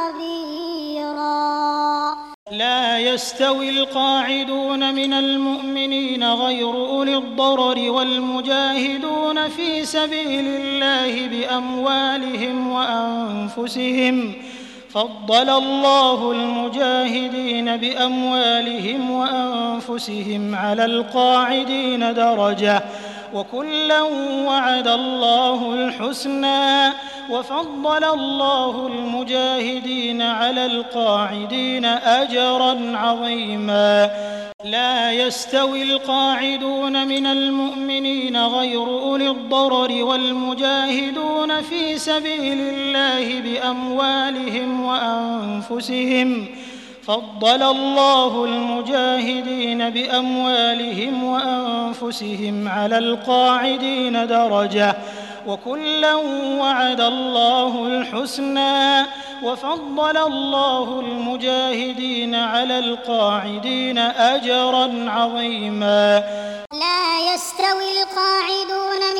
خبيرا. لا يستوي القاعدون من المؤمنين غير أولي الضرر والمجاهدون في سبيل الله بأموالهم وأنفسهم فضل الله المجاهدين بأموالهم وأنفسهم على القاعدين درجة وكلا وعد الله الحسنى وفضل الله المجاهدين على القاعدين أجرا عظيما. لا يستوي القاعدون من المؤمنين غير أولي الضرر والمجاهدون في سبيل الله بأموالهم وأنفسهم فضل الله المجاهدين بأموالهم وأنفسهم على القاعدين درجة وكلا وعد الله الحسنى وفضل الله المجاهدين على القاعدين أجرا عظيما. لا يستوي القاعدون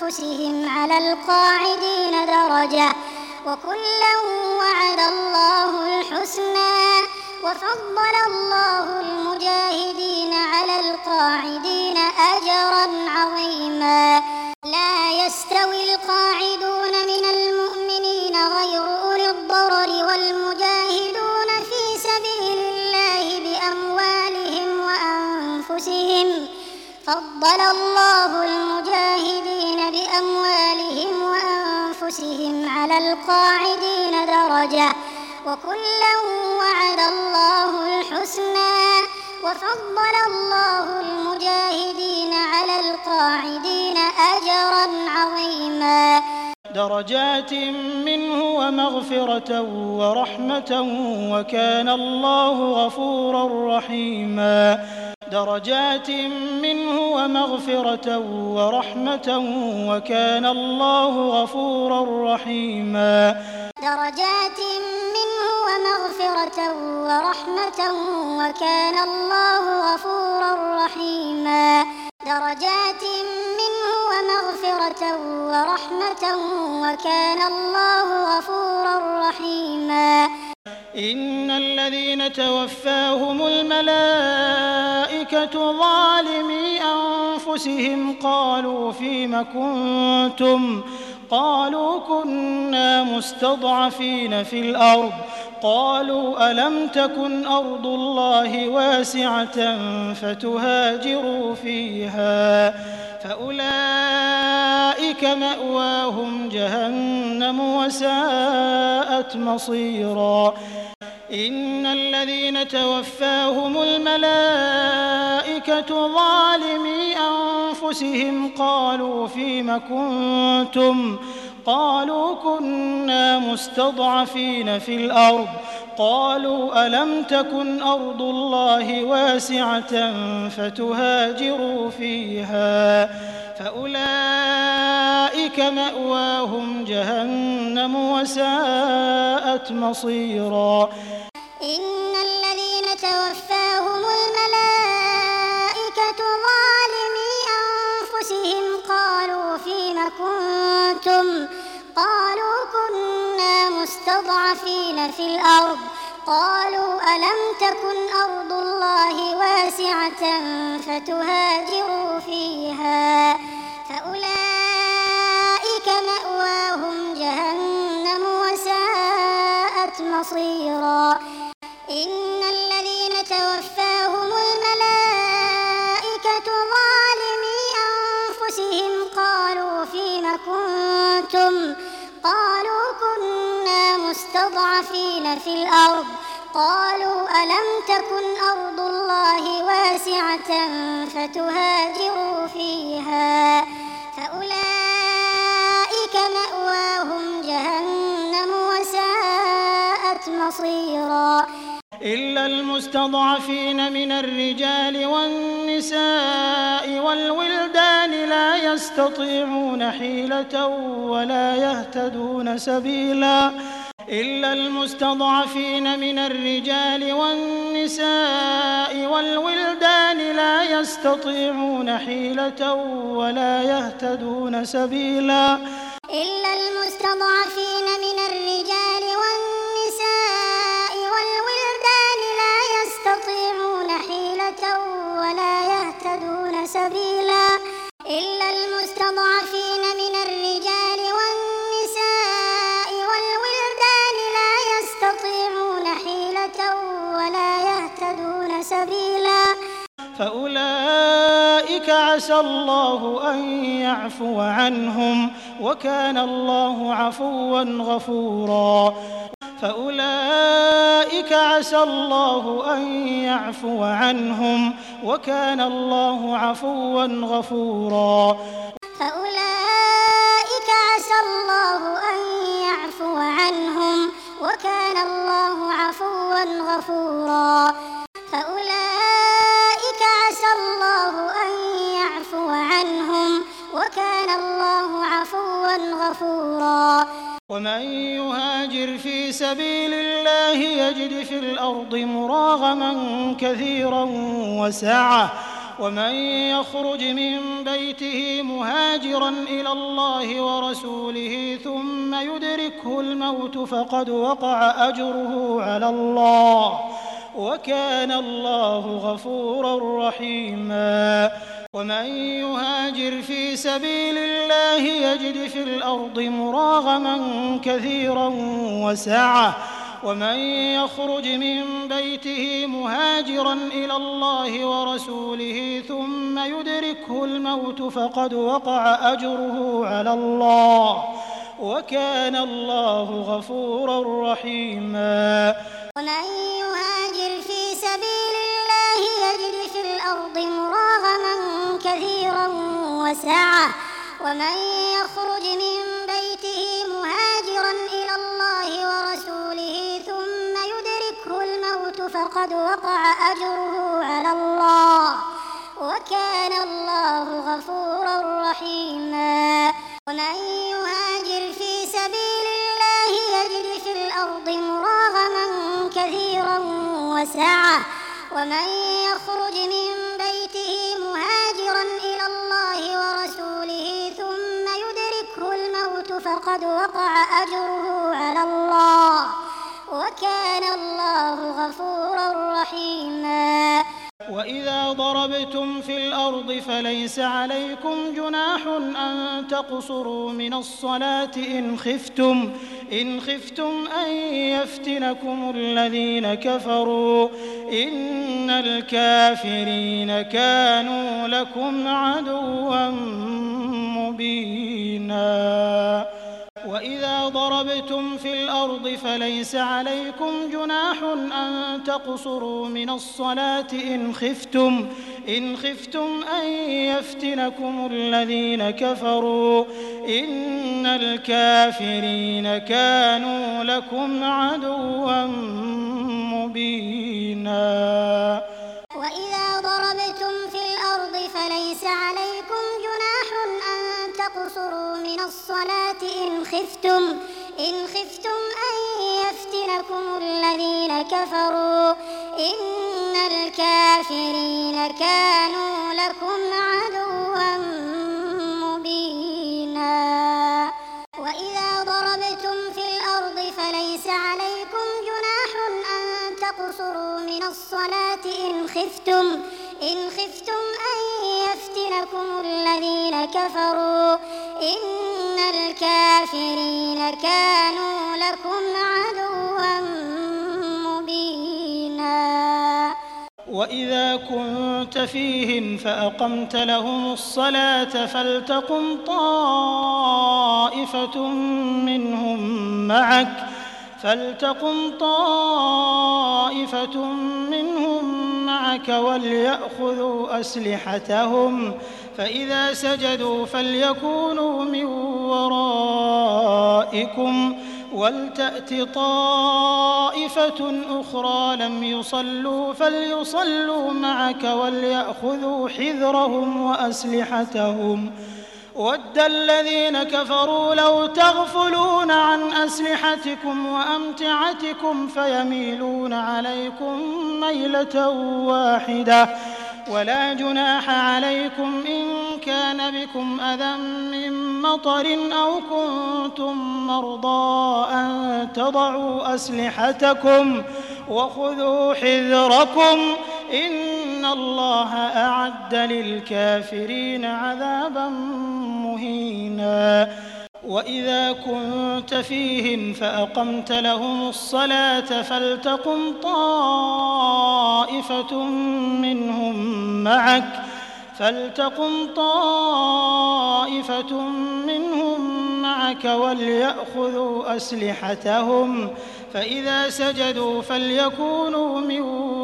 أنفسهم على القاعدين درجة وكلا وعد الله الحسنى وفضل الله المجاهدين على القاعدين أجرا عظيما لا يستوي القاعدون من المؤمنين غير أولي الضرر والمجاهدون في سبيل الله بأموالهم وأنفسهم فضل الله المجاهدين بأموالهم وأنفسهم على القاعدين درجة وكلا وعد الله الحسنى وفضل الله المجاهدين على القاعدين أجرا عظيما درجات منه ومغفرة ورحمة وكان الله غفورا رحيما درجات منه ومغفرة ورحمة وكان الله غفورا رحيما درجات منه ومغفرة ورحمة وكان الله غفورا رحيما درجات منه ومغفرة ورحمة وكان الله غفورا رحيما إن الذين توفاهم الملائكة ظالمي أنفسهم قالوا فيم كنتم قالوا كنا مستضعفين في الأرض قالوا ألم تكن أرض الله واسعة فتهاجروا فيها فأولئك مأواهم جهنم وساءت مصيرا إن الذين توفاهم الملائكة ظالمي أنفسهم قالوا فيم كنتم قالوا كنا مستضعفين في الأرض قالوا ألم تكن أرض الله واسعة فتهاجروا فيها فأولئك مأواهم جهنم وساءت مصيرا إن الذين توفاهم الملائكة ظالمي أنفسهم قالوا فيم كنتم قالوا كنا مستضعفين في الأرض قالوا ألم تكن أرض الله واسعة فتهاجروا فيها فأولئك مأواهم جهنم وساءت مصيرا إن الذين توفاهم الملائكة ظالمي أنفسهم قالوا فيم كنتم قالوا كنا مستضعفين في الأرض قالوا ألم تكن أرض الله واسعة فتهاجروا فيها فأولئك مأواهم جهنم وساءت مصيرا إلا المستضعفين من الرجال والنساء والولدان لا يستطيعون حيلة ولا يهتدون سبيلا إلا المستضعفين من الرجال والنساء والولدان لا يستطيعون حيلة ولا يهتدون سبيلا إلا المستضعفين من الرجال والنساء والولدان لا يستطيعون حيلة ولا يهتدون سبيلا إلا المستضعفين من الرجال والنساء والولدان لا يستطيعون حيلة ولا يهتدون سبيلا فأولئك عسى الله أن يعفو عنهم وكان الله عفوا غفورا فأولئك عسى الله أن يعفو عنهم وكان الله عفوا غفورا فأولئك عسى الله أن يعفو عنهم وكان الله عفوا غفورا فأولئك عسى الله أن يعفو عنهم وكان الله عفوا غفورا ومن يهاجر في سبيل الله يجد في الأرض مراغما كثيرا وسعة ومن يخرج من بيته مهاجرا مهاجرا إلى الله ورسوله ثم يدركه الموت فقد وقع أجره على الله، وكان الله غفورا رحيما. ومن يهاجر في سبيل الله يجد في الأرض مراغما كثيرا وسعة، ومن يخرج من بيته مهاجرا إلى الله ورسوله ثم يدركه الموت فقد وقع أجره على الله، وكان الله غفورا رحيما. ومن يهاجر في سبيل الله يجد في الأرض مراغما كثيرا وسعة، ومن يخرج من بيته مهاجرا إلى الله ورسوله ثم يدركه الموت فقد وقع أجره على الله، وكان الله غفورا رحيما. ومن يهاجر في سبيل الله يجد في الأرض مراغما كثيرا وسعة، ومن يخرج من بيته مهاجرا إلى الله ورسوله ثم يدركه الموت فقد وقع أجره على الله، وكان الله غفورا رحيما. وإذا ضربتم في الأرض فليس عليكم جناح أن تقصروا من الصلاة إن خفتم أن يفتنكم الذين كفروا، إن الكافرين كانوا لكم عدوا مبينا. وإذا ضربتم في الأرض فليس عليكم جناح أن تقصروا من الصلاة إن خفتم أن يفتنكم الذين كفروا، إن الكافرين كانوا لكم عدوا مبينا. وإذا ضربتم في الأرض فليس عليكم جناح أن تقصروا من الصلاة إن خفتم أن يفتنكم الذين كفروا، إن الكافرين كانوا لكم عدوا مبينا. وإذا ضربتم في الأرض فليس عليكم جناح أن تقصروا من الصلاة إن خفتم أن يفتنكم الذين كفروا، إن الكافرين كانوا لكم عدوا مبينا. وإذا كنت فيهم فأقمت لهم الصلاة فلتقم طائفة منهم معك وليأخذوا أسلحتهم، فإذا سجدوا فليكونوا من ورائكم ولتأت طائفة أخرى لم يصلوا فليصلوا معك وليأخذوا حذرهم وأسلحتهم. وَدَّ الَّذِينَ كَفَرُوا لَوْ تَغْفُلُونَ عَنْ أَسْلِحَتِكُمْ وَأَمْتِعَتِكُمْ فَيَمِيلُونَ عَلَيْكُمْ مَيْلَةً وَاحِدَةً، ولا جناح عليكم إن كان بكم أذى من مطر أو كنتم مرضى أن تضعوا أسلحتكم وخذوا حذركم إن الله أعد للكافرين عذابا مهينا. وإذا كنت فيهم فأقمت لهم الصلاة فلتقم طائفة منهم معك وليأخذوا أسلحتهم، فإذا سجدوا فليكونوا من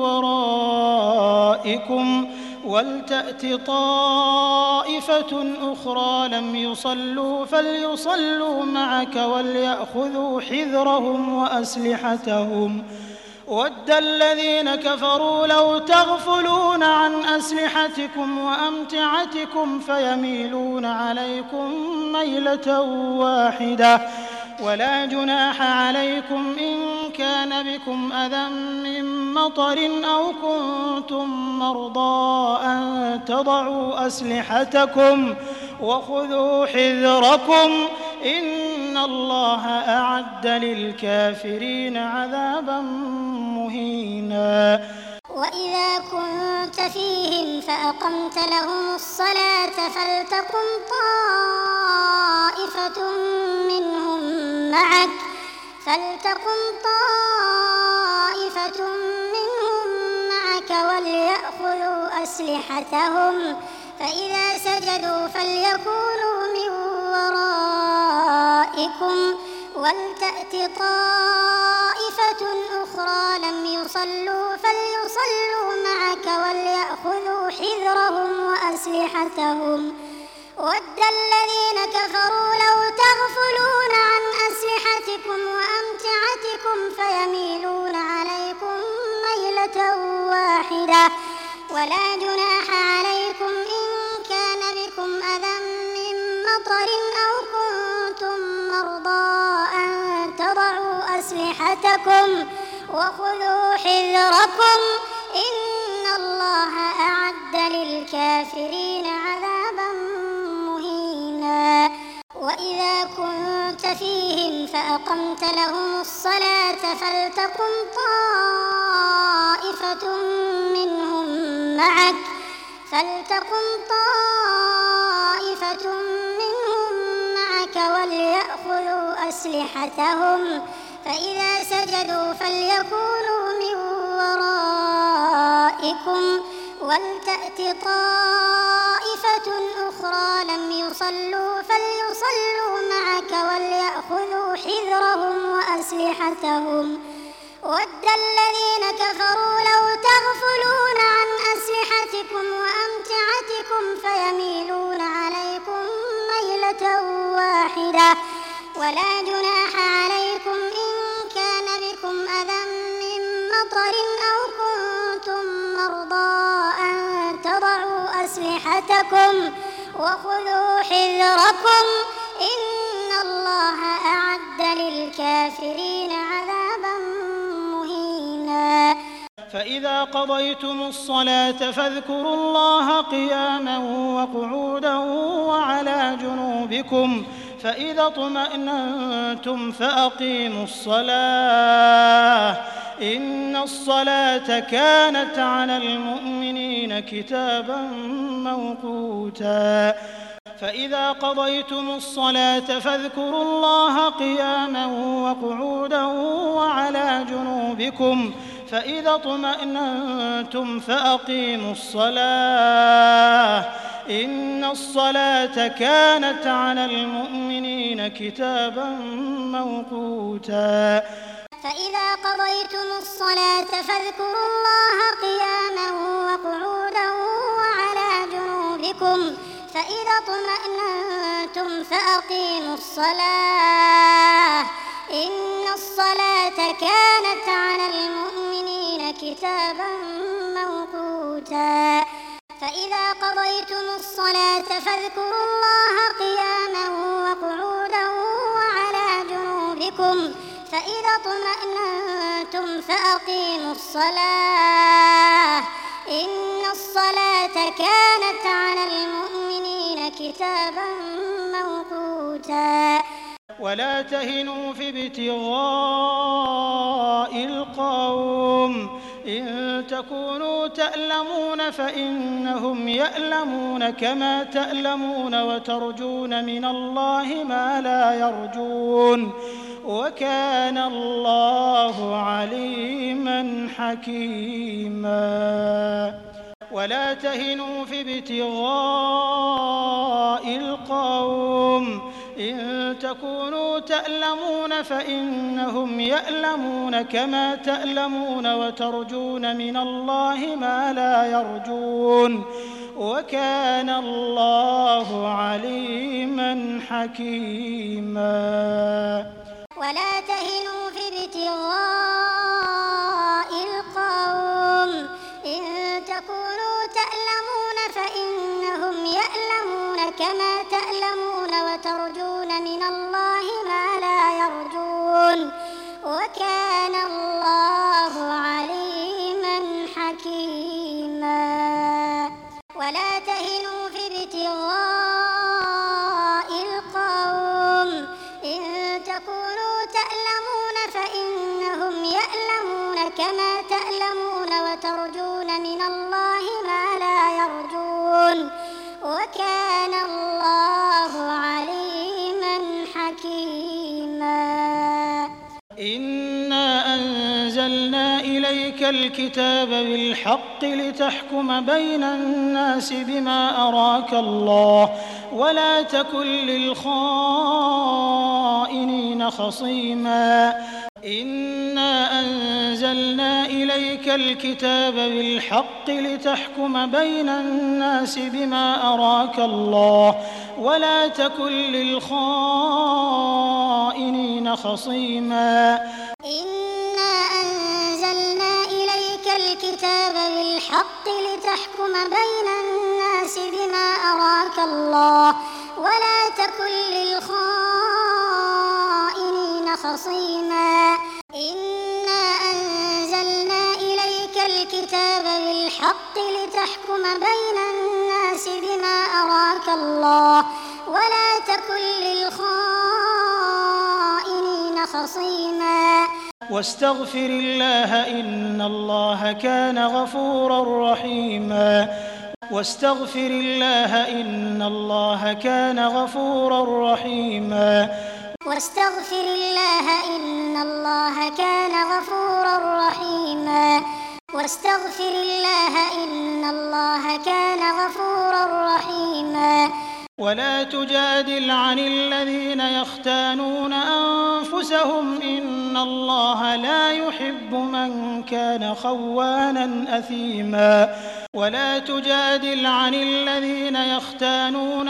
ورائكم ولتأت طائفة أخرى لم يصلوا فليصلوا معك وليأخذوا حذرهم وأسلحتهم. وَدَّ الَّذِينَ كَفَرُوا لَوْ تَغْفُلُونَ عَنْ أَسْلِحَتِكُمْ وَأَمْتِعَتِكُمْ فَيَمِيلُونَ عَلَيْكُمْ مَيْلَةً وَاحِدَةً، ولا جناح عليكم إن كان بكم أذى من مطر أو كنتم مرضى أن تضعوا أسلحتكم وخذوا حذركم إن الله أعد للكافرين عذابا مهينا. وإذا كنت فيهم فأقمت لهم الصلاة فلتقم طائفة منهم معك وليأخذوا أسلحتهم فإذا سجدوا فليكونوا من ورائكم ولتأت طائفة أخرى لم يصلوا فليصلوا معك وليأخذوا حذرهم وأسلحتهم وَدَّ الَّذِينَ كَفَرُوا لَوْ تَغْفُلُونَ عَنْ أَسْلِحَتِكُمْ وَأَمْتِعَتِكُمْ فَيَمِيلُونَ عَلَيْكُمْ مَيْلَةً وَاحِدَةً وَلَا جُنَاحَ عَلَيْكُمْ إِن كَانَ بِكُمْ أَذًى مِّن مَّطَرٍ أَوْ كُنتُم مَّرْضَىٰ أَن تَضَعُوا أَسْلِحَتَكُمْ وَخُذُوا حِذْرَكُمْ إِنَّ اللَّهَ أَعَدَّ لِلْكَافِرِينَ عَذَابًا مهينا. وإذا كنت فيهم فأقمت لهم الصلاة فلتقم طائفة منهم معك وليأخذوا أسلحتهم فإذا سجدوا فليكونوا من ورائكم ولتأت طائفة أخرى لم يصلوا فليصلوا معك وليأخذوا حذرهم وأسلحتهم وَدَّ الَّذِينَ كَفَرُوا لَوْ تَغْفُلُونَ عَنْ أَسْلِحَتِكُمْ وَأَمْتِعَتِكُمْ فَيَمِيلُونَ عَلَيْكُمْ مَيْلَةً وَاحِدَةً وَلَا جُنَاحَ عَلَيْكُمْ إِن كَانَ بِكُمْ أَذًى مِّن مَّطَرٍ أَوْ كُنتُم مَّرْضَىٰ أَن تَضَعُوا أَسْلِحَتَكُمْ وَخُذُوا حِذْرَكُمْ إِنَّ اللَّهَ أَعَدَّ لِلْكَافِرِينَ عَذَابًا مهينا. فإذا قضيتم الصلاة فاذكروا الله قياما وقعودا وعلى جنوبكم فإذا اطمأننتم فأقيموا الصلاة إن الصلاة كانت على المؤمنين كتابا موقوتا. فإذا قضيتم الصلاة فاذكروا الله قياما وقعودا وعلى جنوبكم فإذا اطمأننتم فأقيموا الصلاة إن الصلاة كانت على المؤمنين كتابا موقوتا. فإذا قضيتم الصلاة فاذكروا الله قياما وقعودا وعلى جنوبكم فإذا اطمأننتم فأقيموا الصلاة إن الصلاة كانت على المؤمنين كتابا موقوتا. فإذا قضيتم الصلاة فاذكروا الله قياما وقعودا وعلى جنوبكم فإذا اطمأننتم فأقيموا الصلاة إن الصلاة كانت على المؤمنين كتابا موقوتا. ولا تهنوا في ابتغاء القوم إن تكونوا تألمون فإنهم يألمون كما تألمون وترجون من الله ما لا يرجون وكان الله عليما حكيما. ولا تهنوا في ابتغاء القوم إن تكونوا تألمون فإنهم يألمون كما تألمون وترجون من الله ما لا يرجون وكان الله عليما حكيما. ولا تهنوا في ابتغاء القوم إن تكونوا تألمون فإنهم يألمون كما تألمون وترجون من الله ما لا يرجون يرجون وكان الله عليما حكيما ولا تهنوا في ابتغاء القوم إن تكونوا تألمون فإنهم يألمون كما تألمون وترجون من الله ما لا يرجون وكان الله عليما حكيما إنا أنزلنا إليك الكتاب بالحق لتحكم بين الناس بما أراك الله ولا تكن للخائنين خصيما إنا أنزلنا إليك الكتاب بالحق لتحكم بين الناس بما أراك الله ولا تكن للخائنين خصيما إنا أنزلنا إليك الكتاب بالحق لتحكم بين الناس بما أراك الله ولا تكن للخائنين خصيما إنا أنزلنا إليك الكتاب بالحق لتحكم بين الناس بما أراك الله ولا تكن للخائنين خصيما واستغفر الله إن الله كان غفورا رحيما واستغفر الله إن الله كان غفورا رحيما واستغفر الله إن الله كان غفورا رحيما واستغفر الله إن الله كان غفورا رحيما ولا تجادل عن الذين يختانون أنفسهم إن الله لا يحب من كان خوانا أثيما ولا تجادل عن الذين يختانون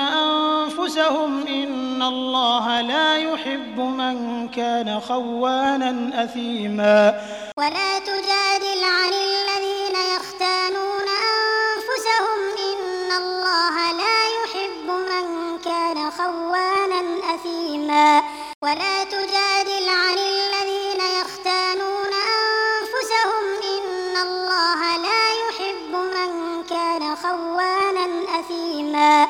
أنفسهم إن الله لا يحب من كان خوانا أثيما ولا تجادل عن الذين يختانون أنفسهم إن الله لا يحب من كان خوانا أثيما ولا تجادل عن الذين يختانون أنفسهم إن الله لا يحب من كان خوانا أثيما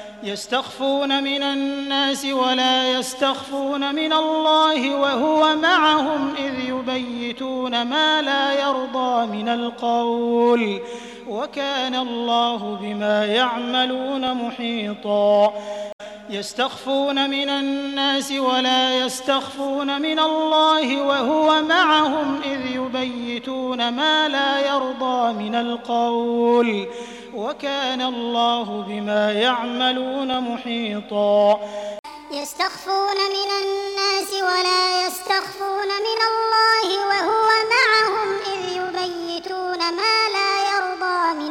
يستخفون من الناس ولا يستخفون من الله وهو معهم إذ يبيتون ما لا يرضى من القول وكان الله بما يعملون محيطا يستخفون من الناس ولا يستخفون من الله وهو معهم إذ يبيتون ما لا يرضى من القول وكان الله بما يعملون محيطا يستخفون من الناس ولا يستخفون من الله وهو معهم إذ يبيتون ما لا يرضى من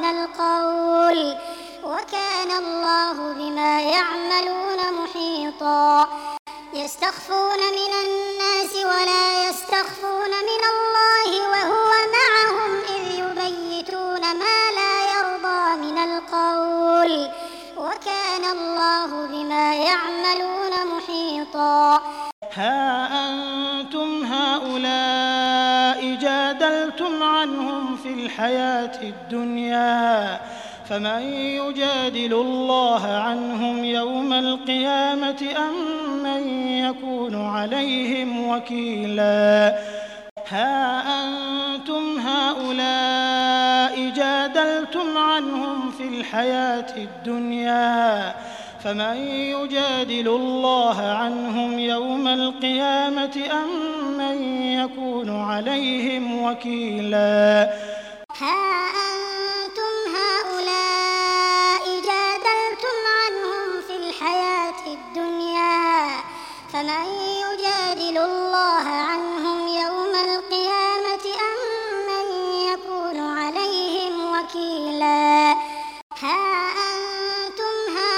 القول وكان الله بما يعملون محيطا يستخفون من الناس ولا يستخفون من الله وهو معهم إذ يبيتون ما لا يرضى من القول وكان الله بما يعملون محيطا ها أنتم هؤلاء جادلتم عنهم في الحياة الدنيا فمن يجادل الله عنهم يوم القيامة أم من يكون عليهم وكيلا ها أنتم هؤلاء جادلتم عنهم في الحياة الدنيا فمن يجادل الله عنهم يوم القيامة أم من يكون عليهم وكيلا ها أنتم هؤلاء جادلتم عنهم في الحياة الدنيا فمن يجادل الله عنهم يوم القيامة أم من يكون عليهم وكيلا ها أنتم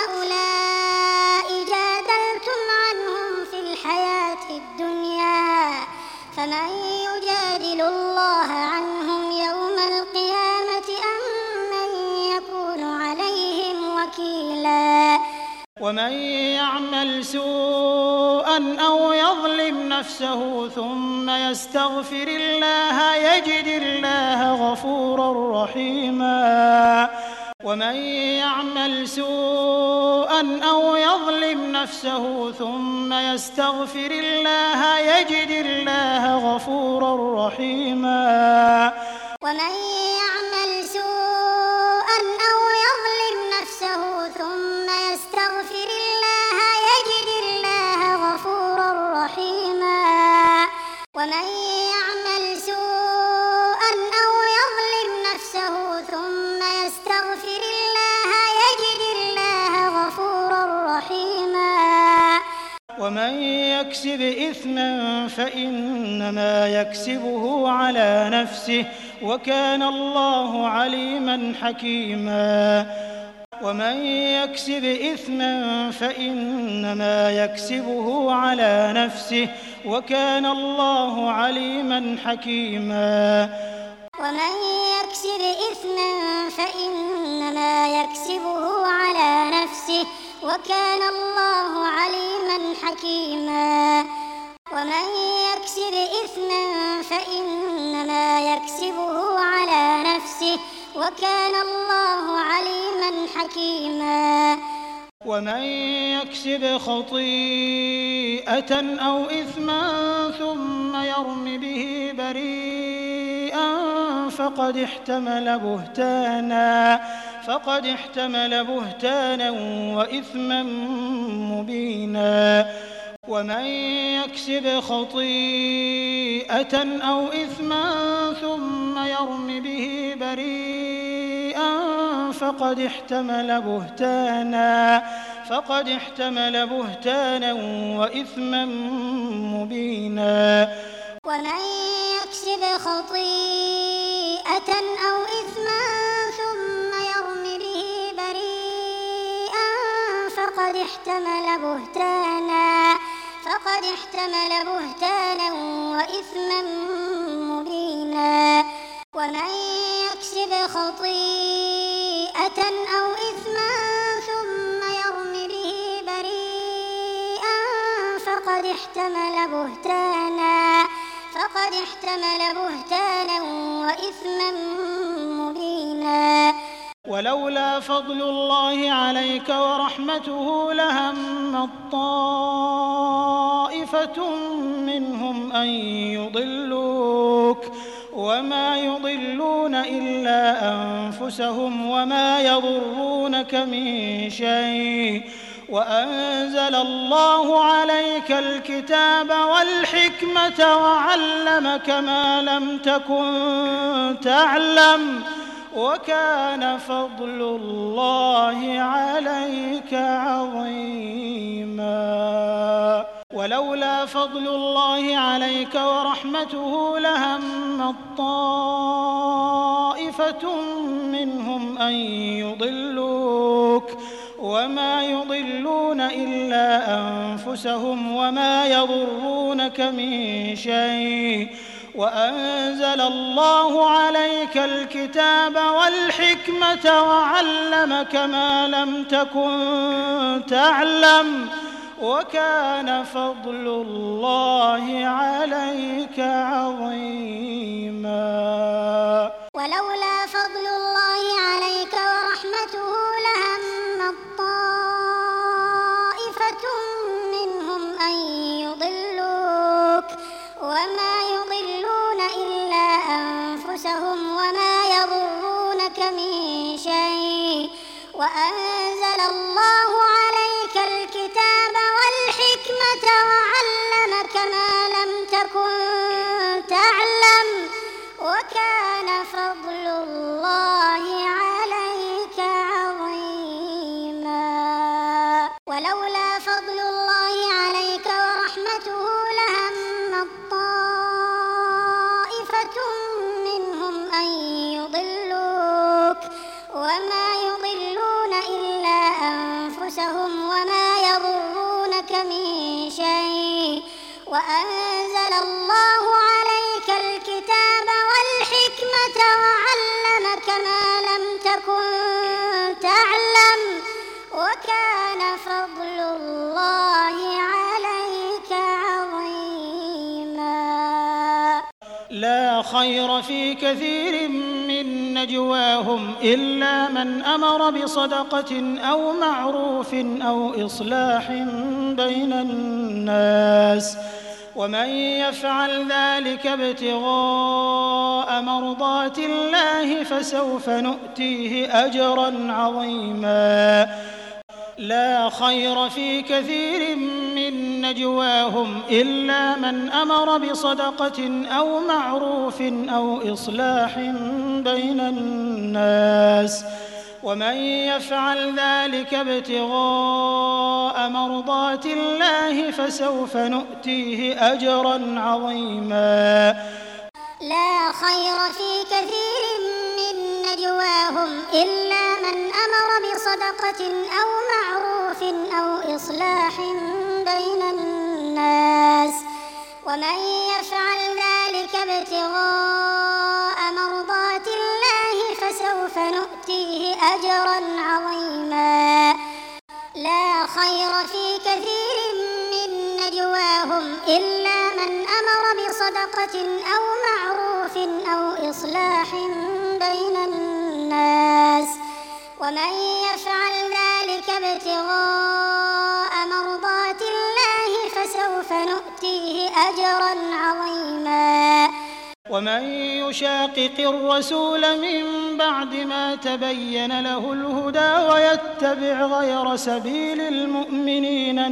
هؤلاء جادلتم عنهم في الحياة الدنيا فمن يجادل الله عنهم يوم القيامة أم من يكون عليهم وكيلا ومن يعمل سوءا أو يظلم نفسه ثم يستغفر الله يجد الله غفورا رحيما ومن يعمل سوءا أو يظلم نفسه ثم يستغفر الله يجد الله غفورا رحيما ومن يعمل سوءا أو يظلم نفسه ثم يستغفر الله يجد الله غفورا رحيما ومن يعمل سوءا أو يظلم نفسه ثم يستغفر الله يجد الله غفورا رحيما ومن يكسب إثما فإنما يكسبه على نفسه وكان الله عليما حكيما ومن يكسب إثما فإنما يكسبه على نفسه وكان الله عليما حكيما ومن يكسب إثما فإنما يكسبه على نفسه وكان الله عليما حكيما ومن يكسب إثما فإنما يكسبه على نفسه وكان الله عليما حكيما ومن يكسب خطيئة أو إثما ثم يرم به بريئا فقد احتمل بهتانا وإثما مبينا ومن يكسب خطيئة أو إثما ثم يرم به بريئا فقد احتمل بهتانا وإثما مبينا ومن يكسب خطيئة أو إثما ثم يرم به بريئا فقد احتمل بهتانا وإثما مبينا ومن يكسب خطيئة أو إثما ثم يرم به بريئا فقد احتمل بهتانا وإثما مبينا ولولا فضل الله عليك ورحمته لهم طائفة منهم أن يضلوك وما يضلون إلا أنفسهم وما يضرونك من شيء وأنزل الله عليك الكتاب والحكمة وعلمك ما لم تكن تعلم وكان فضل الله عليك عظيما ولولا فضل الله عليك ورحمته لهم طائفة منهم أن يضلوك وما يضلون إلا أنفسهم وما يضرونك من شيء وأنزل الله عليك الكتاب والحكمة وعلمك ما لم تكن تعلم وكان فضل الله عليك عظيما ولولا فضل الله عليك ورحمته لهم طائفة منهم أن يضلوك وما يضلون إلا أنفسهم وما يضرونك من شيء وأنزل الله عليك الكتاب والحكمة وعلمك ما لم تكن تعلم وكان فضل الله عليك عظيما ولولا فضل الله عليك ورحمته لهم طائفة منهم أن يضلوك وما يضلون إلا أنفسهم وما يضرونك من شيء وأنزل الله عليك الكتاب والحكمة وعلمك ما لم تكن تعلم وكان فضل فضل الله عليك عظيما. لا خير في كثير من نجواهم إلا من أمر بصدقة أو معروف أو إصلاح بين الناس ومن يفعل ذلك ابتغاء مرضات الله فسوف نؤتيه أجرا عظيما. لا خير في كثير من نجواهم إلا من أمر بصدقة أو معروف أو إصلاح بين الناس ومن يفعل ذلك ابتغاء مرضات الله فسوف نؤتيه أجرا عظيما. لا خير في كثير من نجواهم إلا من أمر بصدقة أو معروف أو إصلاح بين الناس ومن يفعل ذلك ابتغاء مرضات الله فسوف نؤتيه أجرا عظيما. لا خير في كثير من نجواهم إلا من أمر بصدقة أو معروف أو إصلاح بين الناس ومن يفعل ذلك ابتغاء مرضات الله فسوف نؤتيه أجرا عظيما. ومن يشاقق الرسول من بعد ما تبين له الهدى ويتبع غير سبيل المؤمنين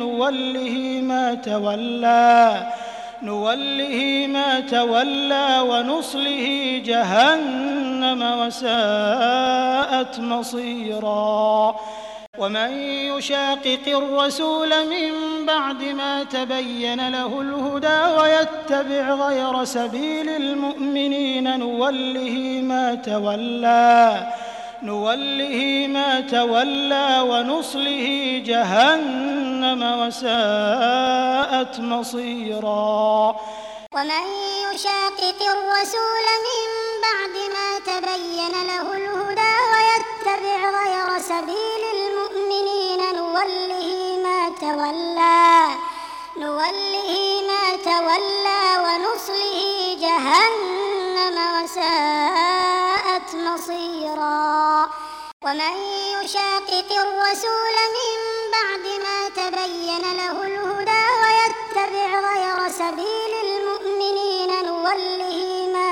نوله ما تولى ونصله جهنم وساءت مصيرا. ومن يشاقق الرسول من بعد ما تبين له الهدى ويتبع غير سبيل المؤمنين نوله ما تولى ونصله جهنم وساءت مصيرا. ومن يشاقق الرسول من بعد ما تبين له الهدى ويتبع غير سبيل المؤمنين نوله ما تولى ونصله جهنم وساءت مصيرا. ومن يشاقق الرسول من بعد ما تبين له الهدى ويتبع غير سبيل المؤمنين نوله ما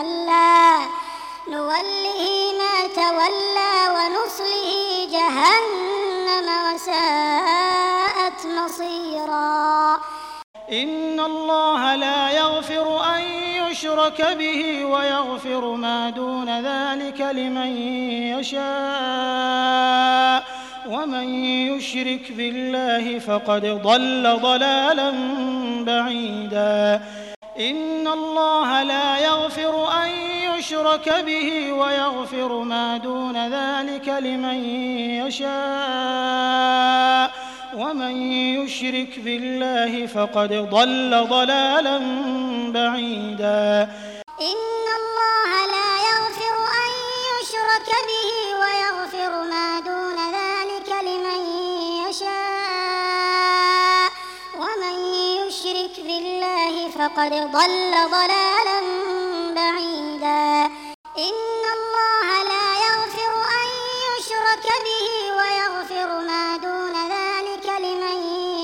تولى ونصله جهنم وساءت مصيرا. إن الله لا يغفر أن يشرك به ويغفر ما دون ذلك لمن يشاء ومن يشرك بالله فقد ضل ضلالا بعيدا. إن الله لا يغفر أن يشرك به ويغفر ما دون ذلك لمن يشاء ومن يشرك بالله فقد ضل ضلالا بعيدا. إن الله لا يغفر أن يشرك به ويغفر ما دون ذلك لمن يشاء ومن يشرك بالله فقد ضل ضلالا بعيدا. إن الله لا يغفر أن يشرك به ويغفر ما دون ذلك لمن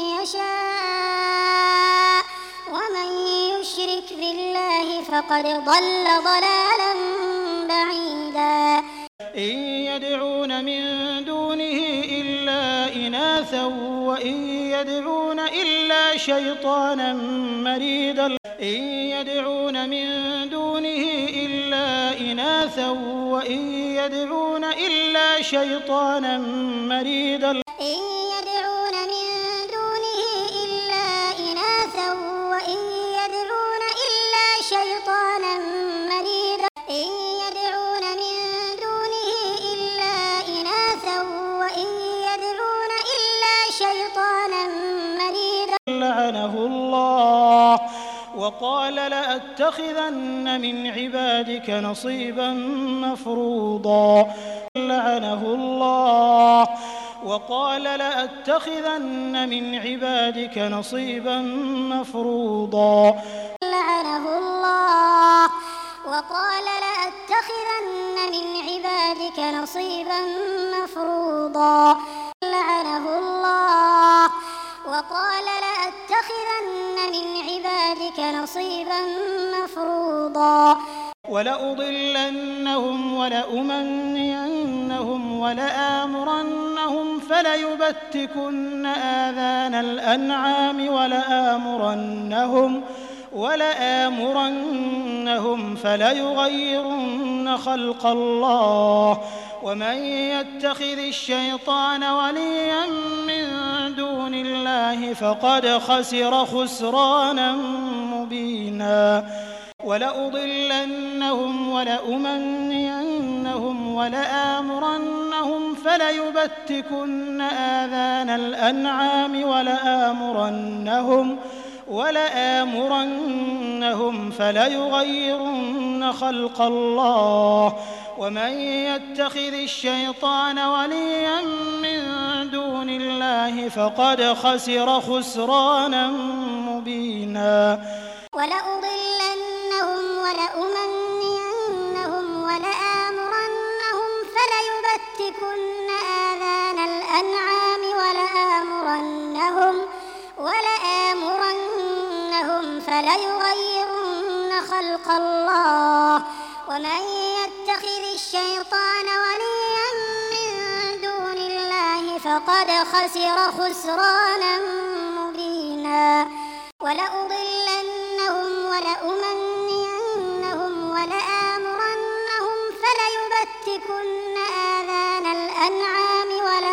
يشاء ومن يشرك بالله فقد ضل ضلالا بعيدا. إن يدعون من دونه إلا إناثا وإن يدعون إلا شيطانا مريدا. إن يدعون من دونه إلا إناثا وإن يدعون إلا شيطانا مريدا. إن يدعون من دونه إلا إناثا وإن يدعون إلا شيطانا مريدا. إن يدعون من دونه إلا إناثا وإن يدعون إلا شيطانا مريدا. لعنه الله وقال لأتخذن من عبادك نصيبا مفروضا. لعنه الله وقال لأتخذن من عبادك نصيبا مفروضا لعنه الله وقال لأتخذن من عبادك نصيبا مفروضا لعنه الله وقال لأتخذن من عبادك نصيبا مفروضا ولأضلنهم ولأمنينهم ولآمرنهم فليبتكن آذان الأنعام ولآمرنهم فليغيرن خلق الله ومن يتخذ الشيطان وليا من دون الله فقد خسر خسرانا مبينا ولأضلنهم ولأمنينهم ولآمرنهم فليبتكن آذان الأنعام ولآمرنهم فليغيرن خلق الله ومن يتخذ الشيطان وليا من دون الله فقد خسر خسرانا مبينا ولأضلنهم ولأمنينهم ولآمرنهم فليبتكن آذان الأنعام ولآمرنهم فليغيرن خلق الله ومن يتخذ الشيطان وليا من دون الله فقد خسر خسرانا مبينا ولأضلنهم ولأمنينهم ولآمرنهم فليبتكن آذان الأنعام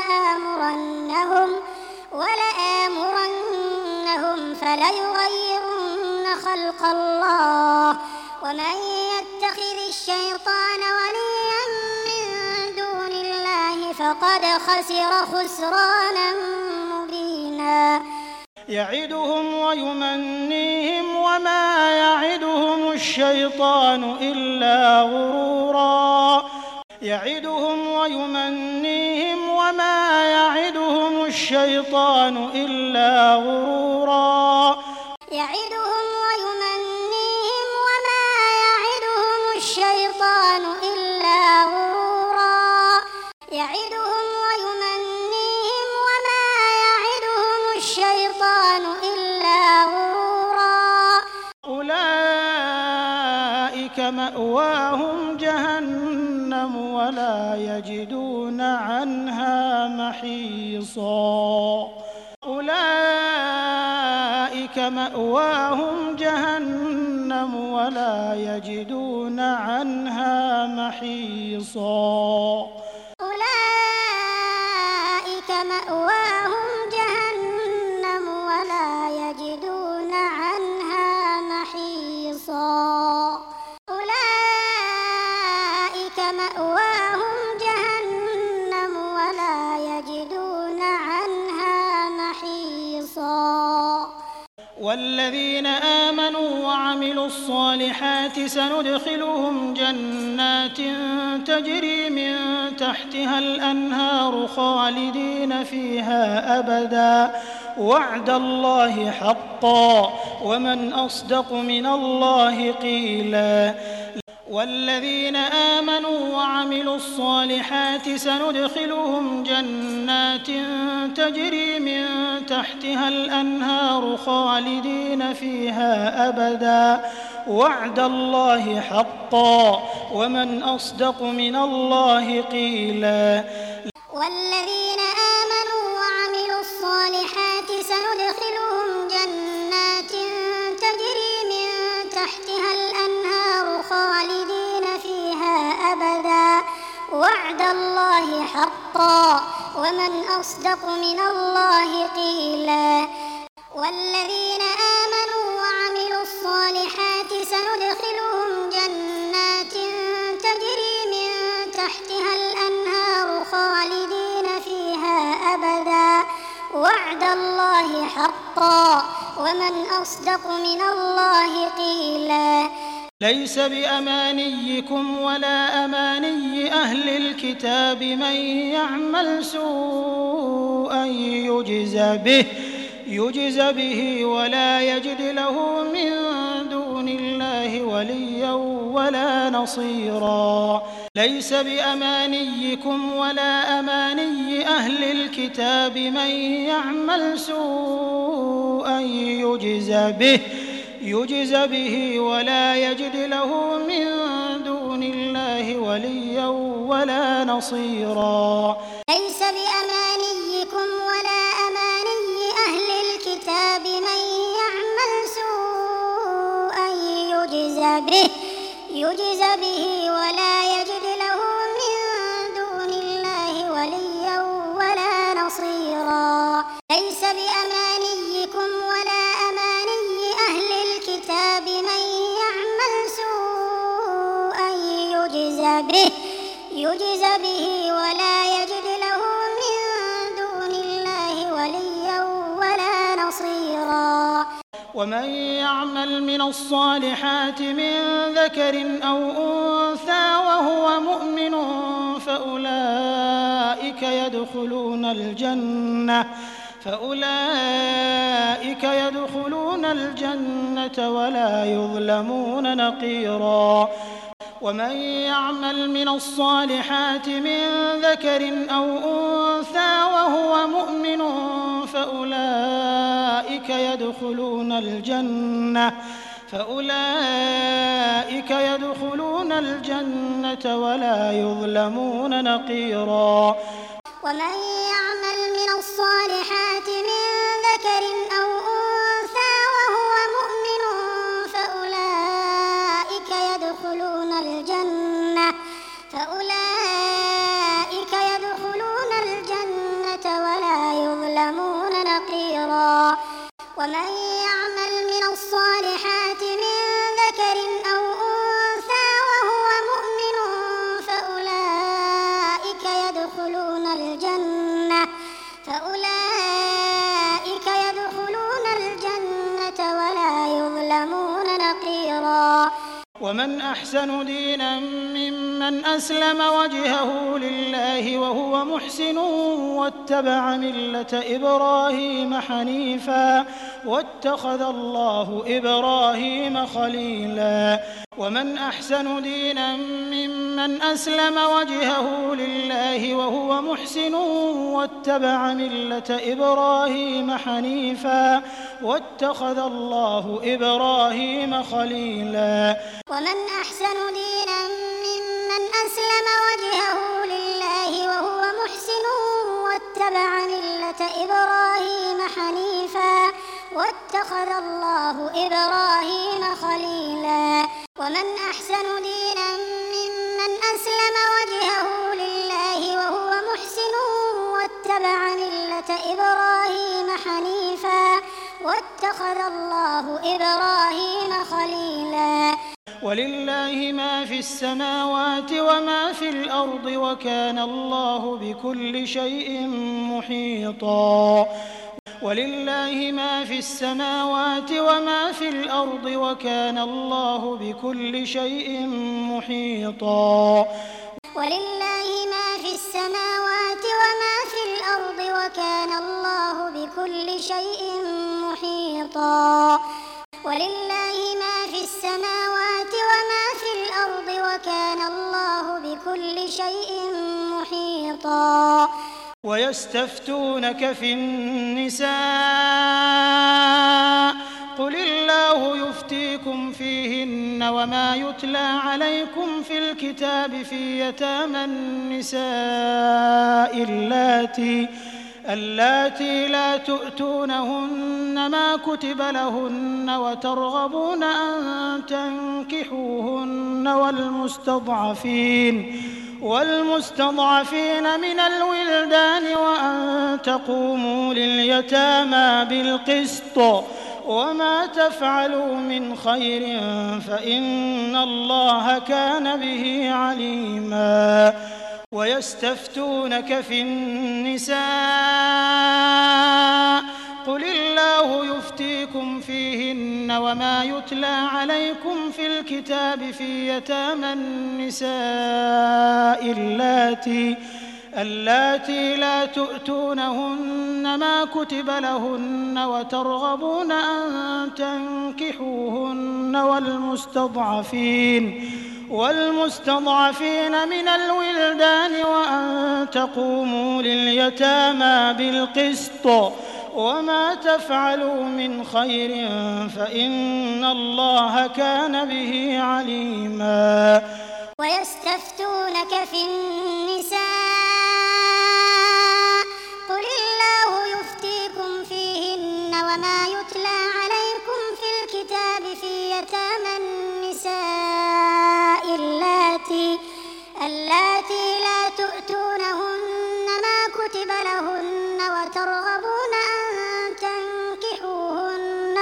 ولآمرنهم فليغيرن خلق الله ومن يتخذ الشيطان وليا من دون الله فقد خسر خسرانا مبينا يعدهم ويمنيهم وما يعدهم الشيطان إلا غرورا يعدهم ويمنيهم وما يعدهم الشيطان إلا غرورا يعدهم ويمنيهم وما يعدهم الشيطان إلا غرورا يعدهم ويمنيهم وما يعدهم الشيطان إلا غرورا أولئك مأواهم جهنم ولا يجدون عنها محيصا أولئك مأواهم جهنم ولا يجدون عنها محيصا أولئك مأواهم جهنم ولا يجدون عنها محيصا أولئك مأواهم جهنم ولا يجدون عنها محيصا والذين آمنوا وعملوا الصالحات سندخلهم جنات تجري من تحتها الأنهار خالدين فيها أبدا وعد الله حقا ومن أصدق من الله قيلا والذين آمنوا وعملوا الصالحات سندخلهم جنات تجري من تحتها الأنهار خالدين فيها أبدا وعد الله حقا ومن أصدق من الله قيلا والذين آمنوا وعملوا الصالحات سندخلهم جنات تجري من تحتها الأنهار خالدين فيها أبدا وعد الله حقا ومن أصدق من الله قيلا والذين آمنوا وعملوا الصالحات سندخلهم جنات تجري من تحتها الأنهار خالدين فيها أبدا وعد الله حقا ومن أصدق من الله قيلا ليس بأمانيكم ولا أماني أهل الكتاب من يعمل سوءا يجز به ولا يجد له من دون الله وليا ولا نصيرا. ليس بأمانيكم ولا أماني أهل الكتاب من يعمل سوءا يجز به ولا يجد له من دون الله وليا ولا نصيرا. ليس بأمانيكم ولا أماني أهل الكتاب من يعمل سوءا يجز به ولا يجد له من دون الله وليا ولا نصيرا. ليس بأمانيكم ولا أماني أهل الكتاب من يعمل سوءا يجز به ولا يجد له من دون الله وليا ولا نصيرا. ومن يعمل من الصالحات من ذكر أو أنثى وهو مؤمن فأولئك يدخلون الجنة ولا يظلمون نقيرا. ومن يعمل من الصالحات من ذكر أو أنثى وهو مؤمن فأولئك يدخلون الجنة ولا يظلمون نقيرا. ومن يعمل من الصالحات من ذكر أو أنثى وهو مؤمن فأولئك يدخلون الجنة ولا يظلمون نقيرا. ومن يعمل من الصالحات من ذكر أو أنثى وهو مؤمن فأولئك يدخلون الجنة ولا يظلمون نقيرا. ومن أحسن دينا ممن أسلم وجهه لله وهو محسن واتبع ملة إبراهيم حنيفا واتخذ الله إبراهيم خليلا. ومن أحسن دينا ممن أسلم وجهه لله وهو محسن واتبع ملة إبراهيم حنيفا واتخذ الله إبراهيم خليلا. ومن أحسن دينا ممن أسلم وجهه لله وهو محسن واتبع ملة إبراهيم حنيفا واتخذ الله إبراهيم خليلا. ومن أحسن دينا ممن أسلم وجهه لله وهو محسن واتبع ملة إبراهيم حنيفا واتخذ الله إبراهيم خليلا. ولله ما في السماوات وما في الأرض وكان الله بكل شيء محيطا. ولله ما في السماوات وما في الأرض وكان الله بكل شيء محيطا. ولله ما في السماوات وما في الأرض وكان الله بكل شيء محيطا. ولله ما في السماوات وما في الأرض وكان الله بكل شيء محيطا. ويستفتونك في النساء قل الله يفتيكم فيهن وما يتلى عليكم في الكتاب في يتامى النساء اللاتي لا تؤتونهن ما كتب لهن وترغبون أن تنكحوهن والمستضعفين من الولدان وأن تقوموا لليتامى بالقسط وما تفعلوا من خير فإن الله كان به عليما. ويستفتونك في النساء قل الله الله يفتيكم فيهن وما يتلى عليكم في الكتاب في يتامى النساء اللاتي لا تؤتونهن ما كتب لهن وترغبون أن تنكحوهن والمستضعفين من الولدان وأن تقوموا لليتامى بالقسط وما تفعلوا من خير فإن الله كان به عليما. ويستفتونك في النساء قل الله يفتيكم فيهن وما يتلى عليكم في الكتاب في يتامى النساء اللاتي لا تؤتونهن ما كتب لهن وترغبون أن تنكحوهن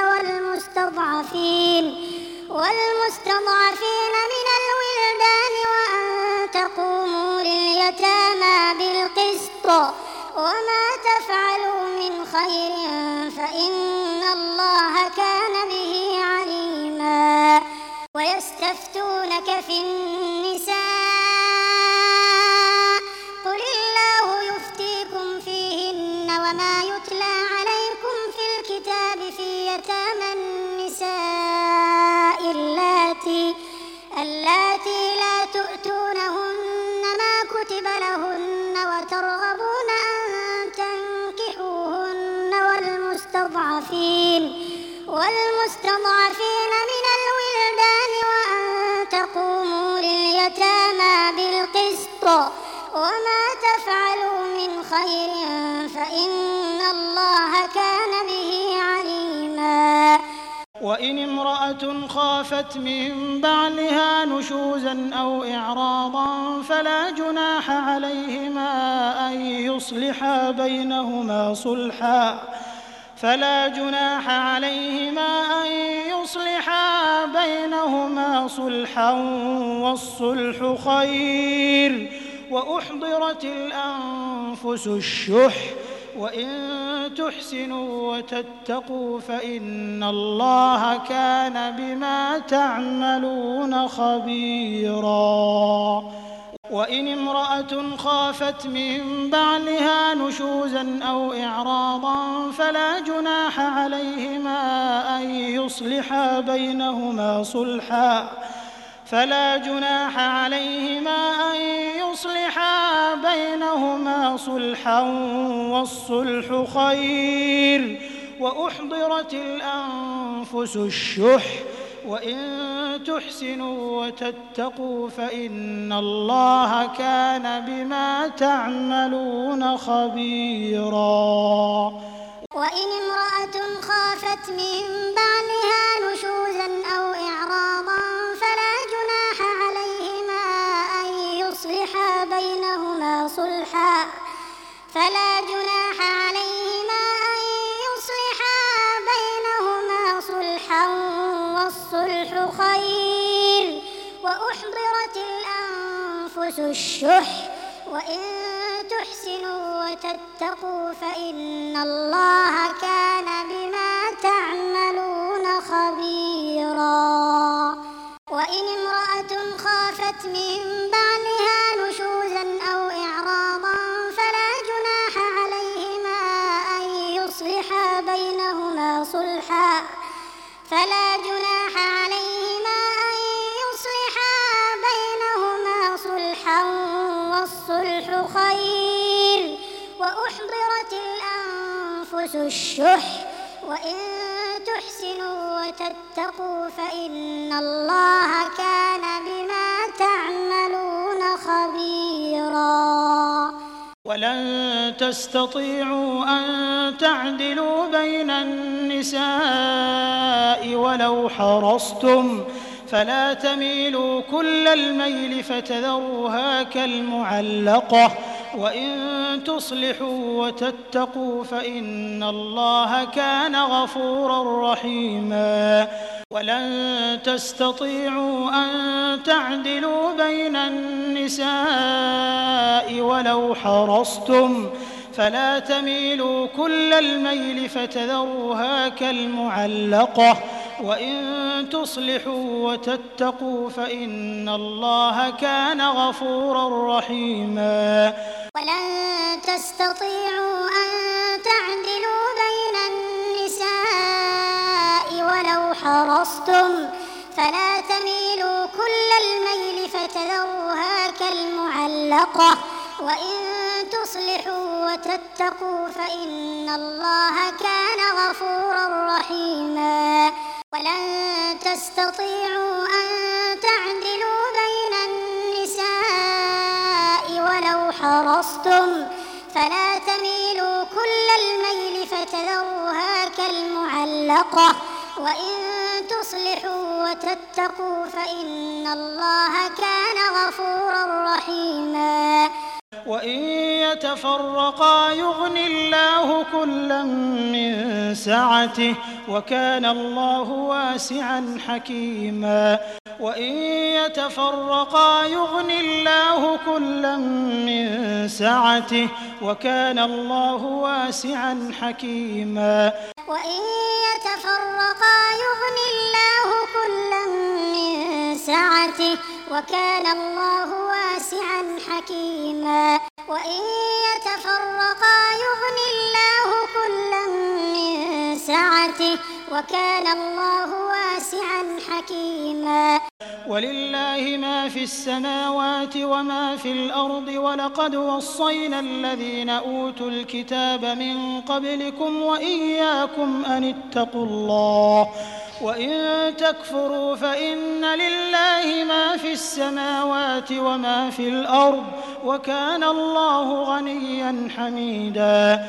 والمستضعفين من الولدان وأن تقوموا لليتامى بالقسط وما تفعلوا من خير فإن الله كان به عليما. ويستفتونك في النساء قل الله يفتيكم فيهن وما يتلى عليكم في الكتاب في يتامى النساء اللاتي لا تؤتونهن ما كتب لهن وترغبون أن تنكحوهن والمستضعفين من الولدان وأن تقوموا لليتامى بالقسط وما تفعلوا من خير فإن الله كان به عليما. وإن امرأة خافت من بعلها نشوزا أو إعراضا فلا جناح عليهما أن يصلحا بينهما صلحا والصلح خير وأحضرت الأنفس الشح وإن تحسنوا وتتقوا فإن الله كان بما تعملون خبيرا. وإن امرأة خافت من بعلها نشوزا أو إعراضا فلا جناح عليهما أن يصلحا بينهما صلحا والصلح خير وأحضرت الأنفس الشح وإن تحسنوا وتتقوا فإن الله كان بما تعملون خبيرا. وإن امرأة خافت من بعلها نشوزا أو إعراضا فلا جناح عليهما أن يصلحا بينهما صلحا والصلح خير وأحضرت الأنفس الشح وإن تحسنوا وتتقوا فإن الله كان بما تعملون خبيرا. وإن امرأة خافت من بعلها نشوزا أو إعراضا فلا جناح عليهما أن يصلحا بينهما صلحا والصلح خير وأحضرت الأنفس الشح وإن تحسنوا وتتقوا فإن الله كان بما تعملون خبيرا. ولن تستطيعوا أن تعدلوا بين النساء ولو حرصتم فلا تميلوا كل الميل فتذروها كالمعلقة وإن تصلحوا وتتقوا فإن الله كان غفورا رحيما. ولن تستطيعوا أن تعدلوا بين النساء ولو حرصتم فلا تميلوا كل الميل فتذروها كالمعلقة وإن تصلحوا وتتقوا فإن الله كان غفورا رحيما ولن تستطيعوا أن تعدلوا بين النساء ولو حرصتم فلا تميلوا كل الميل فتذروها كالمعلقة وإن تصلحوا وتتقوا فإن الله كان غفورا رحيما ولن تستطيعوا أن تعدلوا بين النساء ولو حرصتم فلا تميلوا كل الميل فتذروها كالمعلقة وإن تصلحوا وتتقوا فإن الله كان غفورا رحيما وإن يتفرقا يغن الله كلا من سعته وكان الله واسعا حكيما وإن يتفرقا يغن الله كلا من سعته وكان الله واسعا حكيما وإن يتفرقا يغن الله كلا من سعته وكان الله واسعا حكيما وإن يتفرقا يغن الله كلا من سعته وكان الله واسعا حكيما ولله ما في السماوات وما في الأرض ولقد وصينا الذين أوتوا الكتاب من قبلكم وإياكم أن اتقوا الله وإن تكفروا فإن لله ما في السماوات وما في الأرض وكان الله غنيا حميدا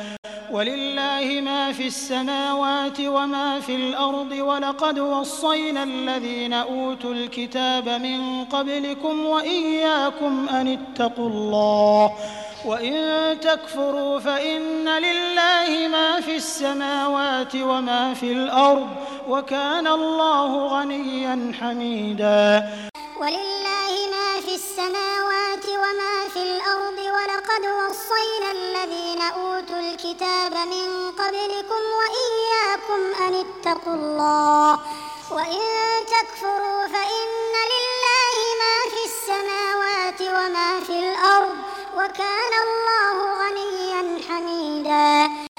ولله ما في السماوات وما في الأرض ولقد وصينا الذين أوتوا الكتاب من قبلكم وإياكم أن اتقوا الله وإن تكفروا فإن لله ما في السماوات وما في الأرض وكان الله غنيا حميدا ولله ما في السماوات وما في الأرض ولقد وصينا الذين أوتوا الكتاب من قبلكم وإياكم أن اتقوا الله وإن تكفروا فإن لله ما في السماوات وما في الأرض وكان الله غنيا حميدا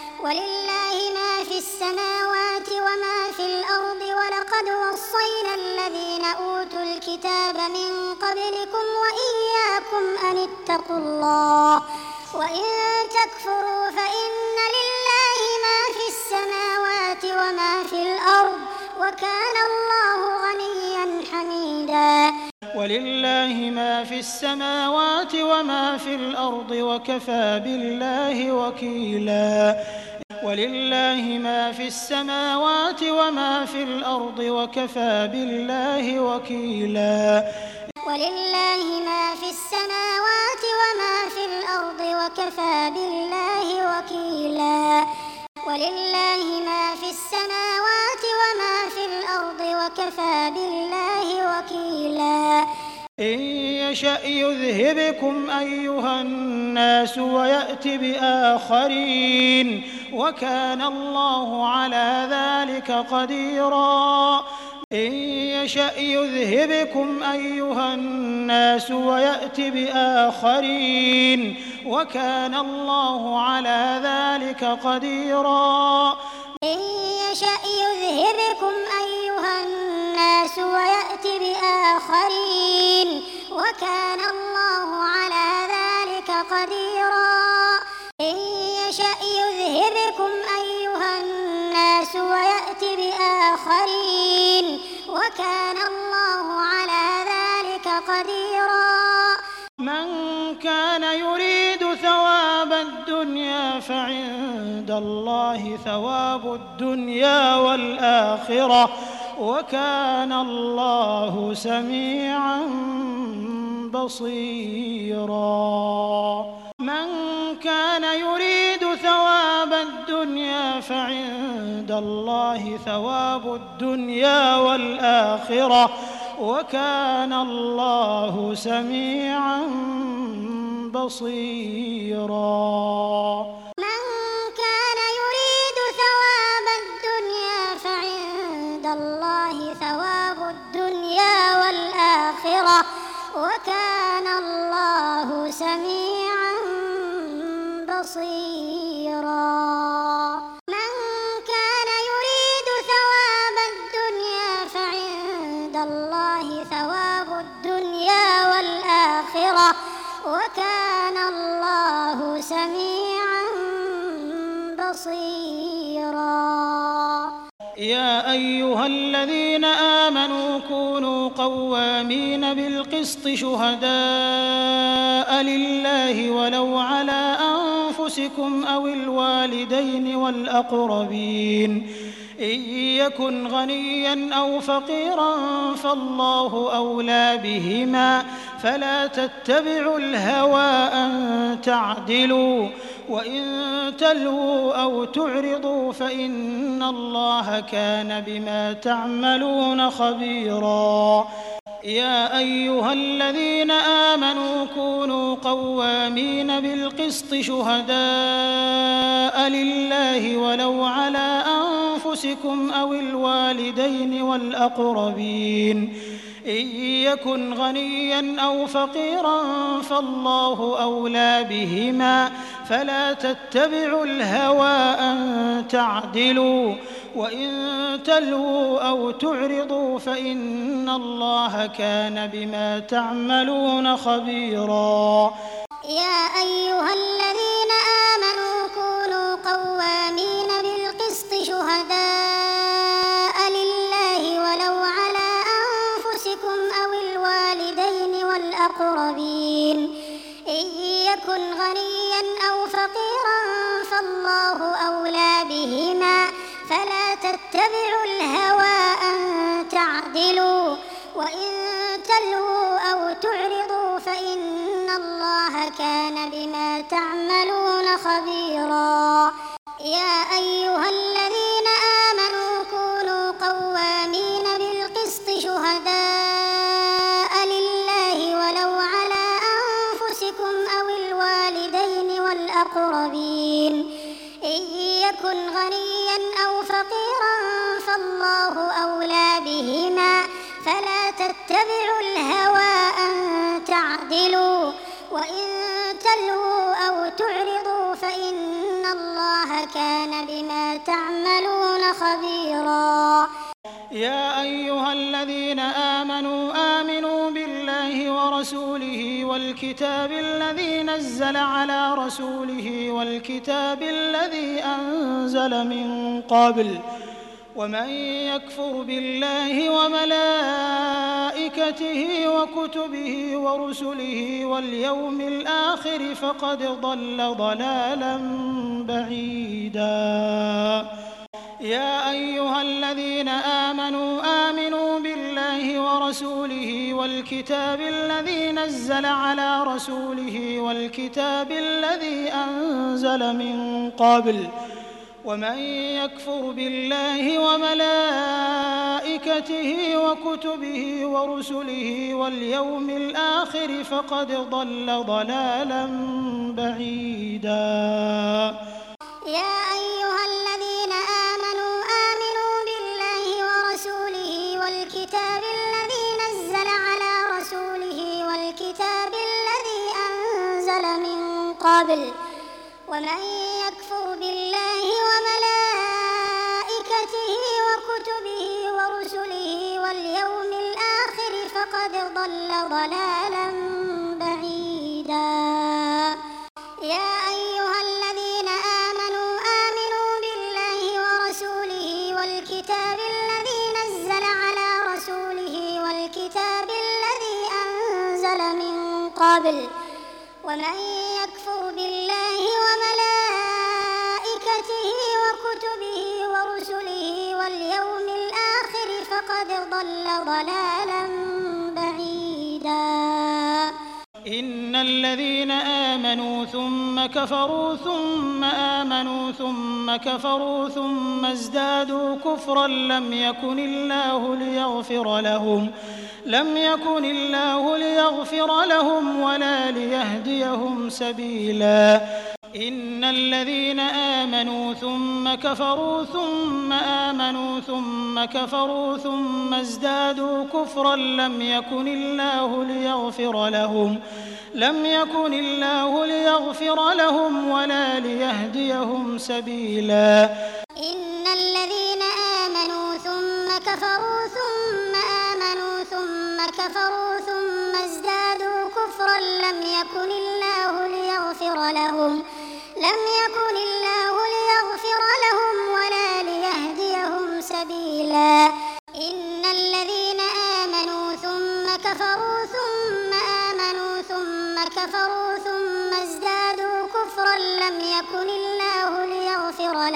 ولله ما في السماوات وما في الأرض ولقد وصينا الذين أوتوا الكتاب من قبلكم وإياكم أن اتقوا الله وإن تكفروا فإن لله ما في السماوات وما في الأرض وكان الله غنيا حميدا ولله ما في السماوات وما في الأرض وكفى بالله وكيلا ولله ما في السماوات وما في الأرض وكفى بالله وكيلا ولله ما في السماوات وما في الأرض وكفى بالله وكيلا ولله ما في السماوات وما في الأرض وكفى بالله وكيلا إن يشأ يذهبكم أيها الناس ويأت بآخرين وكان الله على ذلك قديرا إن يشأ يذهبكم أيها الناس ويأت بآخرين وكان الله على ذلك قديرا إن يشأ يذهبكم أيها الناس ويأت بآخرين وكان الله على ذلك قديرا إن يشأ يذهبكم أيها الناس ويأت بآخرين وكان الله على ذلك قديرا من كان يريد ثواب الدنيا فعند الله ثواب الدنيا والآخرة وكان الله سميعا بصيرا من كان يريد ثواب الدنيا فعند الله ثواب الدنيا والآخرة وكان الله سميعا بصيرا وكان الله سميعا بصيرا من كان يريد ثواب الدنيا فعند الله ثواب الدنيا والآخرة وكان الله سميعا بصيرا يا أيها الذين آمنوا كونوا قوامين بالقسط شهداء لله ولو على أنفسكم أو الوالدين والأقربين إن يكن غنيا أو فقيرا فالله أولى بهما فلا تتبعوا الهوى أن تعدلوا وإن تلووا أو تعرضوا فإن الله كان بما تعملون خبيرا يا أيها الذين آمنوا كونوا قوامين بالقسط شهداء لله ولو على أنفسكم أو الوالدين والأقربين إن يكن غنيا أو فقيرا فالله أولى بهما فلا تتبعوا الهوى أن تعدلوا وإن تلووا أو تعرضوا فإن الله كان بما تعملون خبيرا يا أيها الذين آمنوا كونوا قوامين بالقسط شهداء لله ولو على أنفسكم أو الوالدين والأقربين إن يكن غنيا أو فقيرا فالله أولى بهما فلا تتبعوا الهوى أن تعدلوا وإن تلووا أو تعرضوا فإن الله كان بما تعملون خبيرا يا أيها الذين آمنوا كونوا قوامين بالقسط شهداء لله ولو على أنفسكم أو الوالدين والأقربين إن يكن غنيا أو فقيرا فالله أولى بهما فلا تتبعوا الهوى أن تعدلوا وإن تلووا أو تعرضوا فإن الله كان بما تعملون خبيرا يا أيها الذين آمنوا بالله ورسوله والكتاب الذي نزل على رسوله والكتاب الذي أنزل من قبل ومن يكفر بالله وملائكته وكتبه ورسله واليوم الآخر فقد ضل ضلالا بعيدا يا أيها الذين آمنوا بالله ورسوله والكتاب الذي نزل على رسوله والكتاب الذي أنزل من قبل ومن يكفر بالله وملائكته وكتبه ورسله واليوم الآخر فقد ضل ضلالا بعيدا يا أيها الذين آمنوا بالله ورسوله والكتاب الذي نزل على رسوله والكتاب الذي أنزل من قبل ومن يكفر بالله وملائكته وكتبه ورسله واليوم الآخر فقد ضل ضلالا بعيدا يا أيها الذين آمنوا بالله ورسوله والكتاب الذي نزل على رسوله والكتاب الذي أنزل من قبل ومن يكفر بالله وملائكته وكتبه ورسله واليوم الآخر فقد ضل ضلالا بعيدا إن الذين آمنوا ثم كفروا ثم آمنوا ثم كفروا ثم ازدادوا كفرا لم يكن الله ليغفر لهم ولا ليهديهم سبيلا إن الذين آمنوا ثم كفروا ثم آمنوا ثم ثم كفروا ثم ازدادوا كفرا لم يكن الله ليغفر لهم ولا ليهديهم سبيلا. إن الذين آمنوا ثم كفروا ثم آمنوا ثم كفروا ثم ازدادوا كفرا لم يكن الله ليغفر لهم ولا ليهديهم سبيلا. إن الذين آمنوا ثم كفروا ثم آمنوا ثم كفروا ثم ازدادوا كفرا لم يكن الله ليغفر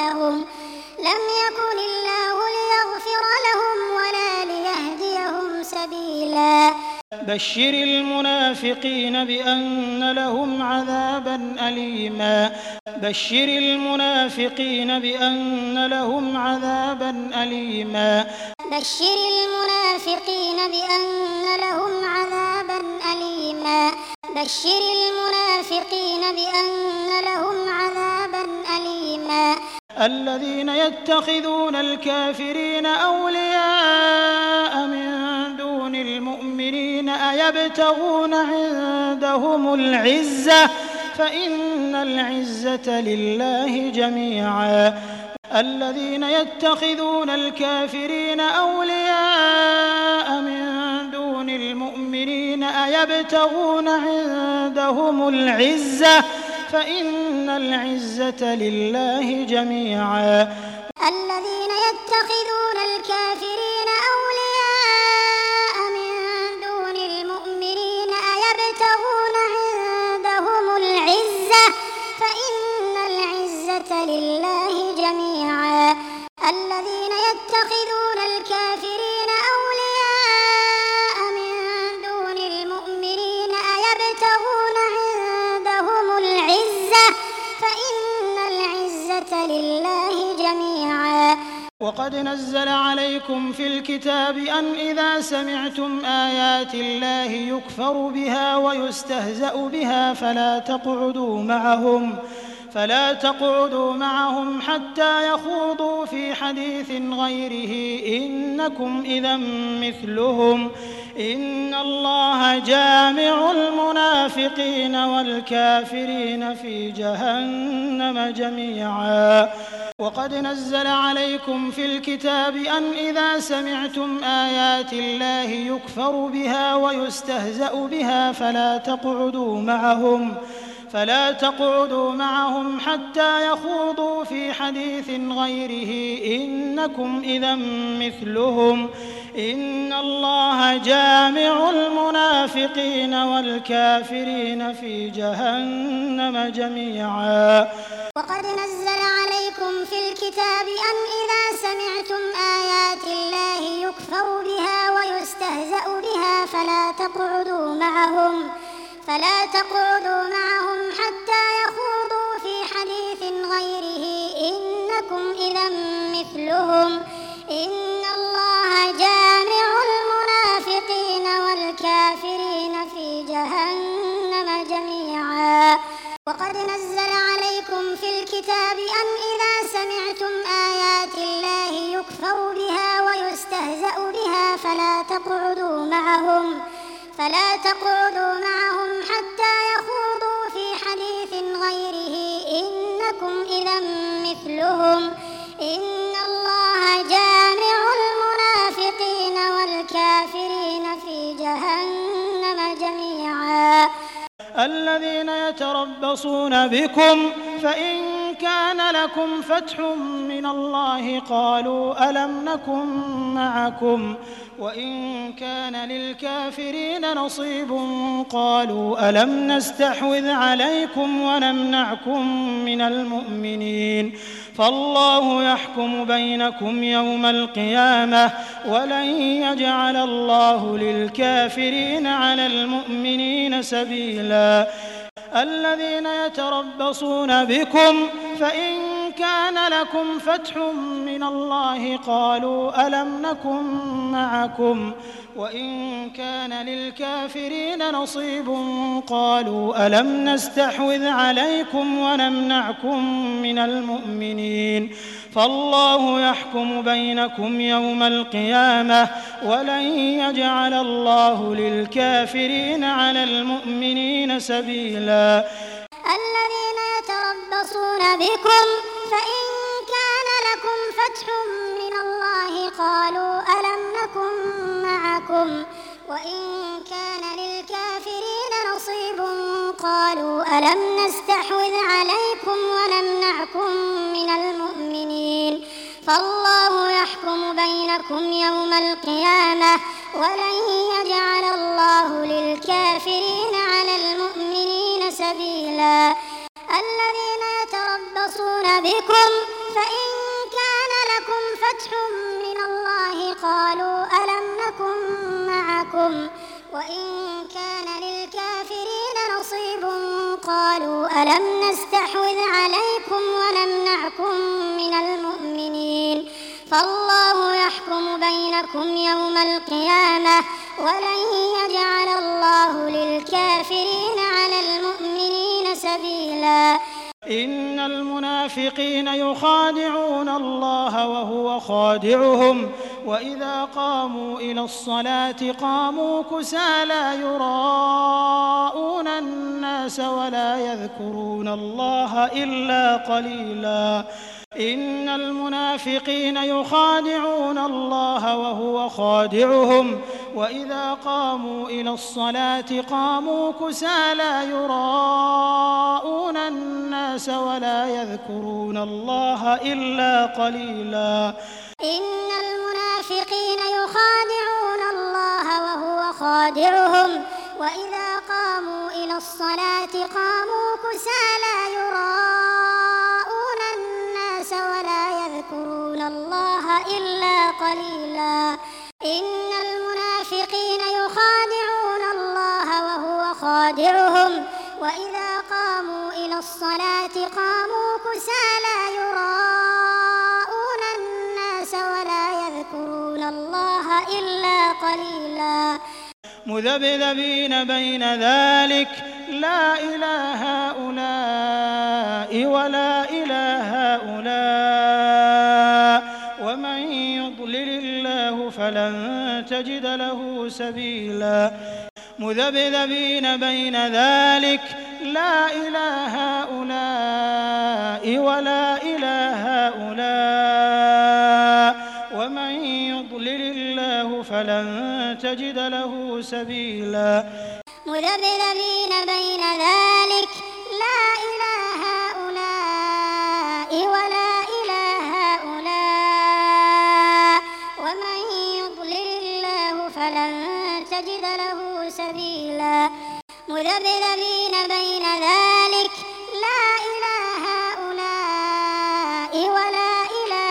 لهم ولا ليهديهم سبيلا. بشر المنافقين بأن لهم عذابا أليما. بشر المنافقين بأن لهم عذابا أليما. بشر المنافقين بأن لهم عذابا أليما. بشر المنافقين بأن لهم عذابا أليما. الذين يتخذون الكافرين أولياء من دون المؤمنين أيبتغون عندهم العزة فإن العزة لله جميعا. الذين يتخذون الكافرين أولياء من دون المؤمنين أيبتغون عندهم العزة فإن العزة لله جميعا. الذين يتخذون الكافرين أولياء من دون المؤمنين أيبتغون عندهم العزة فإن العزة لله جميعا. الذين يتخذون الكافرين أولياء من دون المؤمنين أيبتغون عندهم العزة فإن العزة لله جميعا. وقد نزل عليكم في الكتاب أن إذا سمعتم آيات الله يكفر بها ويستهزأ بها فلا تقعدوا معهم حتى يخوضوا في حديث غيره إنكم إذا مثلهم إن الله جامع المنافقين والكافرين في جهنم جميعا. وقد نزل عليكم في الكتاب أن إذا سمعتم آيات الله يكفر بها ويستهزأ بها فلا تقعدوا معهم حتى يخوضوا في حديث غيره إنكم إذا مثلهم إن الله جامع المنافقين والكافرين في جهنم جميعا. وقد نزل عليكم في الكتاب أن إذا سمعتم آيات الله يكفر بها ويستهزأ بها فلا تقعدوا معهم حتى يخوضوا في حديث غيره إنكم إذا مثلهم إن الله جامع المنافقين والكافرين في جهنم جميعا. وقد نزل عليكم في الكتاب أن إذا سمعتم آيات الله يكفر بها ويستهزأ بها فلا تقعدوا معهم حتى يخوضوا في حديث غيره إنكم إذا مثلهم إن الله جامع المنافقين والكافرين في جهنم جميعا. الذين يتربصون بكم فإن كان لكم فتح من الله قالوا ألم نكن معكم وإن كان للكافرين نصيب قالوا ألم نستحوذ عليكم ونمنعكم من المؤمنين فالله يحكم بينكم يوم القيامة ولن يجعل الله للكافرين على المؤمنين سبيلا. الذين يتربصون بكم فإن كان لكم فتح من الله قالوا ألم نكن معكم وإن كان للكافرين نصيب قالوا ألم نستحوذ عليكم ونمنعكم من المؤمنين فالله يحكم بينكم يوم القيامة ولن يجعل الله للكافرين على المؤمنين سبيلا. الذين يتربصون بكم فإن كان لكم فتح من الله قالوا ألم نكن معكم وإن كان للكافرين نصيب قالوا ألم نستحوذ عليكم ونمنعكم من المؤمنين فالله يحكم بينكم يوم القيامة ولن يجعل الله للكافرين على المؤمنين سبيلا. الذين يتربصون بكم فإن كان لكم فتح من الله قالوا ألم نكن معكم وإن كان للكافرين نصيب قالوا ألم نستحوذ عليكم ونمنعكم من المؤمنين فالله يحكم بينكم يوم القيامة ولن يجعل الله للكافرين على المؤمنين سبيلا. إن المنافقين يخادعون الله وهو خادعهم وإذا قاموا إلى الصلاة قاموا كسالى يراءون الناس ولا يذكرون الله إلا قليلا. إن المنافقين يخادعون الله وهو خادعهم وإذا قاموا إلى الصلاة قاموا كسالى يراءون الناس ولا يذكرون الله إلا قليلا. إن المنافقين يخادعون الله وهو خادعهم وإذا قاموا إلى الصلاة قاموا كسالى يراءون الناس ولا يذكرون الله إلا قليلا. إن المنافقين يخادعون الله وهو خادعهم وإذا قاموا إلى الصلاة قاموا كسالى يراءون الناس ولا يذكرون الله إلا قليلا. مذبذبين بين ذلك لا إلى هؤلاء ولا إلى هؤلاء ومن يضلل الله فلن تجد له سبيلا. مذبذبين بين ذلك لا إلى هؤلاء ولا إلى هؤلاء ومن يضلل الله فلن تجد له سبيلا. مذبذبين بين ذلك لا إلى هؤلاء ولا إلى هؤلاء ومن يضلل الله فلن تجد له سبيلا. مذبذبين بين ذلك لا إلى هؤلاء ولا إلى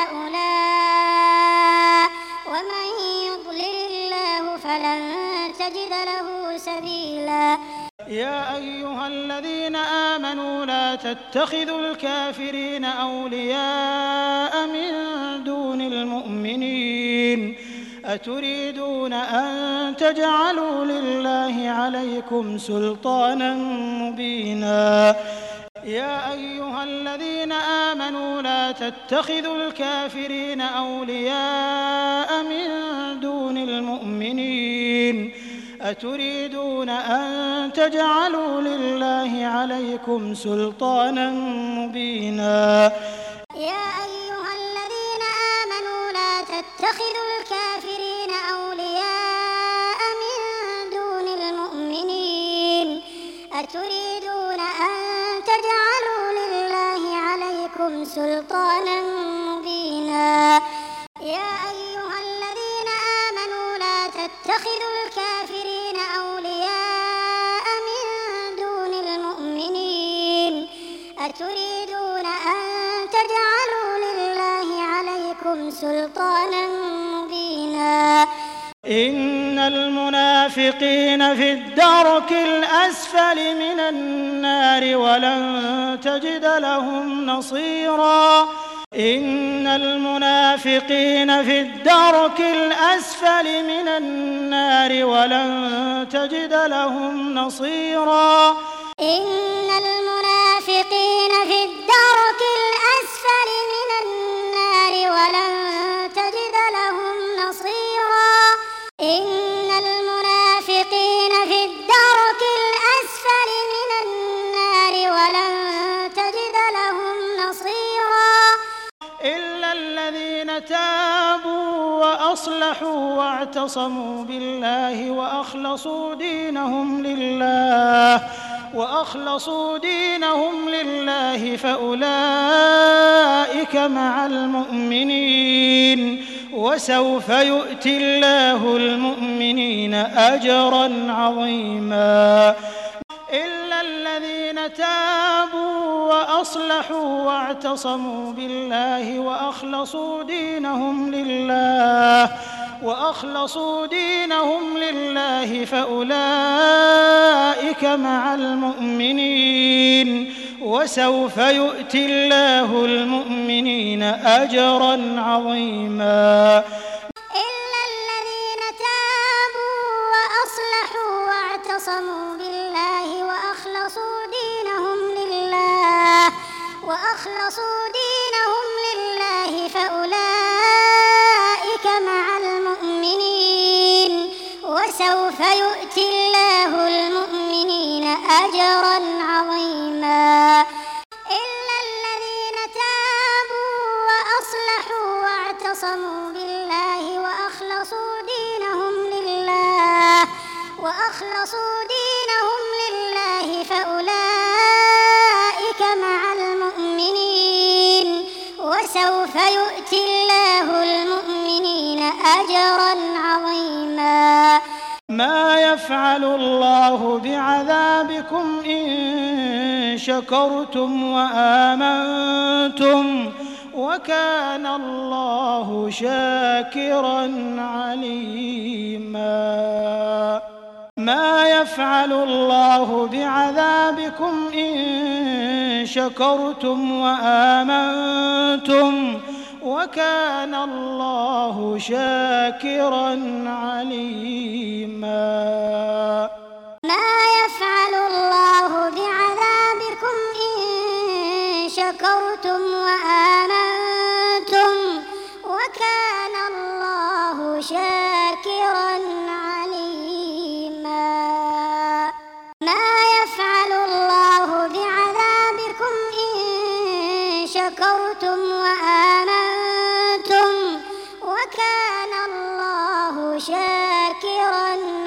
هؤلاء ومن يضلل الله فلن تجد له سبيلا. يا أيها الذين آمنوا لا تتخذوا الكافرين أولياء من دون المؤمنين أتريدون أن تجعلوا لله عليكم سلطانا مبينا. يا أيها الذين آمنوا لا تتخذوا الكافرين أولياء من دون المؤمنين أتريدون أن تجعلوا لله عليكم سلطانا مبينا. يا أيها الذين آمنوا لا تتخذوا الكافرين أولياء من دون المؤمنين أتريدون أن تجعلوا لله عليكم سلطانا مبينا. يا أيها الذين آمنوا لا تتخذوا الكافرين أولياء من دون المؤمنين أتريدون أن تجعلوا لله عليكم سلطانا مبينا. إن المنافقين في الدرك الأسفل من النار ولن تجد لهم نصيرا. إن المنافقين في الدرك الأسفل من النار ولن تجد لهم نصيرا. إن المنافقين في الدرك الأسفل من النار وأصلحوا واعتصموا بالله وأخلصوا دينهم لله فأولئك مع المؤمنين وسوف يؤتي الله المؤمنين أجرا عظيما إلا الذين تابوا وأصلحوا واعتصموا بالله وأخلصوا دينهم لله فأولئك مع المؤمنين وسوف يؤتي الله المؤمنين أجرا عظيما إلا الذين تابوا وأصلحوا واعتصموا بالله وأخلصوا دينهم لله فأولئك مع المؤمنين وسوف يؤتي الله المؤمنين أجرا عظيما إلا الذين تابوا وأصلحوا واعتصموا بالله وأخلصوا دينهم لله فأولئك مع المؤمنين وسوف يؤتي الله المؤمنين أجرا عظيما ما يفعل الله بعذابكم إن شكرتم وآمنتم وكان الله شاكرا عليما ما يفعل الله بعذابكم إن شكرتم وآمنتم وكان الله شاكرا عليما ما يفعل الله بعذابكم إن شكرتم وآمنتم وكان الله شاكرا عليما ما يفعل الله بعذابكم إن شكرتم وآمنتم وكان الله شاكرا